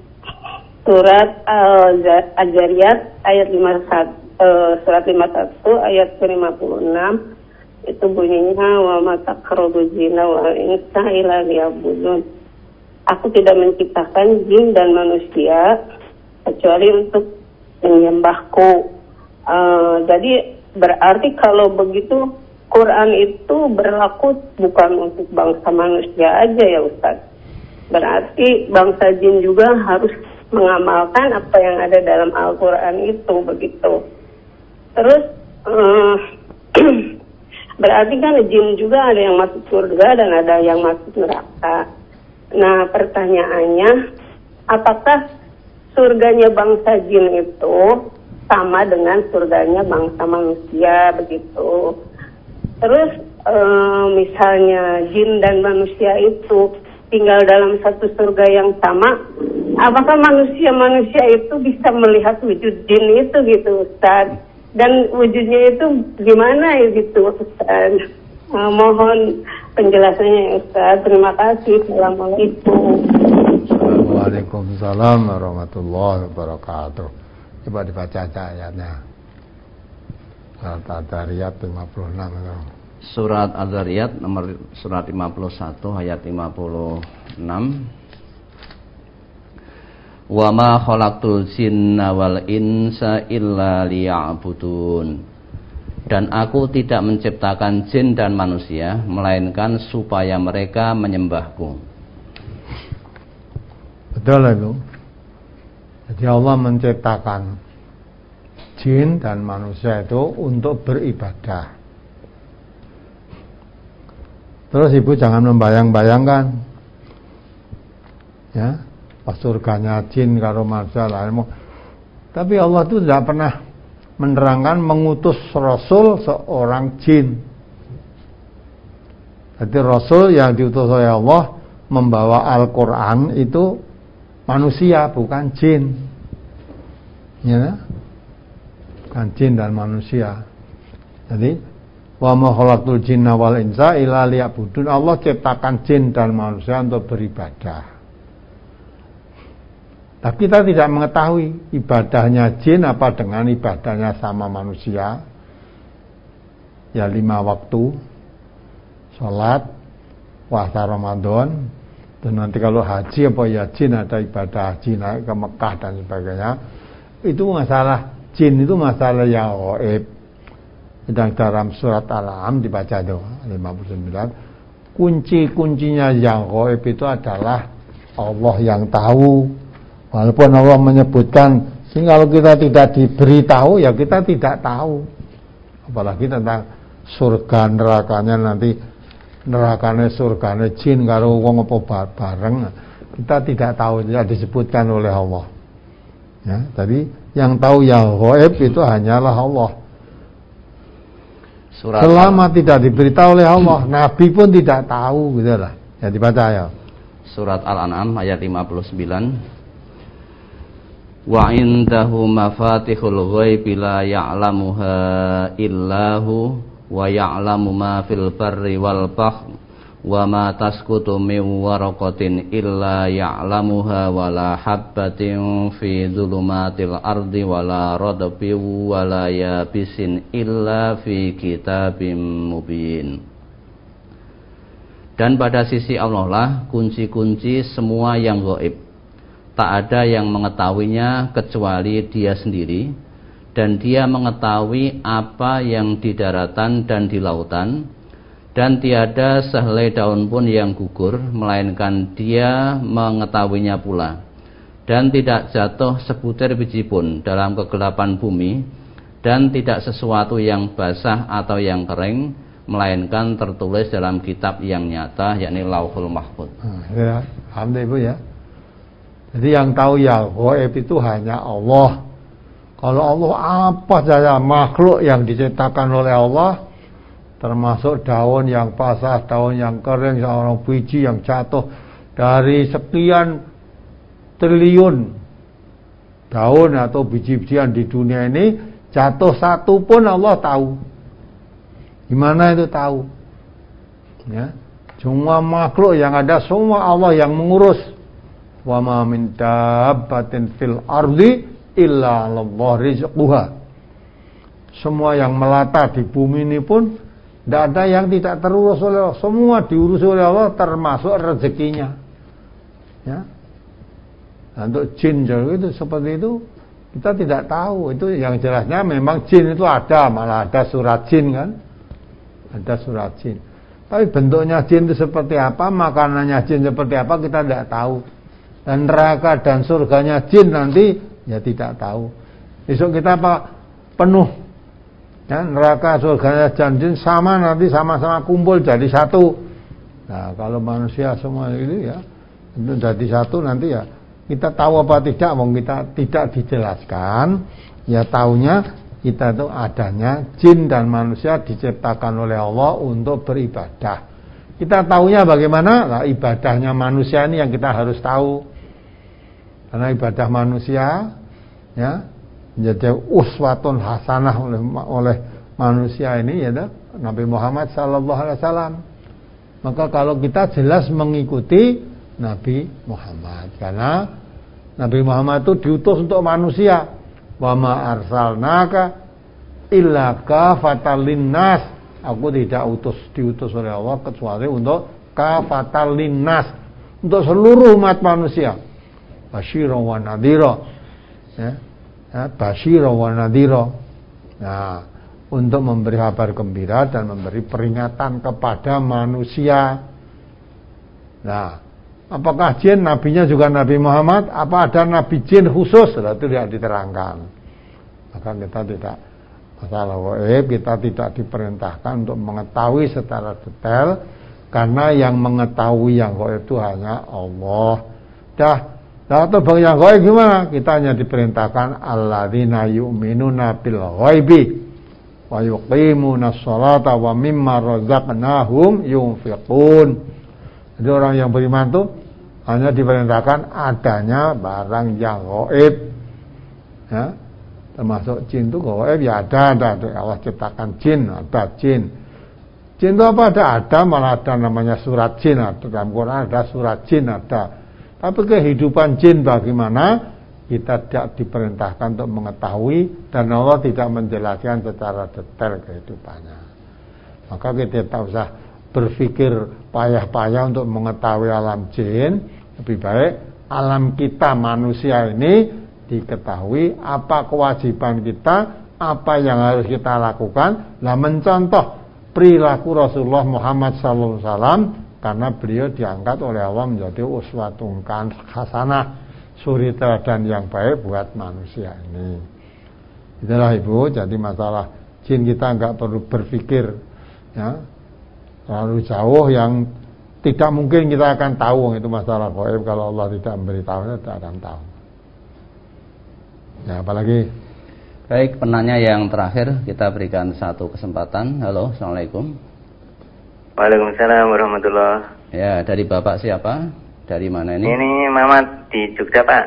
surat Al-Zariyat ayat 51, surat 51 ayat 56 itu bunyinya wa mataqrabu zina wa insa ila liyabudun. Aku tidak menciptakan jin dan manusia kecuali untuk menyembahku. Jadi berarti kalau begitu Quran itu berlaku bukan untuk bangsa manusia aja ya Ustaz. Berarti bangsa jin juga harus mengamalkan apa yang ada dalam Al-Quran itu, begitu. Terus berarti kan jin juga ada yang masuk surga dan ada yang masuk neraka. Nah pertanyaannya, apakah surganya bangsa jin itu sama dengan surganya bangsa manusia, begitu? Terus misalnya jin dan manusia itu tinggal dalam satu surga yang sama, apakah manusia itu bisa melihat wujud jin itu gitu Ustaz? Dan wujudnya itu gimana ya gitu Ustaz? Mohon penjelasannya Ustaz. Terima kasih. Assalamualaikum. Waalaikumsalam warahmatullahi wabarakatuh. Coba dibaca aja ayatnya. Surat Al-Dzariyat 56 itu. Surat Al-Dzariyat nomor surat 51 ayat 56. Wa ma khalaqtul jinna wal insa illa liya'budun. Dan aku tidak menciptakan jin dan manusia melainkan supaya mereka menyembahku. Betul itu. Jadi Allah menciptakan jin dan manusia itu untuk beribadah. Terus ibu jangan membayang-bayangkan, ya, pas surganya jin karo manusia lain. Tapi Allah itu tidak pernah menerangkan mengutus Rasul seorang jin. Jadi Rasul yang diutus oleh Allah membawa Al-Quran itu manusia, bukan jin, ya, bukan jin dan manusia. Jadi wa ma khalaqtul jinna wal insa illa liya'budun. Allah ciptakan jin dan manusia untuk beribadah. Tapi kita tidak mengetahui ibadahnya jin apa dengan ibadahnya sama manusia. Ya 5 waktu sholat, puasa Ramadan, dan nanti kalau haji apa ya jin, ada ibadah haji naik ke Mekah dan sebagainya. Itu masalah jin, itu masalah yang gaib. Dan dalam surat Al-An'am dibaca itu 59. Kunci-kuncinya yang gaib itu adalah Allah yang tahu. Walaupun Allah menyebutkan, sehingga kalau kita tidak diberitahu, ya kita tidak tahu. Apalagi tentang surga nerakanya nanti, nerakanya surganya jin karo wong apa bareng, kita tidak tahu, tidak disebutkan oleh Allah. Ya, tapi yang tahu yang gaib itu hanyalah Allah. Selama tidak diberitahu oleh Allah, Nabi pun tidak tahu, gitu lah. Ya dibaca ya. Surat Al-An'am ayat 59. Wa indahu mafatihul ghaibi la ya'lamuha illahu wa ya'lamu ma fil barri wal bahri wa ma tasqutu min waraqatin illa ya'lamuha wa la habbatin fi dhulumatil ardi wa la radbin wa la yabisin illa fi kitabim mubin. Dan pada sisi Allah lah kunci-kunci semua yang gaib. Tak ada yang mengetahuinya kecuali Dia sendiri, dan Dia mengetahui apa yang di daratan dan di lautan, dan tiada sehelai daun pun yang gugur melainkan Dia mengetahuinya pula, dan tidak jatuh sebutir biji pun dalam kegelapan bumi, dan tidak sesuatu yang basah atau yang kering melainkan tertulis dalam kitab yang nyata, yakni Lauhul Mahfuz. Ya, alhamdulillah Ibu ya. Jadi yang tahu yang gaib itu hanya Allah. Kalau Allah apa saja makhluk yang diciptakan oleh Allah, termasuk daun yang basah, daun yang kering, seorang biji yang jatuh dari sekian triliun daun atau biji-bijian di dunia ini, jatuh satu pun Allah tahu. Gimana itu tahu? Ya, semua makhluk yang ada semua Allah yang mengurus. Wa ma min dabbatin fil ardi illa 'alallahi rizquha. Semua yang melata di bumi ini pun tidak ada yang tidak terurus oleh Allah. Semua diurus oleh Allah, termasuk rezekinya. Ya. Nah, untuk jin itu seperti itu kita tidak tahu. Itu yang jelasnya memang jin itu ada, malah ada surat jin kan. Ada surat jin. Tapi bentuknya jin itu seperti apa, makanannya jin seperti apa kita tidak tahu. Dan neraka dan surganya jin nanti ya tidak tahu. Besok kita apa penuh ya, neraka surganya jin sama, nanti sama-sama kumpul jadi satu. Nah kalau manusia semua itu ya itu jadi satu, nanti ya kita tahu apa tidak, mau kita tidak dijelaskan, ya taunya kita itu adanya jin dan manusia diciptakan oleh Allah untuk beribadah. Kita tahunya bagaimana? Nah, ibadahnya manusia ini yang kita harus tahu. Karena ibadah manusia ya menjadi uswatun hasanah oleh manusia ini ya Nabi Muhammad sallallahu alaihi wasallam. Maka kalau kita jelas mengikuti Nabi Muhammad, karena Nabi Muhammad itu diutus untuk manusia. Wa ma arsalnaka illa kafatan linnas. Aku tidak diutus oleh Allah kecuali untuk kafatan linnas, untuk seluruh umat manusia. Basyira wa nadhira. Ya. Basyira wa nadhira. Nah, untuk memberi kabar gembira dan memberi peringatan kepada manusia. Nah, apakah jin nabinya juga Nabi Muhammad? Apa ada nabi jin khusus? Itu tidak diterangkan. Maka kita tidak masalah gaib, kita tidak diperintahkan untuk mengetahui secara detail, karena yang mengetahui yang gaib itu hanya Allah. Atau bagi yang gaib gimana? Kita hanya diperintahkan alladzina yu'minuna bil ghaibi wa yuqimuna sholata wa mimma razaqnahum yunfiqun. Jadi orang yang beriman itu hanya diperintahkan adanya barang yang gaib. Ya. Termasuk jin itu gaib ya ada. Allah ciptakan jin, ada jin. Jin itu apa? Ada, malah ada namanya surat jin. Ada dalam Quran ada surat jin ada. Tapi kehidupan jin bagaimana? Kita tidak diperintahkan untuk mengetahui, dan Allah tidak menjelaskan secara detail kehidupannya. Maka kita tidak usah berpikir payah-payah untuk mengetahui alam jin. Lebih baik alam kita manusia ini diketahui, apa kewajiban kita, apa yang harus kita lakukan. Nah, mencontoh perilaku Rasulullah Muhammad SAW, karena beliau diangkat oleh Allah menjadi uswatun hasanah, suri teladan yang baik buat manusia ini. Itulah Ibu, jadi masalah jin kita enggak perlu berpikir ya terlalu jauh yang tidak mungkin kita akan tahu. Itu masalah gaib, kalau Allah tidak memberitahu kita tidak akan tahu. Ya, apalagi. Baik, penanya yang terakhir kita berikan satu kesempatan. Halo, Assalamualaikum. Waalaikumsalam warahmatullahi. Ya, dari Bapak siapa? Dari mana ini? Ini Mamat di Jogja, Pak.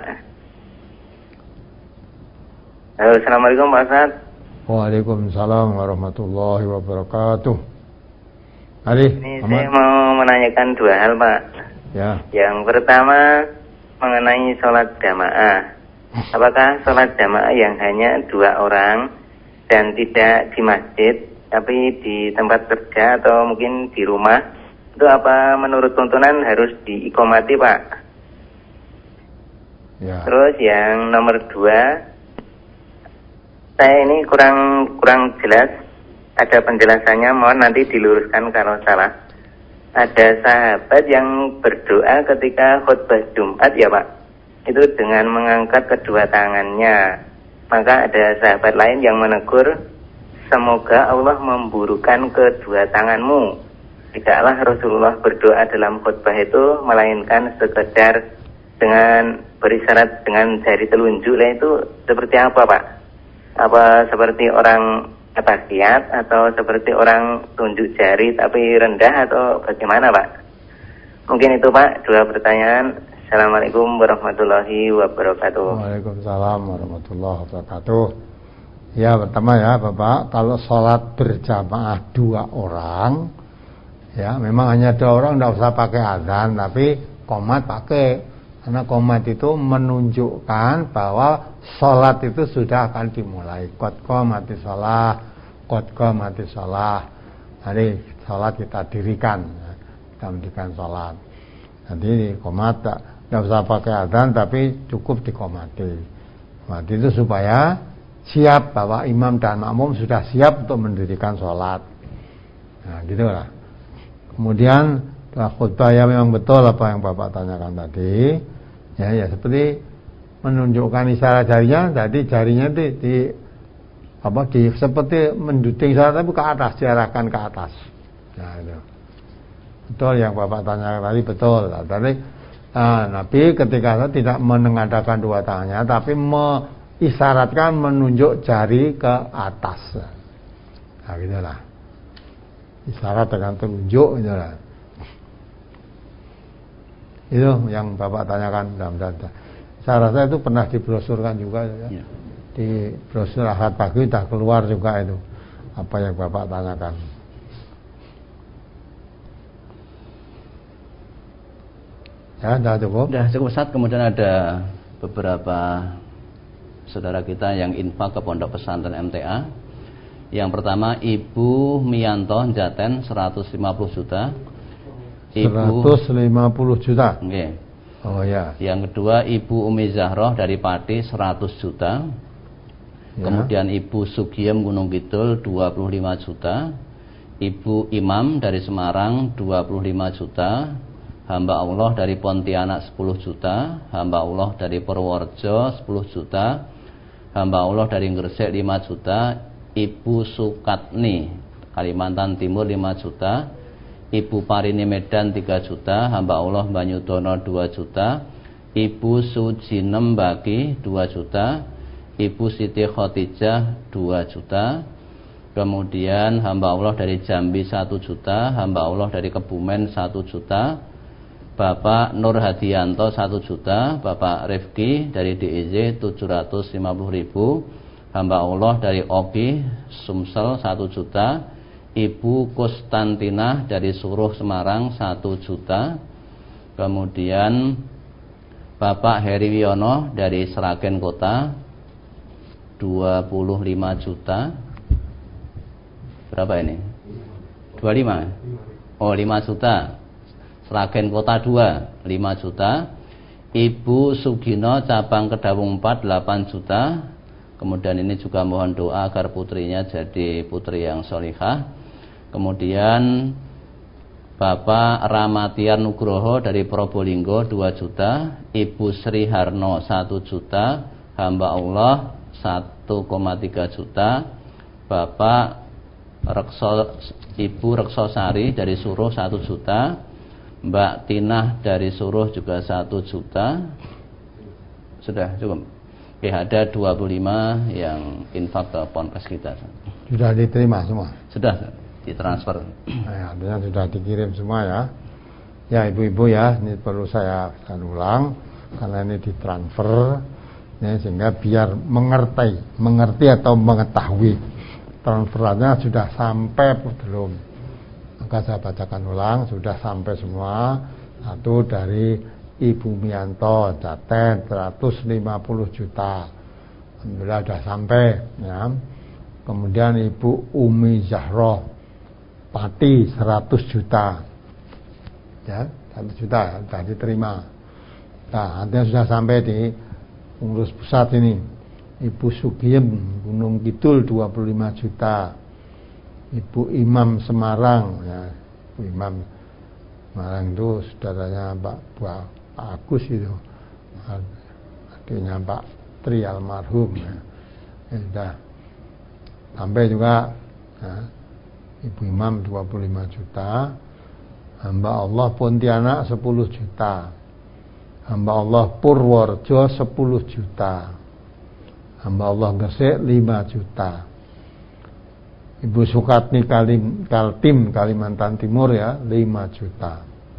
Halo, Assalamualaikum Pak Ustaz. Waalaikumsalam warahmatullahi wabarakatuh. Ini saya mau menanyakan dua hal, Pak. Ya. Yang pertama mengenai sholat jamaah. Apakah sholat jamaah yang hanya 2 orang dan tidak di masjid, tapi di tempat kerja atau mungkin di rumah, itu apa menurut tuntunan harus diiqomati, Pak? Ya. Terus yang nomor 2, saya ini kurang jelas, ada penjelasannya, mohon nanti diluruskan kalau salah. Ada sahabat yang berdoa ketika khutbah Jumat ya Pak, itu dengan mengangkat kedua tangannya. Maka ada sahabat lain yang menegur, semoga Allah memburukan kedua tanganmu. Tidaklah Rasulullah berdoa dalam khutbah itu melainkan sekedar dengan berisyarat dengan jari telunjuk. Lah itu seperti apa Pak? Apa seperti orang atahiyat atau seperti orang tunjuk jari tapi rendah atau bagaimana Pak? Mungkin itu Pak, 2 pertanyaan. Assalamualaikum warahmatullahi wabarakatuh. Waalaikumsalam warahmatullahi wabarakatuh. Ya, pertama ya Bapak, kalau sholat berjamaah 2 orang, ya memang hanya 2 orang, tidak usah pakai adzan, tapi qomat pakai. Karena qomat itu menunjukkan bahwa sholat itu sudah akan dimulai. Qad qamati shalah, qad qamati shalah. Jadi sholat kita dirikan, kita mendirikan sholat. Jadi qomat tidak usah pakai adzan, tapi cukup diqomati. Nah, itu supaya siap bahwa imam dan makmum sudah siap untuk mendirikan sholat. Nah, gitulah. Kemudian khutbah ya memang betul apa yang Bapak tanyakan tadi. Ya seperti menunjukkan isyarat jarinya, jadi jarinya seperti menduding isyarat tapi ke atas, diarahkan ke atas. Nah, itu. Betul yang Bapak tanyakan tadi, betul. Tadi Nabi ketika itu tidak menengadakan 2 tangannya, tapi mengisyaratkan menunjuk jari ke atas. Nah, gitulah. Isyarat dengan telunjuk gitulah. Itu yang Bapak tanyakan dalam data. Saya rasa itu pernah dibrosurkan juga ya. Di brosur Ahad pagi sudah keluar juga itu. apa yang Bapak tanyakan. Ya, sudah cukup? Sudah cukup, Ustaz. Kemudian ada beberapa saudara kita yang infak ke pondok pesantren MTA. Yang pertama Ibu Mianto Jaten 150 juta. 150 juta. Okay. Oh ya. Yang kedua Ibu Umi Zahroh dari Pati 100 juta. Ya. Kemudian Ibu Sugiem Gunung Kidul 25 juta. Ibu Imam dari Semarang 25 juta. Hamba Allah dari Pontianak 10 juta. Hamba Allah dari Purworejo 10 juta. Hamba Allah dari Gresik 5 juta. Ibu Sukatni Kalimantan Timur 5 juta. Ibu Parini Medan 3 juta. Hamba Allah Banyudono 2 juta. Ibu Sujinem Baki 2 juta. Ibu Siti Khotijah 2 juta. Kemudian hamba Allah dari Jambi 1 juta. Hamba Allah dari Kebumen 1 juta. Bapak Nur Hadianto 1 juta. Bapak Rifki dari DIY 750.000. Hamba Allah dari Oki Sumsel 1 juta. Ibu Konstantina dari Suruh Semarang 1 juta. Kemudian Bapak Heri Wiono dari Seragen Kota 25 juta. Berapa ini? 25? Oh, 5 juta. Seragen Kota 2 5 juta. Ibu Sugino cabang Kedawung 4 8 juta. Kemudian ini juga mohon doa agar putrinya jadi putri yang sholihah. Kemudian Bapak Ramatian Nugroho dari Probolinggo 2 juta. Ibu Sri Harno 1 juta. Hamba Allah 1,3 juta. Bapak Ibu Reksosari dari Suruh 1 juta. Mbak Tinah dari Suruh juga 1 juta. Sudah cukup. Oke, ada 25 yang infak ke ponpes kita. Sudah diterima semua? Sudah ditransfer. Nah, artinya sudah dikirim semua ya. Ya ibu-ibu ya, ini perlu saya ulang karena ini ditransfer ya, sehingga biar mengerti atau mengetahui transferannya sudah sampai belum. Maka saya bacakan ulang, sudah sampai semua. Satu dari Ibu Mianto Jaten 150 juta. Alhamdulillah sudah sampai ya. Kemudian Ibu Umi Zahroh Pati 100 juta. Ya, 1 juta sudah diterima. Nah, artinya sudah sampai di pengurus pusat ini. Ibu Sugiem Gunung Kidul 25 juta. Ibu Imam Semarang ya, Ibu Imam Semarang itu saudaranya Pak Agus itu. Adiknya Pak Tri almarhum ya. Ya sudah. Sampai juga ya, Ibu Imam 25 juta. Hamba Allah Pontianak 10 juta. Hamba Allah Purworejo 10 juta. Hamba Allah Gresik 5 juta. Ibu Sukatni Kaltim Kalimantan Timur ya 5 juta.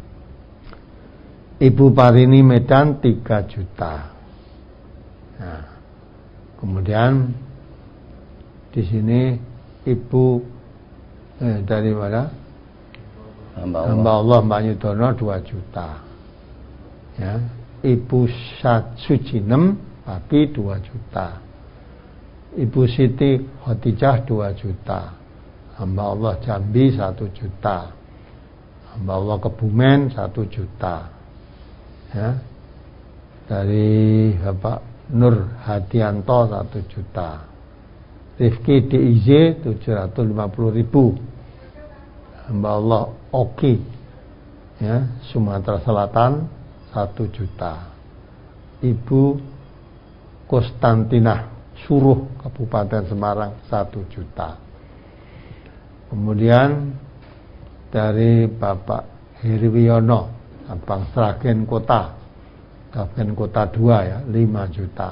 Ibu Parini Medan 3 juta. Nah, kemudian di sini Ibu dari mana? Hamba Allah Banyudono 2 juta. Ya, Ibu Sujinem Pagi 2 juta. Ibu Siti Khotijah 2 juta. Hamba Allah Jambi 1 juta. Hamba Allah Kebumen 1 juta. Ya. Dari Bapak Nur Hadianto 1 juta. Rifki DIY 750.000. Hamba Allah Oki ya, Sumatera Selatan 1 juta. Ibu Konstantina Suruh Kabupaten Semarang 1 juta. Kemudian dari Bapak Heri Wiono Abang Seragen Kota Kabupaten Kota 2 ya 5 juta.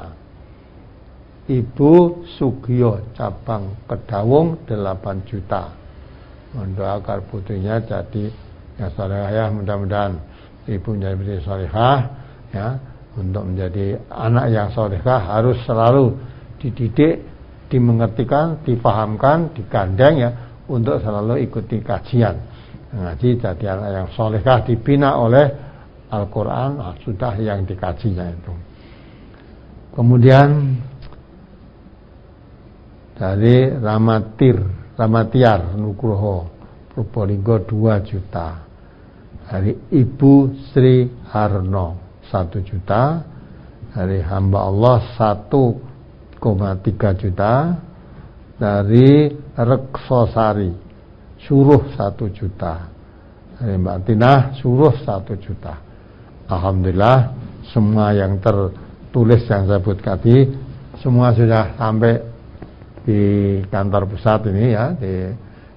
Ibu Sugio cabang Kedawung 8 juta. Mendoakan putrinya jadi yang salehah ya, mudah-mudahan ibu menjadi salehah ya. Untuk menjadi anak yang salehah harus selalu dididik dimengertikan, difahamkan, digandeng ya untuk selalu ikuti kajian ngaji, jadi anak yang solehah dibina oleh Al-Quran, sudah yang dikajinya itu. Kemudian dari Ramatiar Nugroho Probolinggo 2 juta. Dari Ibu Sri Harno 1 juta. Dari hamba Allah 1,3 juta. Dari Reksosari Suruh 1 juta. Dari Mbak Tinah Suruh 1 juta. Alhamdulillah semua yang tertulis yang saya sebut tadi semua sudah sampai di kantor pusat ini ya, di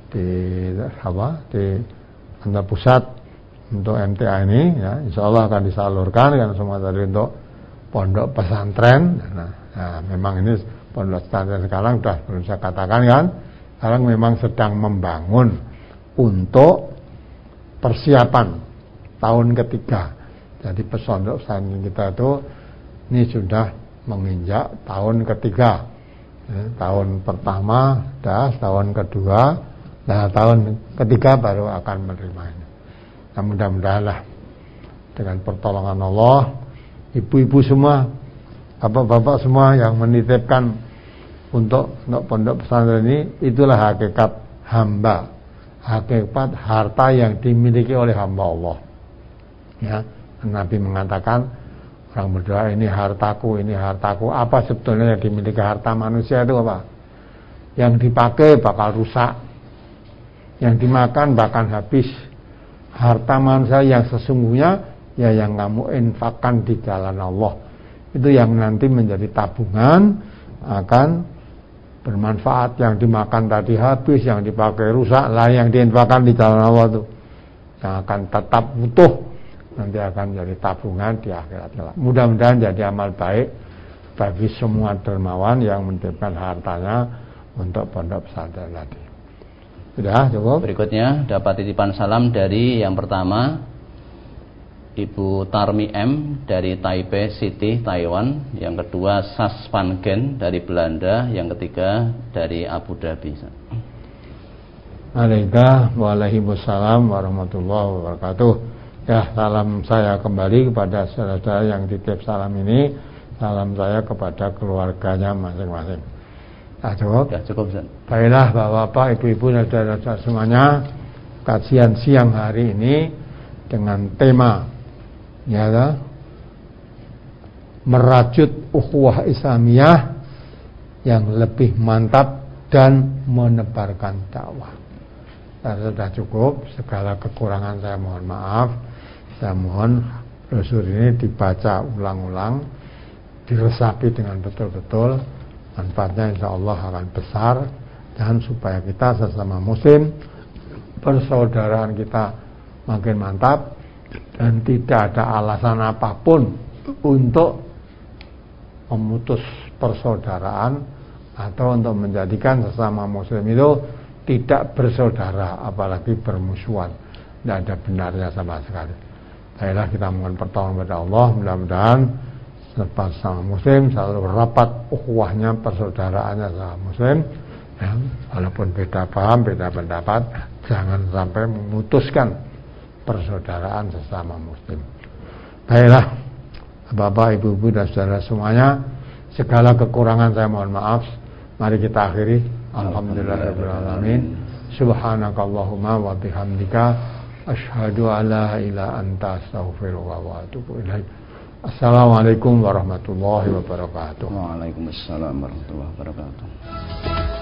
kantor pusat untuk MTA ini ya, insya Allah akan disalurkan kan semua tadi untuk pondok pesantren. Nah, memang ini pondok pesantren sekarang sudah belum saya katakan kan, sekarang memang sedang membangun untuk persiapan tahun ketiga. Jadi pondok pesantren kita itu ini sudah menginjak tahun ketiga. Tahun pertama dah, tahun kedua, nah tahun ketiga baru akan menerima ini. Nah, mudah-mudahan lah dengan pertolongan Allah, ibu-ibu semua, bapak-bapak semua yang menitipkan untuk pondok pesantren ini, itulah hakikat hamba, hakikat harta yang dimiliki oleh hamba Allah. Ya, Nabi mengatakan orang berdoa ini hartaku. Apa sebetulnya yang dimiliki harta manusia itu apa? Yang dipakai bakal rusak, yang dimakan bakal habis. Harta manusia yang sesungguhnya ya yang kamu infakkan di jalan Allah. Itu yang nanti menjadi tabungan akan bermanfaat. Yang dimakan tadi habis, yang dipakai rusak, lah yang diinfakkan di jalan Allah itu yang akan tetap utuh, nanti akan menjadi tabungan di akhirat kelak. Mudah-mudahan jadi amal baik bagi semua dermawan yang menitipkan hartanya untuk pondok pesantren tadi. Sudah cukup. Berikutnya dapat titipan salam dari yang pertama Ibu Tarmi M dari Taipei City, Taiwan. Yang kedua Sas Van Gen dari Belanda. Yang ketiga dari Abu Dhabi. Waalaikumsalam warahmatullahi wabarakatuh. Ya, salam saya kembali kepada saudara yang titip salam ini. Salam saya kepada keluarganya masing-masing. Cukup? Ya, cukup, Ustaz. Baiklah Bapak-bapak, Ibu-ibu dan saudara-saudara semuanya, kajian siang hari ini dengan tema ya, merajut ukhuwah Islamiyah yang lebih mantap dan menebarkan dakwah. Sudah cukup, segala kekurangan saya mohon maaf. Saya mohon brosur ini dibaca ulang-ulang, diresapi dengan betul-betul, manfaatnya insya Allah akan besar, dan supaya kita sesama muslim, persaudaraan kita makin mantap, dan tidak ada alasan apapun untuk memutus persaudaraan atau untuk menjadikan sesama muslim itu tidak bersaudara, apalagi bermusuhan. Tidak ada benarnya sama sekali. Baiklah, kita mohon pertolongan kepada Allah. Mudah-mudahan sesama muslim selalu rapat ukhuwahnya, persaudaraannya sama muslim ya, walaupun beda paham, beda pendapat, jangan sampai memutuskan persaudaraan sesama muslim. Baiklah Bapak, Ibu-ibu dan saudara semuanya, segala kekurangan saya mohon maaf. Mari kita akhiri. Alhamdulillahirabbil alamin. Subhanakallahumma wa bihamdika asyhadu an la ilaha anta astaghfiruka wa atubu ilaik. Assalamualaikum warahmatullahi wabarakatuh. Waalaikumsalam warahmatullahi wabarakatuh.